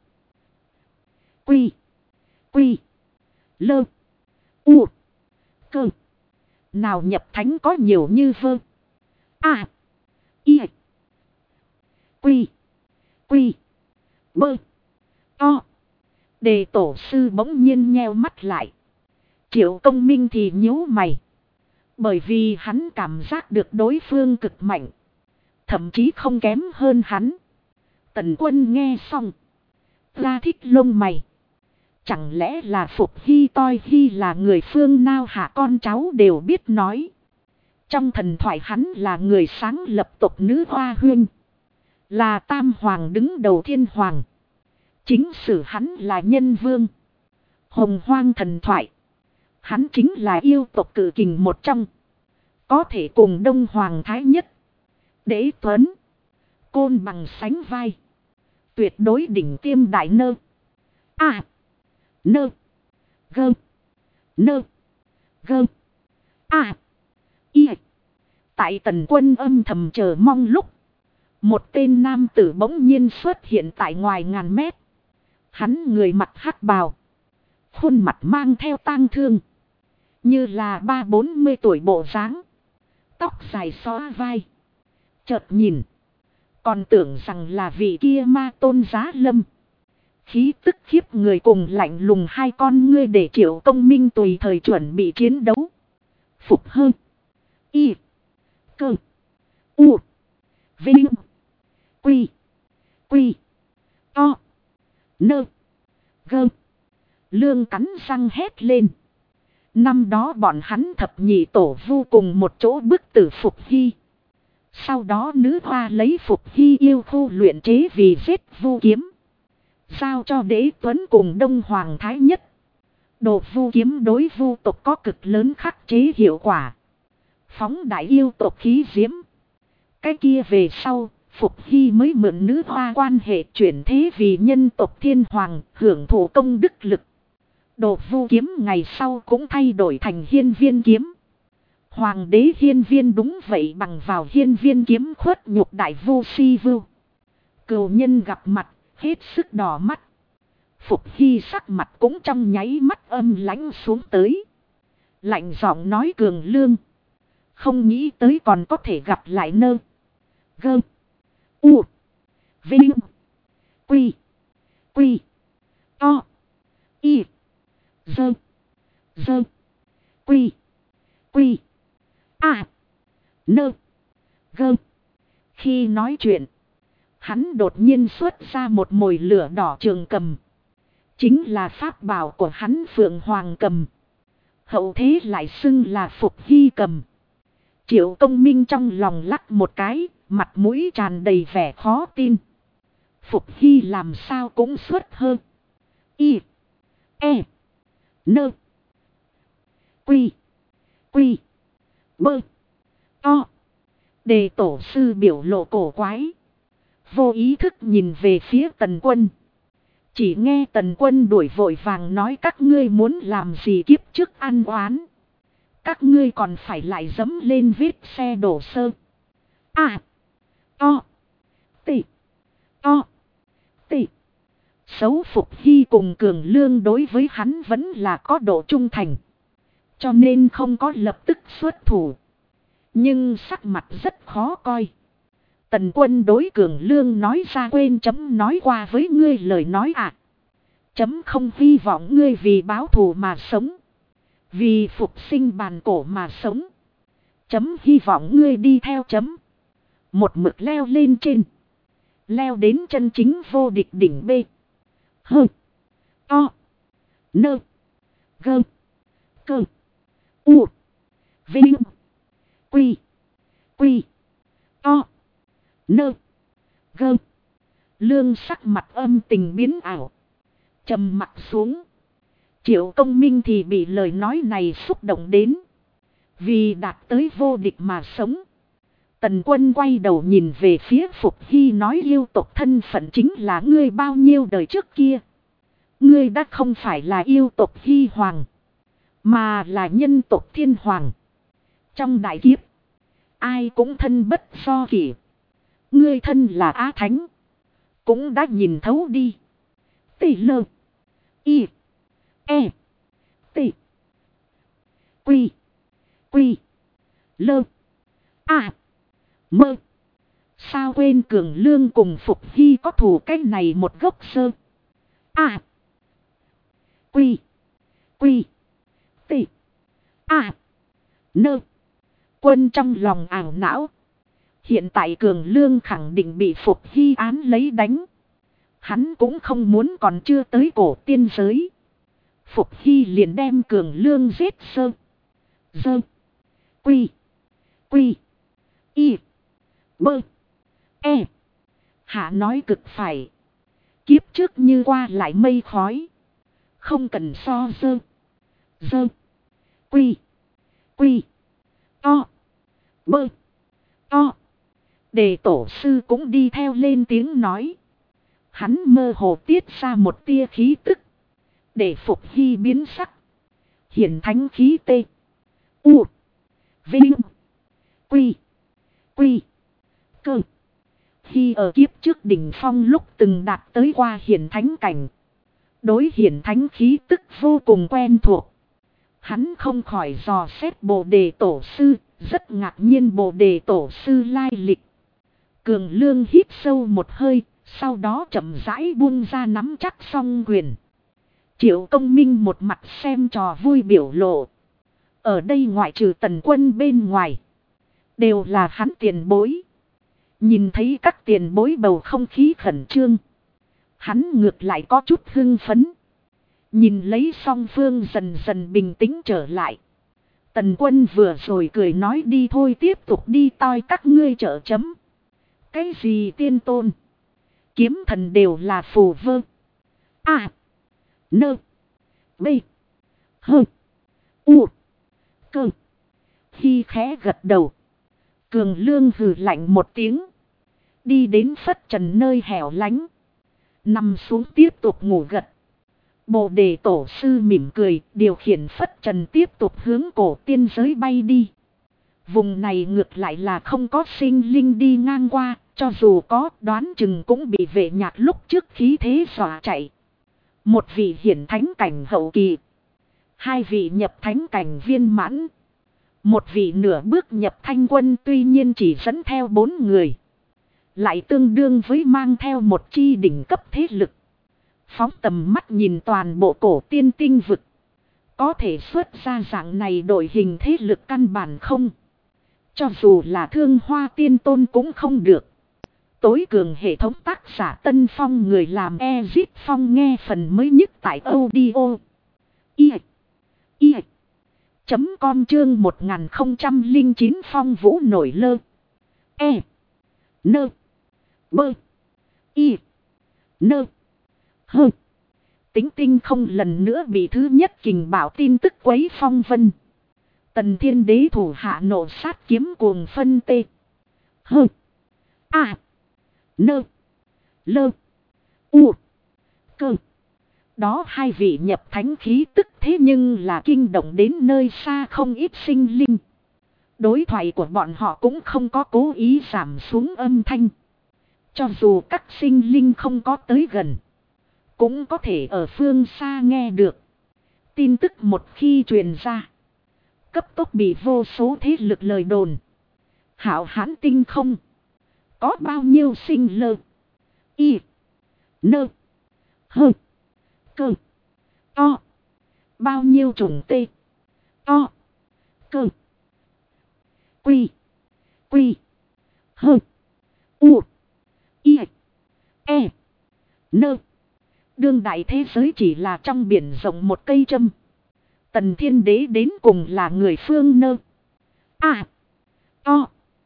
Quy. Quy. Lơ. U. Cơ. Nào nhập thánh có nhiều như vơ. À. Y. Quy. Quy. Bơ. To. Đề tổ sư bỗng nhiên nheo mắt lại. Triệu Công Minh thì nhíu mày. Bởi vì hắn cảm giác được đối phương cực mạnh. Thậm chí không kém hơn hắn. Tần Quân nghe xong. Ra thích lông mày. Chẳng lẽ là Phục Hy Toi Hy là người phương nào hả, con cháu đều biết nói. Trong thần thoại hắn là người sáng lập tộc nữ Hoa Huyên. Là tam hoàng đứng đầu thiên hoàng. Chính sử hắn là nhân vương. Hồng Hoang thần thoại. Hắn chính là yêu tộc cử kình một trong. Có thể cùng Đông Hoàng Thái Nhất, Đế Tuấn, Côn Bằng sánh vai. Tuyệt đối đỉnh tiêm đại nơ. À. Nơ. Gơ. Nơ. Gơ. À. Y. Tại Tần Quân âm thầm chờ mong lúc. Một tên nam tử bỗng nhiên xuất hiện tại ngoài ngàn mét. Hắn người mặc hắc bào. Khuôn mặt mang theo tang thương. Như là 30-40 tuổi bộ dáng. Tóc dài xõa vai. Chợt nhìn. Còn tưởng rằng là vị kia ma tôn Giá Lâm. Khí tức khiếp người cùng lạnh lùng hai con ngươi để Triệu Công Minh tùy thời chuẩn bị chiến đấu. Phục hơn. Y. Cơ. U. Vinh. Quy. Quy. To. Nơ. Gơ. Lương cắn răng hét lên. Năm đó bọn hắn thập nhị tổ vu cùng một chỗ bức tử Phục Hy. Sau đó nữ hoa lấy Phục Hy yêu khu luyện chế vì giết vu kiếm. Giao cho Đế Tuấn cùng Đông Hoàng Thái Nhất. Đồ vu kiếm đối vu tộc có cực lớn khắc chế hiệu quả. Phóng đại yêu tộc khí diễm. Cái kia về sau, Phục Hy mới mượn nữ hoa quan hệ chuyển thế vì nhân tộc thiên hoàng, hưởng thụ công đức lực. Đồ vu kiếm ngày sau cũng thay đổi thành hiên viên kiếm. Hoàng đế hiên viên đúng vậy bằng vào hiên viên kiếm khuất nhục đại vu si vưu. Cừu nhân gặp mặt, hết sức đỏ mắt. Phục Hy sắc mặt cũng trong nháy mắt âm lãnh xuống tới. Lạnh giọng nói Cường Lương. Không nghĩ tới còn có thể gặp lại nơ. Gơ. U. Vinh. Quy. Quy. To. Y. Dơ. Dơ. Quy. Quy. À. Nơ. Gơ. Khi nói chuyện. Hắn đột nhiên xuất ra một mồi lửa đỏ trường cầm. Chính là pháp bảo của hắn Phượng Hoàng cầm. Hậu thế lại xưng là Phục Hy cầm. Triệu Công Minh trong lòng lắc một cái, mặt mũi tràn đầy vẻ khó tin. Phục Hy làm sao cũng xuất hơn. Y. E. Nơ. Quy. Quy. Bơ. To. Đề tổ sư biểu lộ cổ quái. Vô ý thức nhìn về phía Tần Quân. Chỉ nghe Tần Quân đuổi vội vàng nói các ngươi muốn làm gì kiếp trước ăn oán. Các ngươi còn phải lại dẫm lên vết xe đổ sơ. À. To. Tị. To. Tị. Xấu Phục Hy cùng Cường Lương đối với hắn vẫn là có độ trung thành. Cho nên không có lập tức xuất thủ. Nhưng sắc mặt rất khó coi. Tần Quân đối Cường Lương nói ra quên chấm nói qua với ngươi lời nói à. Chấm không hy vọng ngươi vì báo thù mà sống. Vì phục sinh bàn cổ mà sống. Chấm hy vọng ngươi đi theo chấm. Một mực leo lên trên. Leo đến chân chính vô địch đỉnh B. Hơ. To. Nơ. Gơ. Cơ. U. Vinh. Quy. Quy. To. Nơ. Gơ. Lương sắc mặt âm tình biến ảo. Trầm mặt xuống. Triệu Công Minh thì bị lời nói này xúc động đến. Vì đạt tới vô địch mà sống. Tần Quân quay đầu nhìn về phía Phục Hy nói yêu tộc thân phận chính là ngươi bao nhiêu đời trước kia. Ngươi đã không phải là yêu tộc Hy Hoàng. Mà là nhân tộc Thiên Hoàng. Trong đại kiếp. Ai cũng thân bất do kỷ. Ngươi thân là Á Thánh. Cũng đã nhìn thấu đi. Tỷ lơ. Y. E. Tỷ. Quy. Quy. Lơ. À. Mơ. Sao quên Cường Lương cùng Phục Hy có thù cách này một gốc sơ. À. Quy. Quy. Tỷ. À. Nơ. Quân trong lòng ảo não. Hiện tại Cường Lương khẳng định bị Phục Hy án lấy đánh. Hắn cũng không muốn còn chưa tới cổ tiên giới. Phục Hy liền đem Cường Lương giết sơ. Dơ. Quy. Quy. Y. Bơ. E. Hạ nói cực phải. Kiếp trước như qua lại mây khói. Không cần so dơ. Dơ. Quy. Quy. To. Bơ. To. Đề tổ sư cũng đi theo lên tiếng nói. Hắn mơ hồ tiết ra một tia khí tức. Để Phục Hy biến sắc. Hiển thánh khí tê. U. Vinh. Quy. Quy. Cơ. Hy ở kiếp trước đỉnh phong lúc từng đạt tới qua hiển thánh cảnh. Đối hiển thánh khí tức vô cùng quen thuộc. Hắn không khỏi dò xét Bồ Đề tổ sư. Rất ngạc nhiên Bồ Đề tổ sư lai lịch. Cường Lương hít sâu một hơi. Sau đó chậm rãi buông ra nắm chắc song quyền. Triệu Công Minh một mặt xem trò vui biểu lộ. Ở đây ngoại trừ Tần Quân bên ngoài. Đều là hắn tiền bối. Nhìn thấy các tiền bối bầu không khí khẩn trương. Hắn ngược lại có chút hưng phấn. Nhìn lấy song phương dần dần bình tĩnh trở lại. Tần Quân vừa rồi cười nói đi thôi tiếp tục đi toi các ngươi trợ chấm. Cái gì tiên tôn? Kiếm thần đều là phù vơ. A. Nơ. B. Hơ. U. Cơ. Khi khẽ gật đầu. Cường Lương hừ lạnh một tiếng. Đi đến phất trần nơi hẻo lánh. Nằm xuống tiếp tục ngủ gật. Bồ Đề tổ sư mỉm cười. Điều khiển phất trần tiếp tục hướng cổ tiên giới bay đi. Vùng này ngược lại là không có sinh linh đi ngang qua. Cho dù có đoán chừng cũng bị vệ nhạc lúc trước khí thế dọa chạy. Một vị hiển thánh cảnh hậu kỳ. Hai vị nhập thánh cảnh viên mãn. Một vị nửa bước nhập thanh quân tuy nhiên chỉ dẫn theo 4 người. Lại tương đương với mang theo một chi đỉnh cấp thế lực. Phóng tầm mắt nhìn toàn bộ cổ tiên tinh vực. Có thể xuất ra dạng này đội hình thế lực căn bản không. Cho dù là Thương Hoa Tiên Tôn cũng không được. Tối cường hệ thống tác giả Tân Phong người làm Ezit Phong nghe phần mới nhất tại audio. Com chương 1009 Phong Vũ nổi lơ. E. Nơ. Bơ. Y. Nơ. Hơ. Tính tinh không lần nữa bị thứ nhất kình bảo tin tức quấy phong vân. Tần Thiên Đế thủ hạ nổ sát kiếm cuồng phân tê. Hơ. A. Nơ. Lơ. U. Cơ. Đó hai vị nhập thánh khí tức thế nhưng là kinh động đến nơi xa không ít sinh linh. Đối thoại của bọn họ cũng không có cố ý giảm xuống âm thanh. Cho dù các sinh linh không có tới gần. Cũng có thể ở phương xa nghe được. Tin tức một khi truyền ra. Cấp tốc bị vô số thế lực lời đồn. Hảo hán tinh không. Có bao nhiêu sinh lơ. Y. Nơ. Hơ. Cơ. To. Bao nhiêu chủng tê. To. Cơ. Quy. Quy. Hơ. U. Y. E. Nơ. Đương đại thế giới chỉ là trong biển rộng một cây châm. Tần Thiên Đế đến cùng là người phương nơ. A. To.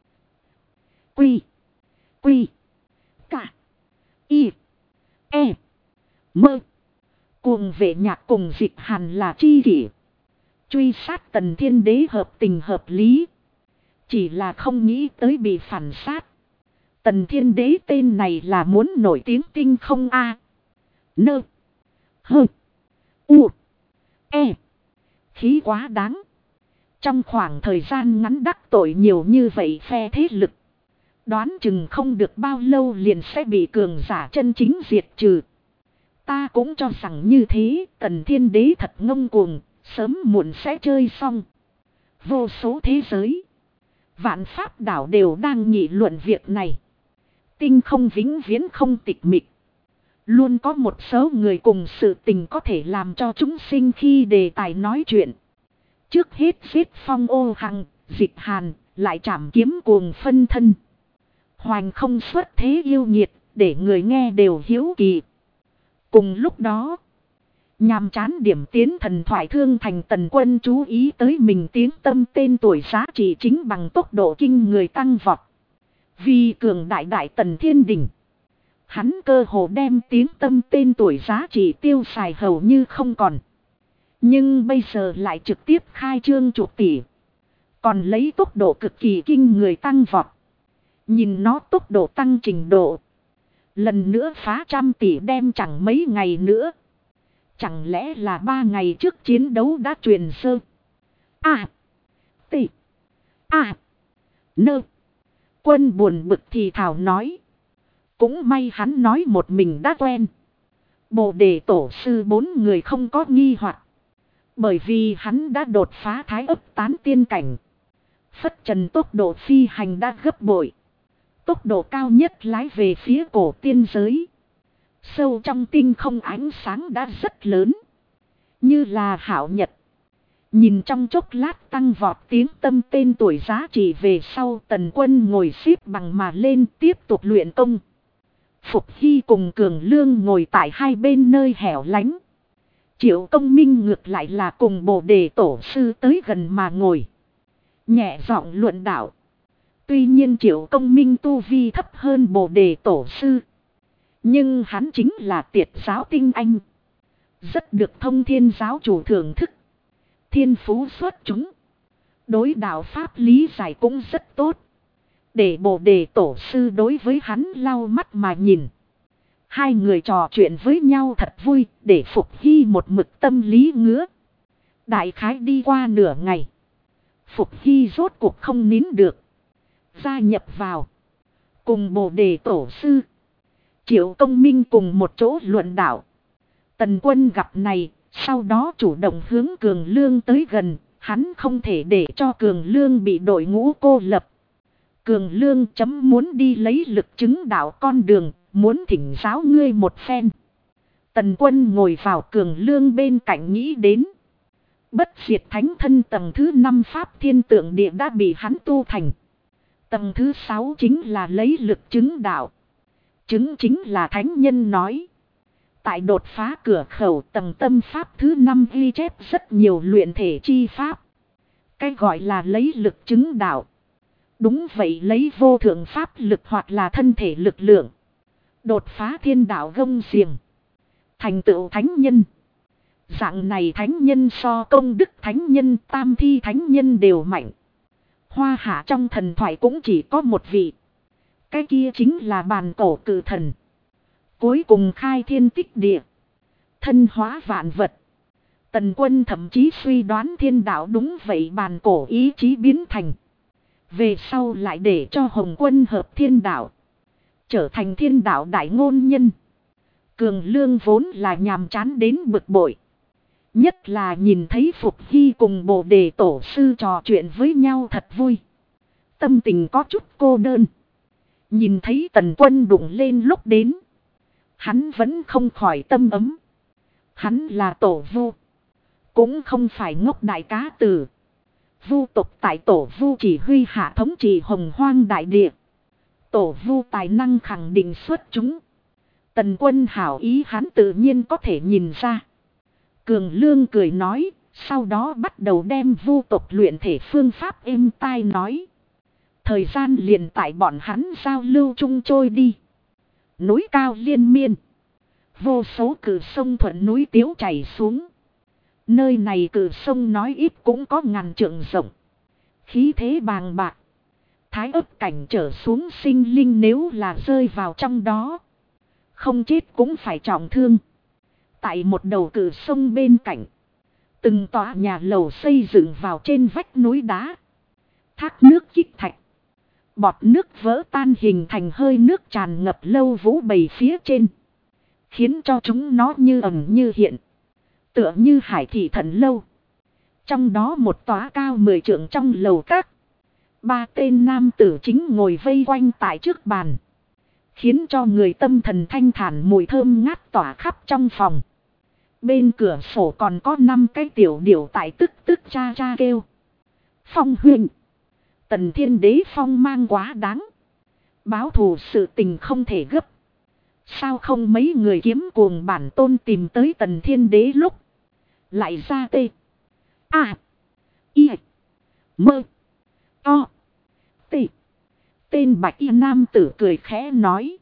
Quy. Quy. Cả. Y. E. Mơ. Cuồng vệ nhạc cùng Dịch Hàn là chi kỷ. Truy sát Tần Thiên Đế hợp tình hợp lý. Chỉ là không nghĩ tới bị phản sát. Tần Thiên Đế tên này là muốn nổi tiếng tinh không a. Nơ. Hơ. U. E. Khí quá đáng. Trong khoảng thời gian ngắn đắc tội nhiều như vậy phe thế lực. Đoán chừng không được bao lâu liền sẽ bị cường giả chân chính diệt trừ. Ta cũng cho rằng như thế, Tần Thiên Đế thật ngông cuồng, sớm muộn sẽ chơi xong. Vô số thế giới. Vạn pháp đảo đều đang nghị luận việc này. Tinh không vĩnh viễn không tịch mịch. Luôn có một số người cùng sự tình có thể làm cho chúng sinh khi đề tài nói chuyện. Trước hết giết Phong Ô Hằng, Dịch Hàn, lại chảm kiếm cuồng phân thân. Hoành không xuất thế yêu nhiệt, để người nghe đều hiếu kỳ. Cùng lúc đó, nhàm chán điểm tiến thần thoại Thương Thành Tần Quân chú ý tới mình tiếng tâm tên tuổi giá trị chính bằng tốc độ kinh người tăng vọt. Vì cường đại Tần Thiên Đình, hắn cơ hồ đem tiếng tâm tên tuổi giá trị tiêu xài hầu như không còn. Nhưng bây giờ lại trực tiếp khai trương chục tỷ. Còn lấy tốc độ cực kỳ kinh người tăng vọt. Nhìn nó tốc độ tăng trình độ. Lần nữa phá 100 tỷ đem chẳng mấy ngày nữa. Chẳng lẽ là 3 ngày trước chiến đấu đã truyền sơ. Tỷ. Nơ. Quân buồn bực thì thảo nói. Cũng may hắn nói một mình đã quen. Bồ đề tổ sư 4 người không có nghi hoặc. Bởi vì hắn đã đột phá thái ấp tán tiên cảnh. Phất trần tốc độ phi hành đã gấp bội. Tốc độ cao nhất lái về phía cổ tiên giới. Sâu trong tinh không ánh sáng đã rất lớn. Như là hảo nhật. Nhìn trong chốc lát tăng vọt tiếng tâm tên tuổi giá trị về sau, Tần Quân ngồi xếp bằng mà lên tiếp tục luyện công. Phục Hy cùng Cường Lương ngồi tại hai bên nơi hẻo lánh. Triệu Công Minh ngược lại là cùng Bồ đề tổ sư tới gần mà ngồi. Nhẹ giọng luận đạo. Tuy nhiên Triệu Công Minh tu vi thấp hơn Bồ đề tổ sư. Nhưng hắn chính là Tiệt giáo tinh anh. Rất được Thông Thiên giáo chủ thưởng thức. Thiên phú xuất chúng. Đối đạo pháp lý giải cũng rất tốt. Để Bồ đề tổ sư đối với hắn lau mắt mà nhìn. Hai người trò chuyện với nhau thật vui, để Phục Hy một mực tâm lý ngứa. Đại khái đi qua nửa ngày. Phục Hy rốt cuộc không nín được. Gia nhập vào. Cùng Bồ đề tổ sư. Triệu Công Minh cùng một chỗ luận đạo. Tần Quân gặp này, sau đó chủ động hướng Cường Lương tới gần. Hắn không thể để cho Cường Lương bị đội ngũ cô lập. Cường Lương chấm muốn đi lấy lực chứng đạo con đường, muốn thỉnh giáo ngươi một phen. Tần Quân ngồi vào Cường Lương bên cạnh nghĩ đến. Bất diệt thánh thân tầng thứ 5 pháp thiên tượng địa đã bị hắn tu thành. Tầng thứ 6 chính là lấy lực chứng đạo. Chứng chính là thánh nhân nói. Tại đột phá cửa khẩu tầng tâm pháp thứ 5 ghi chép rất nhiều luyện thể chi pháp. Cái gọi là lấy lực chứng đạo. Đúng vậy, lấy vô thượng pháp lực hoặc là thân thể lực lượng. Đột phá thiên đạo gông xiềng. Thành tựu thánh nhân. Dạng này thánh nhân so công đức thánh nhân, tam thi thánh nhân đều mạnh. Hoa hạ trong thần thoại cũng chỉ có một vị. Cái kia chính là bàn cổ cự thần. Cuối cùng khai thiên tích địa. Thân hóa vạn vật. Tần Quân thậm chí suy đoán thiên đạo đúng vậy bàn cổ ý chí biến thành. Về sau lại để cho Hồng Quân hợp thiên đạo. Trở thành thiên đạo đại ngôn nhân. Cường Lương vốn là nhàm chán đến bực bội. Nhất là nhìn thấy Phục Hy cùng Bồ đề tổ sư trò chuyện với nhau thật vui. Tâm tình có chút cô đơn. Nhìn thấy Tần Quân đụng lên lúc đến. Hắn vẫn không khỏi tâm ấm. Hắn là tổ vu. Cũng không phải ngốc đại cá tử. Vu tộc tại tổ vu chỉ huy hạ thống trị hồng hoang đại địa. Tổ vu tài năng khẳng định xuất chúng. Tần Quân hảo ý hắn tự nhiên có thể nhìn ra. Cường Lương cười nói, sau đó bắt đầu đem vu tộc luyện thể phương pháp êm tai nói. Thời gian liền tại bọn hắn giao lưu chung trôi đi. Núi cao liên miên. Vô số cử sông thuận núi tiếu chảy xuống. Nơi này cử sông nói ít cũng có ngàn trượng rộng. Khí thế bàng bạc. Thái ấp cảnh trở xuống sinh linh nếu là rơi vào trong đó. Không chết cũng phải trọng thương. Tại một đầu cử sông bên cạnh. Từng tòa nhà lầu xây dựng vào trên vách núi đá. Thác nước kích thạch. Bọt nước vỡ tan hình thành hơi nước tràn ngập lâu vũ bầy phía trên. Khiến cho chúng nó như ẩn như hiện. Tựa như hải thị thần lâu. Trong đó một tòa cao 10 trượng trong lầu các. 3 tên nam tử chính ngồi vây quanh tại trước bàn. Khiến cho người tâm thần thanh thản mùi thơm ngát tỏa khắp trong phòng. Bên cửa sổ còn có 5 cái tiểu điểu tại tức tức cha cha kêu. Phong huynh. Tần Thiên Đế phong mang quá đáng. Báo thù sự tình không thể gấp. Sao không mấy người kiếm cuồng bản tôn tìm tới Tần Thiên Đế lúc. Lại ra tê. A. I. Mơ. O. T. Tên bạch y nam tử cười khẽ nói.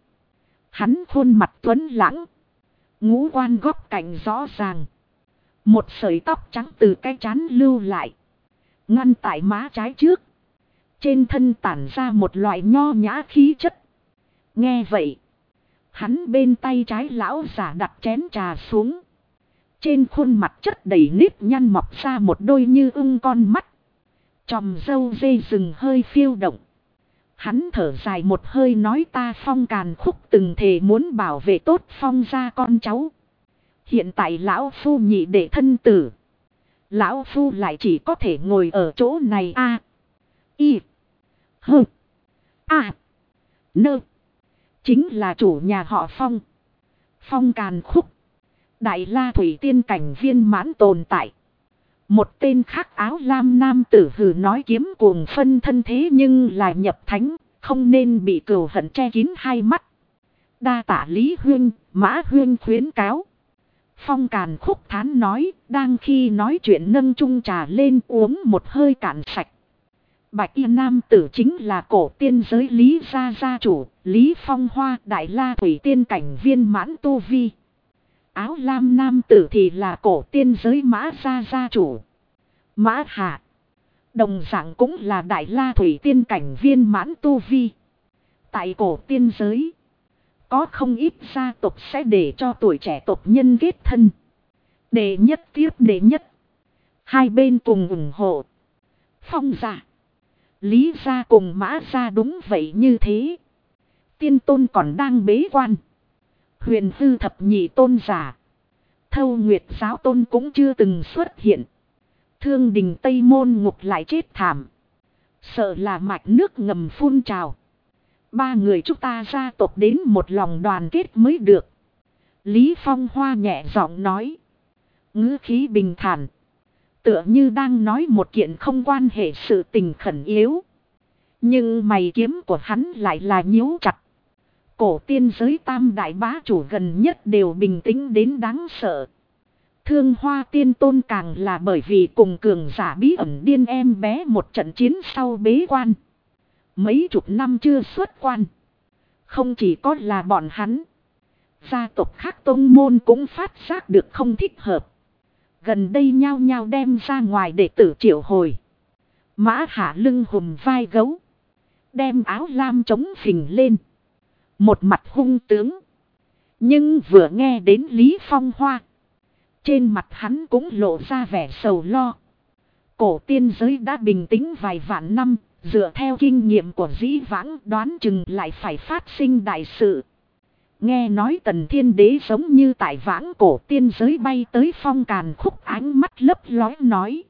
Hắn khuôn mặt tuấn lãng. Ngũ quan góc cạnh rõ ràng. Một sợi tóc trắng từ cái trán lưu lại. Ngăn tại má trái trước. Trên thân tản ra một loại nho nhã khí chất. Nghe vậy. Hắn bên tay trái lão giả đặt chén trà xuống. Trên khuôn mặt chất đầy nếp nhăn mọc ra một đôi như ưng con mắt. Chòm râu dê rừng hơi phiêu động. Hắn thở dài một hơi nói ta Phong Càn Khúc từng thề muốn bảo vệ tốt Phong gia con cháu. Hiện tại lão phu nhị đệ thân tử. Lão phu lại chỉ có thể ngồi ở chỗ này a. I. H. A. Nơ. Chính là chủ nhà họ Phong. Phong Càn Khúc. Đại La Thủy Tiên cảnh viên mãn tồn tại. Một tên khác áo lam nam tử hừ nói kiếm cuồng phân thân thế nhưng là nhập thánh. Không nên bị cừu hận che kín hai mắt. Đa tạ Lý Huyên, Mã Huyên khuyến cáo. Phong Càn Khúc thán nói, đang khi nói chuyện nâng chung trà lên uống một hơi cạn sạch. Bạch y nam tử chính là cổ tiên giới Lý gia gia chủ, Lý Phong Hoa Đại La Thủy Tiên cảnh viên mãn tu vi. Áo lam nam tử thì là cổ tiên giới Mã gia gia chủ. Mã Hạ. Đồng dạng cũng là Đại La Thủy Tiên cảnh viên mãn tu vi. Tại cổ tiên giới. Có không ít gia tộc sẽ để cho tuổi trẻ tộc nhân kết thân. Đệ nhất tiếp đệ nhất. Hai bên cùng ủng hộ. Phong gia. Lý gia cùng Mã gia đúng vậy như thế. Tiên tôn còn đang bế quan. Huyền hư thập nhị tôn giả. Thâu Nguyệt giáo tôn cũng chưa từng xuất hiện. Thương đình Tây Môn Ngục lại chết thảm. Sợ là mạch nước ngầm phun trào. Ba người chúng ta gia tộc đến một lòng đoàn kết mới được. Lý Phong Hoa nhẹ giọng nói. Ngữ khí bình thản. Tựa như đang nói một kiện không quan hệ sự tình khẩn yếu. Nhưng mày kiếm của hắn lại là nhíu chặt. Cổ tiên giới tam đại bá chủ gần nhất đều bình tĩnh đến đáng sợ. Thương Hoa Tiên Tôn càng là bởi vì cùng cường giả bí ẩn điên em bé một trận chiến sau bế quan. Mấy chục năm chưa xuất quan. Không chỉ có là bọn hắn. Gia tộc khác tông môn cũng phát giác được không thích hợp. Gần đây nhao nhao đem ra ngoài để tử triệu hồi. Mã Hạ lưng hùm vai gấu. Đem áo lam chống phình lên. Một mặt hung tướng. Nhưng vừa nghe đến Lý Phong Hoa. Trên mặt hắn cũng lộ ra vẻ sầu lo. Cổ tiên giới đã bình tĩnh vài vạn năm. Dựa theo kinh nghiệm của dĩ vãng đoán chừng lại phải phát sinh đại sự. Nghe nói Tần Thiên Đế giống như tại vãng cổ tiên giới bay tới Phong Càn Khúc ánh mắt lấp lóe nói.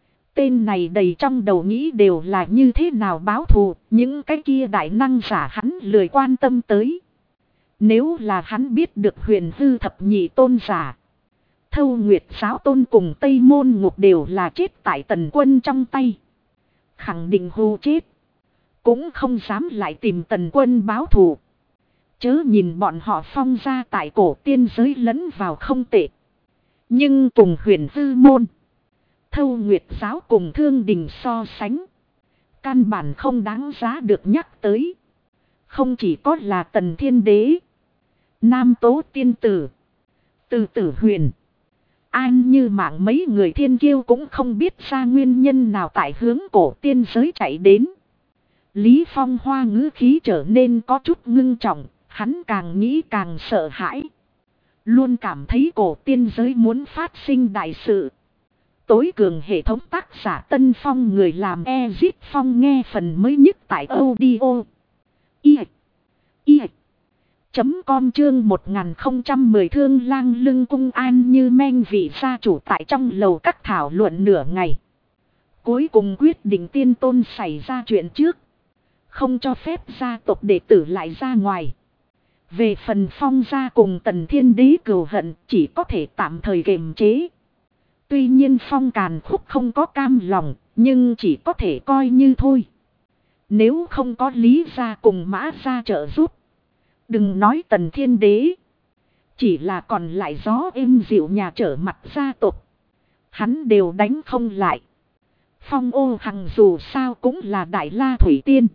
Tên này đầy trong đầu nghĩ đều là như thế nào báo thù, những cái kia đại năng giả hắn lười quan tâm tới. Nếu là hắn biết được huyền hư thập nhị tôn giả. Thâu Nguyệt giáo tôn cùng Tây Môn Ngục đều là chết tại Tần Quân trong tay. Khẳng định hù chết. Cũng không dám lại tìm Tần Quân báo thù. Chớ nhìn bọn họ Phong ra tại cổ tiên giới lẫn vào không tệ. Nhưng cùng huyền hư môn. Thâu Nguyệt giáo cùng Thương Đình so sánh. Căn bản không đáng giá được nhắc tới. Không chỉ có là Tần Thiên Đế. Nam Tố Tiên Tử. Từ Tử Huyền. An như mạng mấy người thiên kiêu cũng không biết ra nguyên nhân nào tại hướng cổ tiên giới chạy đến. Lý Phong Hoa ngữ khí trở nên có chút ngưng trọng, hắn càng nghĩ càng sợ hãi. Luôn cảm thấy cổ tiên giới muốn phát sinh đại sự. Tối cường hệ thống tác giả Tân Phong người làm Ezit Phong nghe phần mới nhất tại audio. Com chương 1010 Thương Lang Lưng Cung An như men vị gia chủ tại trong lầu các thảo luận nửa ngày. Cuối cùng quyết định tiên tôn xảy ra chuyện trước. Không cho phép gia tộc đệ tử lại ra ngoài. Về phần Phong gia cùng Tần Thiên Đế cừu hận chỉ có thể tạm thời kiềm chế. Tuy nhiên Phong Càn Khúc không có cam lòng, nhưng chỉ có thể coi như thôi. Nếu không có Lý gia cùng Mã gia trợ giúp. Đừng nói Tần Thiên Đế. Chỉ là còn lại gió êm dịu nhà trở mặt gia tộc. Hắn đều đánh không lại. Phong Ô Hằng dù sao cũng là Đại La Thủy Tiên.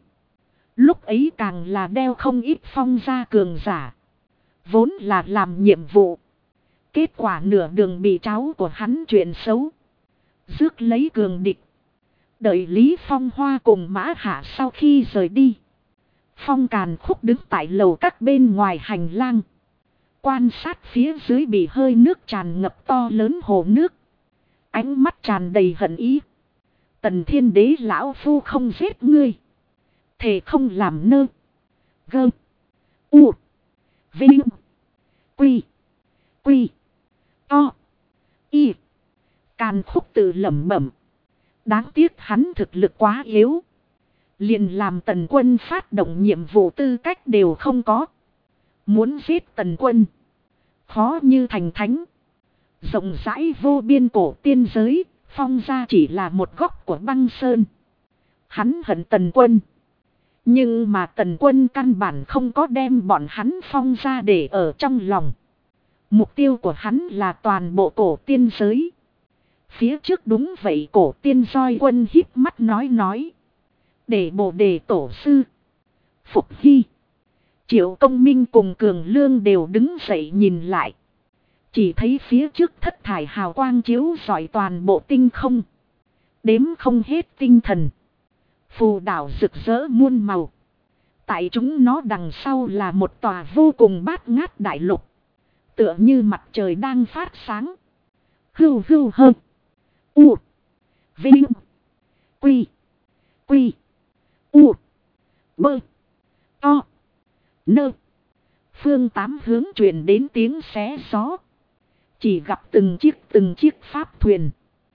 Lúc ấy càng là đeo không ít phong gia cường giả. Vốn là làm nhiệm vụ. Kết quả nửa đường bị cháu của hắn chuyện xấu. Rước lấy cường địch. Đợi Lý Phong Hoa cùng Mã Hạ sau khi rời đi. Phong Càn Khúc đứng tại lầu các bên ngoài hành lang. Quan sát phía dưới bị hơi nước tràn ngập to lớn hồ nước. Ánh mắt tràn đầy hận ý. Tần Thiên Đế lão phu không giết ngươi. Thề không làm nơ. Gơ. U. Vinh. Quy. Quy. To. Y. Càn Khúc tự lẩm bẩm. Đáng tiếc hắn thực lực quá yếu. Liền làm Tần Quân phát động nhiệm vụ tư cách đều không có. Muốn giết Tần Quân. Khó như thành thánh. Rộng rãi vô biên cổ tiên giới. Phong gia chỉ là một góc của băng sơn. Hắn hận Tần Quân. Nhưng mà Tần Quân căn bản không có đem bọn hắn Phong gia để ở trong lòng. Mục tiêu của hắn là toàn bộ cổ tiên giới. Phía trước đúng vậy, cổ tiên Soi Quân híp mắt nói. Để Bồ Đề tổ sư. Phục Hy. Triệu Công Minh cùng Cường Lương đều đứng dậy nhìn lại. Chỉ thấy phía trước thất thải hào quang chiếu rọi toàn bộ tinh không. Đếm không hết tinh thần. Phù đảo rực rỡ muôn màu. Tại chúng nó đằng sau là một tòa vô cùng bát ngát đại lục. Tựa như mặt trời đang phát sáng. Hưu hưu hơn. U. Vinh. Quy. Quy. U. Bơ. To. Nơ. Phương tám hướng truyền đến tiếng xé gió. Chỉ gặp từng chiếc pháp thuyền.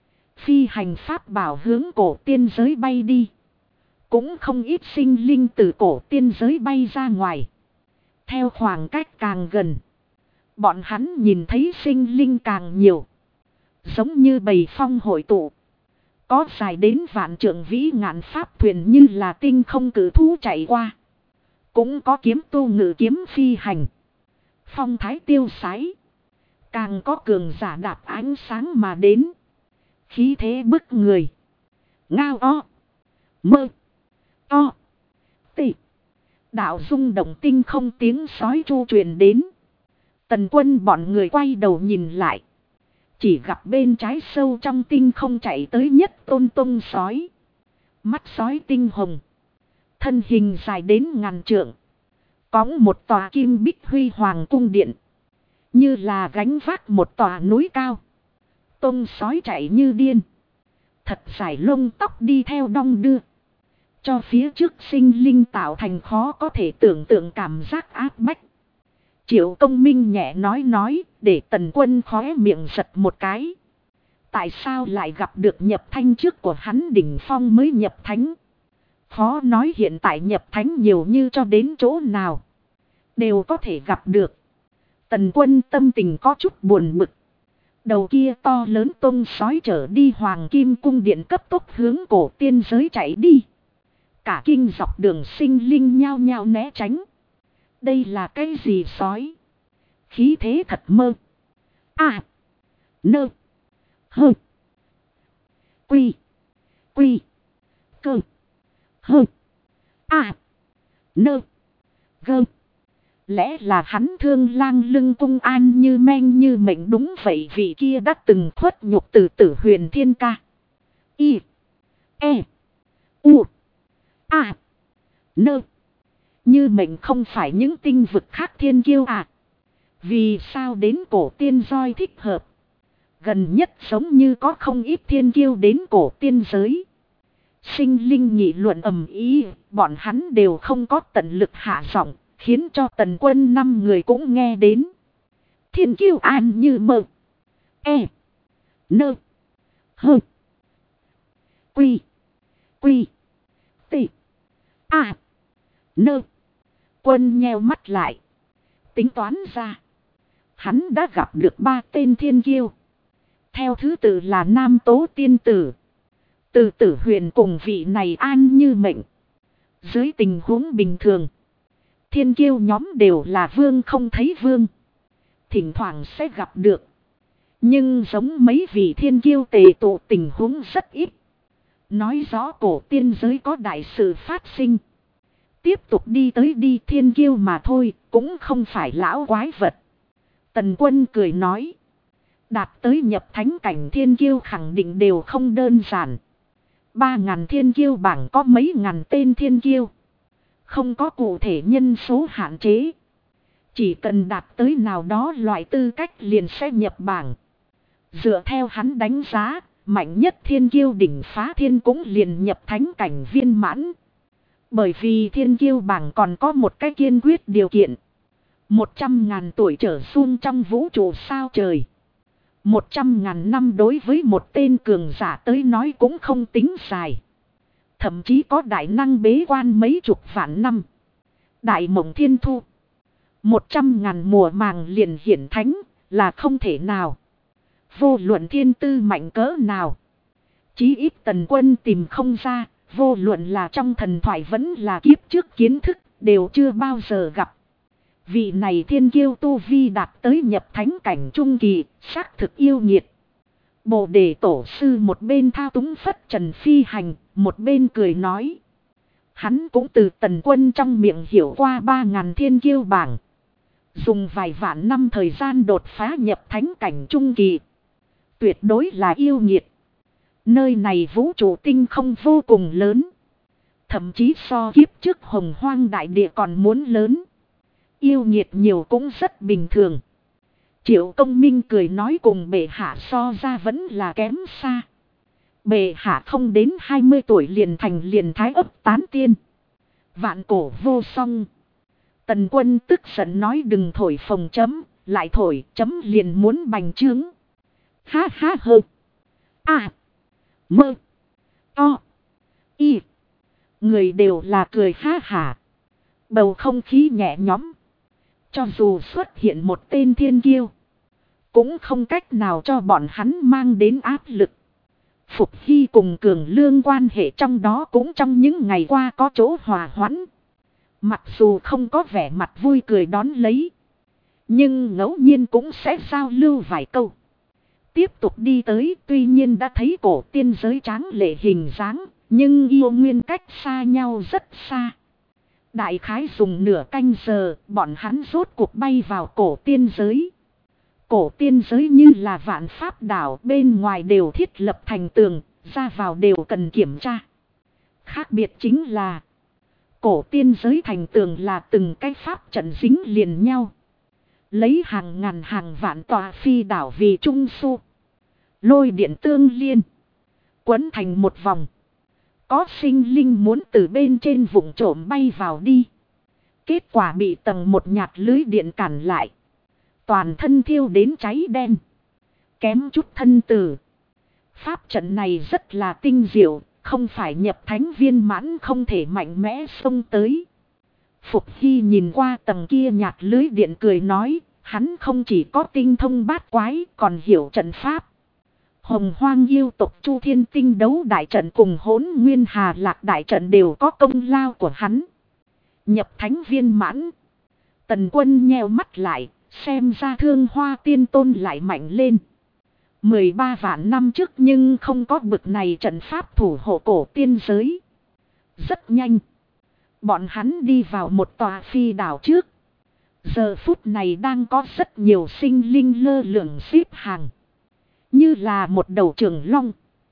Phi hành pháp bảo hướng cổ tiên giới bay đi. Cũng không ít sinh linh từ cổ tiên giới bay ra ngoài. Theo khoảng cách càng gần. Bọn hắn nhìn thấy sinh linh càng nhiều. Giống như bầy phong hội tụ. Có dài đến vạn trượng vĩ ngạn pháp thuyền như là tinh không cử thú chạy qua. Cũng có kiếm tu ngự kiếm phi hành. Phong thái tiêu sái. Càng có cường giả đạp ánh sáng mà đến. Khí thế bức người. Ngao o. Mơ. To. Tị. Đạo rung động tinh không tiếng sói chu truyền đến. Tần Quân bọn người quay đầu nhìn lại. Chỉ gặp bên trái sâu trong tinh không chạy tới nhất tôn tông sói. Mắt sói tinh hồng. Thân hình dài đến ngàn trượng. Cõng một tòa kim bích huy hoàng cung điện. Như là gánh vác một tòa núi cao. Tông sói chạy như điên. Thật dài lông tóc đi theo đong đưa. Cho phía trước sinh linh tạo thành khó có thể tưởng tượng cảm giác áp bách. Triệu Công Minh nhẹ nói để Tần Quân khóe miệng giật một cái. Tại sao lại gặp được nhập thanh trước của hắn đỉnh phong mới nhập thánh? Khó nói hiện tại nhập thánh nhiều như cho đến chỗ nào. Đều có thể gặp được. Tần Quân tâm tình có chút buồn bực. Đầu kia to lớn tông sói trở đi hoàng kim cung điện cấp tốc hướng cổ tiên giới chạy đi. Cả kinh dọc đường sinh linh nhao nhao né tránh. Đây là cái gì sói? Khí thế thật mơ. À. Nơ. Hơ. Quy. Quy. Cơ. Hơ. À. Nơ. Gơ. Lẽ là hắn Thương Lang lưng cung an như men như mệnh, đúng vậy, vị kia đã từng khuất nhục từ Tử Huyền Thiên Ca. Y. E. U. A. Nơ. Như mệnh không phải những tinh vực khác thiên kiêu à? Vì sao đến cổ tiên Soi thích hợp? Gần nhất giống như có không ít thiên kiêu đến cổ tiên giới. Sinh linh nghị luận ầm ĩ, bọn hắn đều không có tận lực hạ giọng, khiến cho Tần Quân 5 người cũng nghe đến. Thiên kiêu an như mơ. E. Nơ. Hơ. Quy. Quy. Tị. À. Nơ. Quân nheo mắt lại. Tính toán ra. Hắn đã gặp được 3 tên thiên kiêu. Theo thứ tự là Nam Tố Tiên Tử, Từ Tử Huyền cùng vị này an như mệnh. Dưới tình huống bình thường, thiên kiêu nhóm đều là vương không thấy vương. Thỉnh thoảng sẽ gặp được. Nhưng giống mấy vị thiên kiêu tề tụ tình huống rất ít. Nói rõ cổ tiên giới có đại sự phát sinh. Tiếp tục đi tới đi thiên kiêu mà thôi, cũng không phải lão quái vật. Tần Quân cười nói. Đạt tới nhập thánh cảnh thiên kiêu khẳng định đều không đơn giản. 3.000 thiên kiêu bảng có mấy ngàn tên thiên kiêu. Không có cụ thể nhân số hạn chế. Chỉ cần đạt tới nào đó loại tư cách liền sẽ nhập bảng. Dựa theo hắn đánh giá, mạnh nhất thiên kiêu đỉnh phá thiên cũng liền nhập thánh cảnh viên mãn. Bởi vì thiên kiêu bảng còn có một cái kiên quyết điều kiện. 100.000 tuổi trở xuống trong vũ trụ sao trời. 100.000 năm đối với một tên cường giả tới nói cũng không tính dài. Thậm chí có đại năng bế quan mấy chục vạn năm. Đại mộng thiên thu. 100.000 mùa màng liền hiển thánh là không thể nào. Vô luận thiên tư mạnh cỡ nào. Chí ít Tần Quân tìm không ra. Vô luận là trong thần thoại vẫn là kiếp trước kiến thức đều chưa bao giờ gặp. Vị này thiên kiêu tu vi đạt tới nhập thánh cảnh trung kỳ, xác thực yêu nghiệt. Bồ đề tổ sư một bên thao túng phất trần phi hành, một bên cười nói. Hắn cũng từ Tần Quân trong miệng hiểu qua 3.000 thiên kiêu bảng. Dùng vài vạn năm thời gian đột phá nhập thánh cảnh trung kỳ. Tuyệt đối là yêu nghiệt. Nơi này vũ trụ tinh không vô cùng lớn. Thậm chí so kiếp trước hồng hoang đại địa còn muốn lớn. Yêu nghiệt nhiều cũng rất bình thường. Triệu Công Minh cười nói cùng bệ hạ so ra vẫn là kém xa. Bệ hạ không đến 20 tuổi liền thành liền thái ấp tán tiên. Vạn cổ vô song. Tần Quân tức giận nói đừng thổi phồng chấm, lại thổi chấm liền muốn bành trướng. Ha ha hơ. À. Mơ. To. Y. Người đều là cười ha hả. Bầu không khí nhẹ nhõm. Cho dù xuất hiện một tên thiên kiêu. Cũng không cách nào cho bọn hắn mang đến áp lực. Phục Hy cùng Cường Lương quan hệ trong đó cũng trong những ngày qua có chỗ hòa hoãn. Mặc dù không có vẻ mặt vui cười đón lấy. Nhưng ngẫu nhiên cũng sẽ giao lưu vài câu. Tiếp tục đi tới tuy nhiên đã thấy cổ tiên giới tráng lệ hình dáng. Nhưng yêu nguyên cách xa nhau rất xa. Đại khái dùng nửa canh giờ bọn hắn rốt cuộc bay vào cổ tiên giới. Cổ tiên giới như là vạn pháp đảo bên ngoài đều thiết lập thành tường, ra vào đều cần kiểm tra. Khác biệt chính là cổ tiên giới thành tường là từng cái pháp trận dính liền nhau. Lấy hàng ngàn hàng vạn tòa phi đảo vì trung su. Lôi điện tương liên. Quấn thành một vòng. Có sinh linh muốn từ bên trên vùng trộm bay vào đi. Kết quả bị tầng một nhạt lưới điện cản lại. Toàn thân thiêu đến cháy đen. Kém chút thân tử. Pháp trận này rất là tinh diệu. Không phải nhập thánh viên mãn không thể mạnh mẽ xông tới. Phục Hy nhìn qua tầng kia nhạt lưới điện cười nói. Hắn không chỉ có tinh thông bát quái còn hiểu trận pháp. Hồng Hoang yêu tộc Chu Thiên Tinh đấu đại trận cùng Hỗn Nguyên Hà Lạc đại trận đều có công lao của hắn. Nhập thánh viên mãn. Tần Quân nheo mắt lại, xem ra Thương Hoa Tiên Tôn lại mạnh lên. 13 vạn năm trước nhưng không có bực này trận pháp thủ hộ cổ tiên giới. Rất nhanh. Bọn hắn đi vào một tòa phi đảo trước. Giờ phút này đang có rất nhiều sinh linh lơ lửng xếp hàng. Như là một đầu trường long.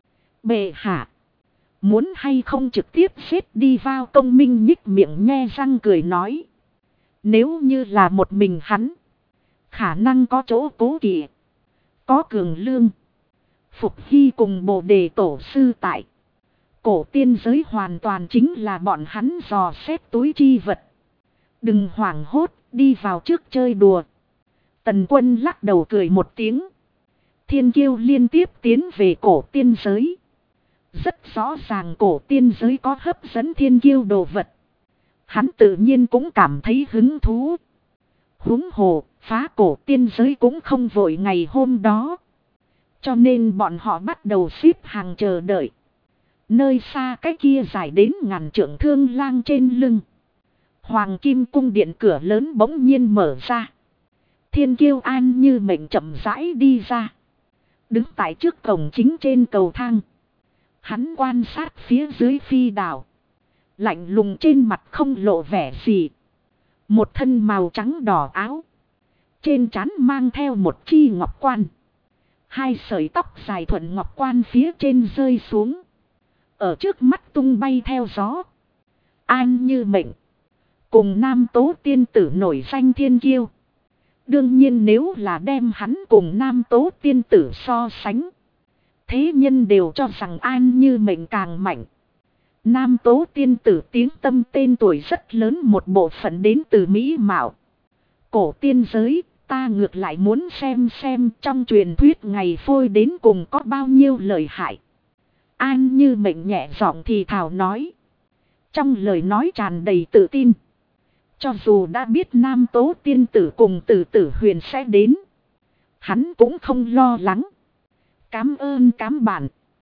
Bệ hạ. Muốn hay không trực tiếp xếp đi vào Công Minh nhích miệng nhe răng cười nói. Nếu như là một mình hắn. Khả năng có chỗ cố kỵ. Có Cường Lương. Phục Hy cùng Bồ Đề tổ sư tại. Cổ tiên giới hoàn toàn chính là bọn hắn dò xét túi chi vật. Đừng hoảng hốt, đi vào trước chơi đùa. Tần Quân lắc đầu cười một tiếng. Thiên kiêu liên tiếp tiến về cổ tiên giới. Rất rõ ràng cổ tiên giới có hấp dẫn thiên kiêu đồ vật. Hắn tự nhiên cũng cảm thấy hứng thú. Huống hồ, phá cổ tiên giới cũng không vội ngày hôm đó. Cho nên bọn họ bắt đầu xếp hàng chờ đợi. Nơi xa cái kia dài đến ngàn trượng thương lang trên lưng. Hoàng kim cung điện cửa lớn bỗng nhiên mở ra. Thiên kiêu An Như Mệnh chậm rãi đi ra. Đứng tại trước cổng chính trên cầu thang. Hắn quan sát phía dưới phi đảo. Lạnh lùng trên mặt không lộ vẻ gì. Một thân màu trắng đỏ áo. Trên trán mang theo một chi ngọc quan. Hai sợi tóc dài thuận ngọc quan phía trên rơi xuống. Ở trước mắt tung bay theo gió. An Như Mệnh. Cùng Nam Tố tiên tử nổi danh thiên kiêu. Đương nhiên nếu là đem hắn cùng Nam Tố tiên tử so sánh. Thế nhân đều cho rằng An Như Mệnh càng mạnh. Nam Tố tiên tử tiếng tâm tên tuổi rất lớn, một bộ phận đến từ mỹ mạo. Cổ tiên giới, ta ngược lại muốn xem trong truyền thuyết ngày phôi đến cùng có bao nhiêu lợi hại. An Như Mệnh nhẹ giọng thì thào nói. Trong lời nói tràn đầy tự tin. Cho dù đã biết Nam Tố tiên tử cùng Tử Tử Huyền sẽ đến, hắn cũng không lo lắng. Cám ơn cám bạn.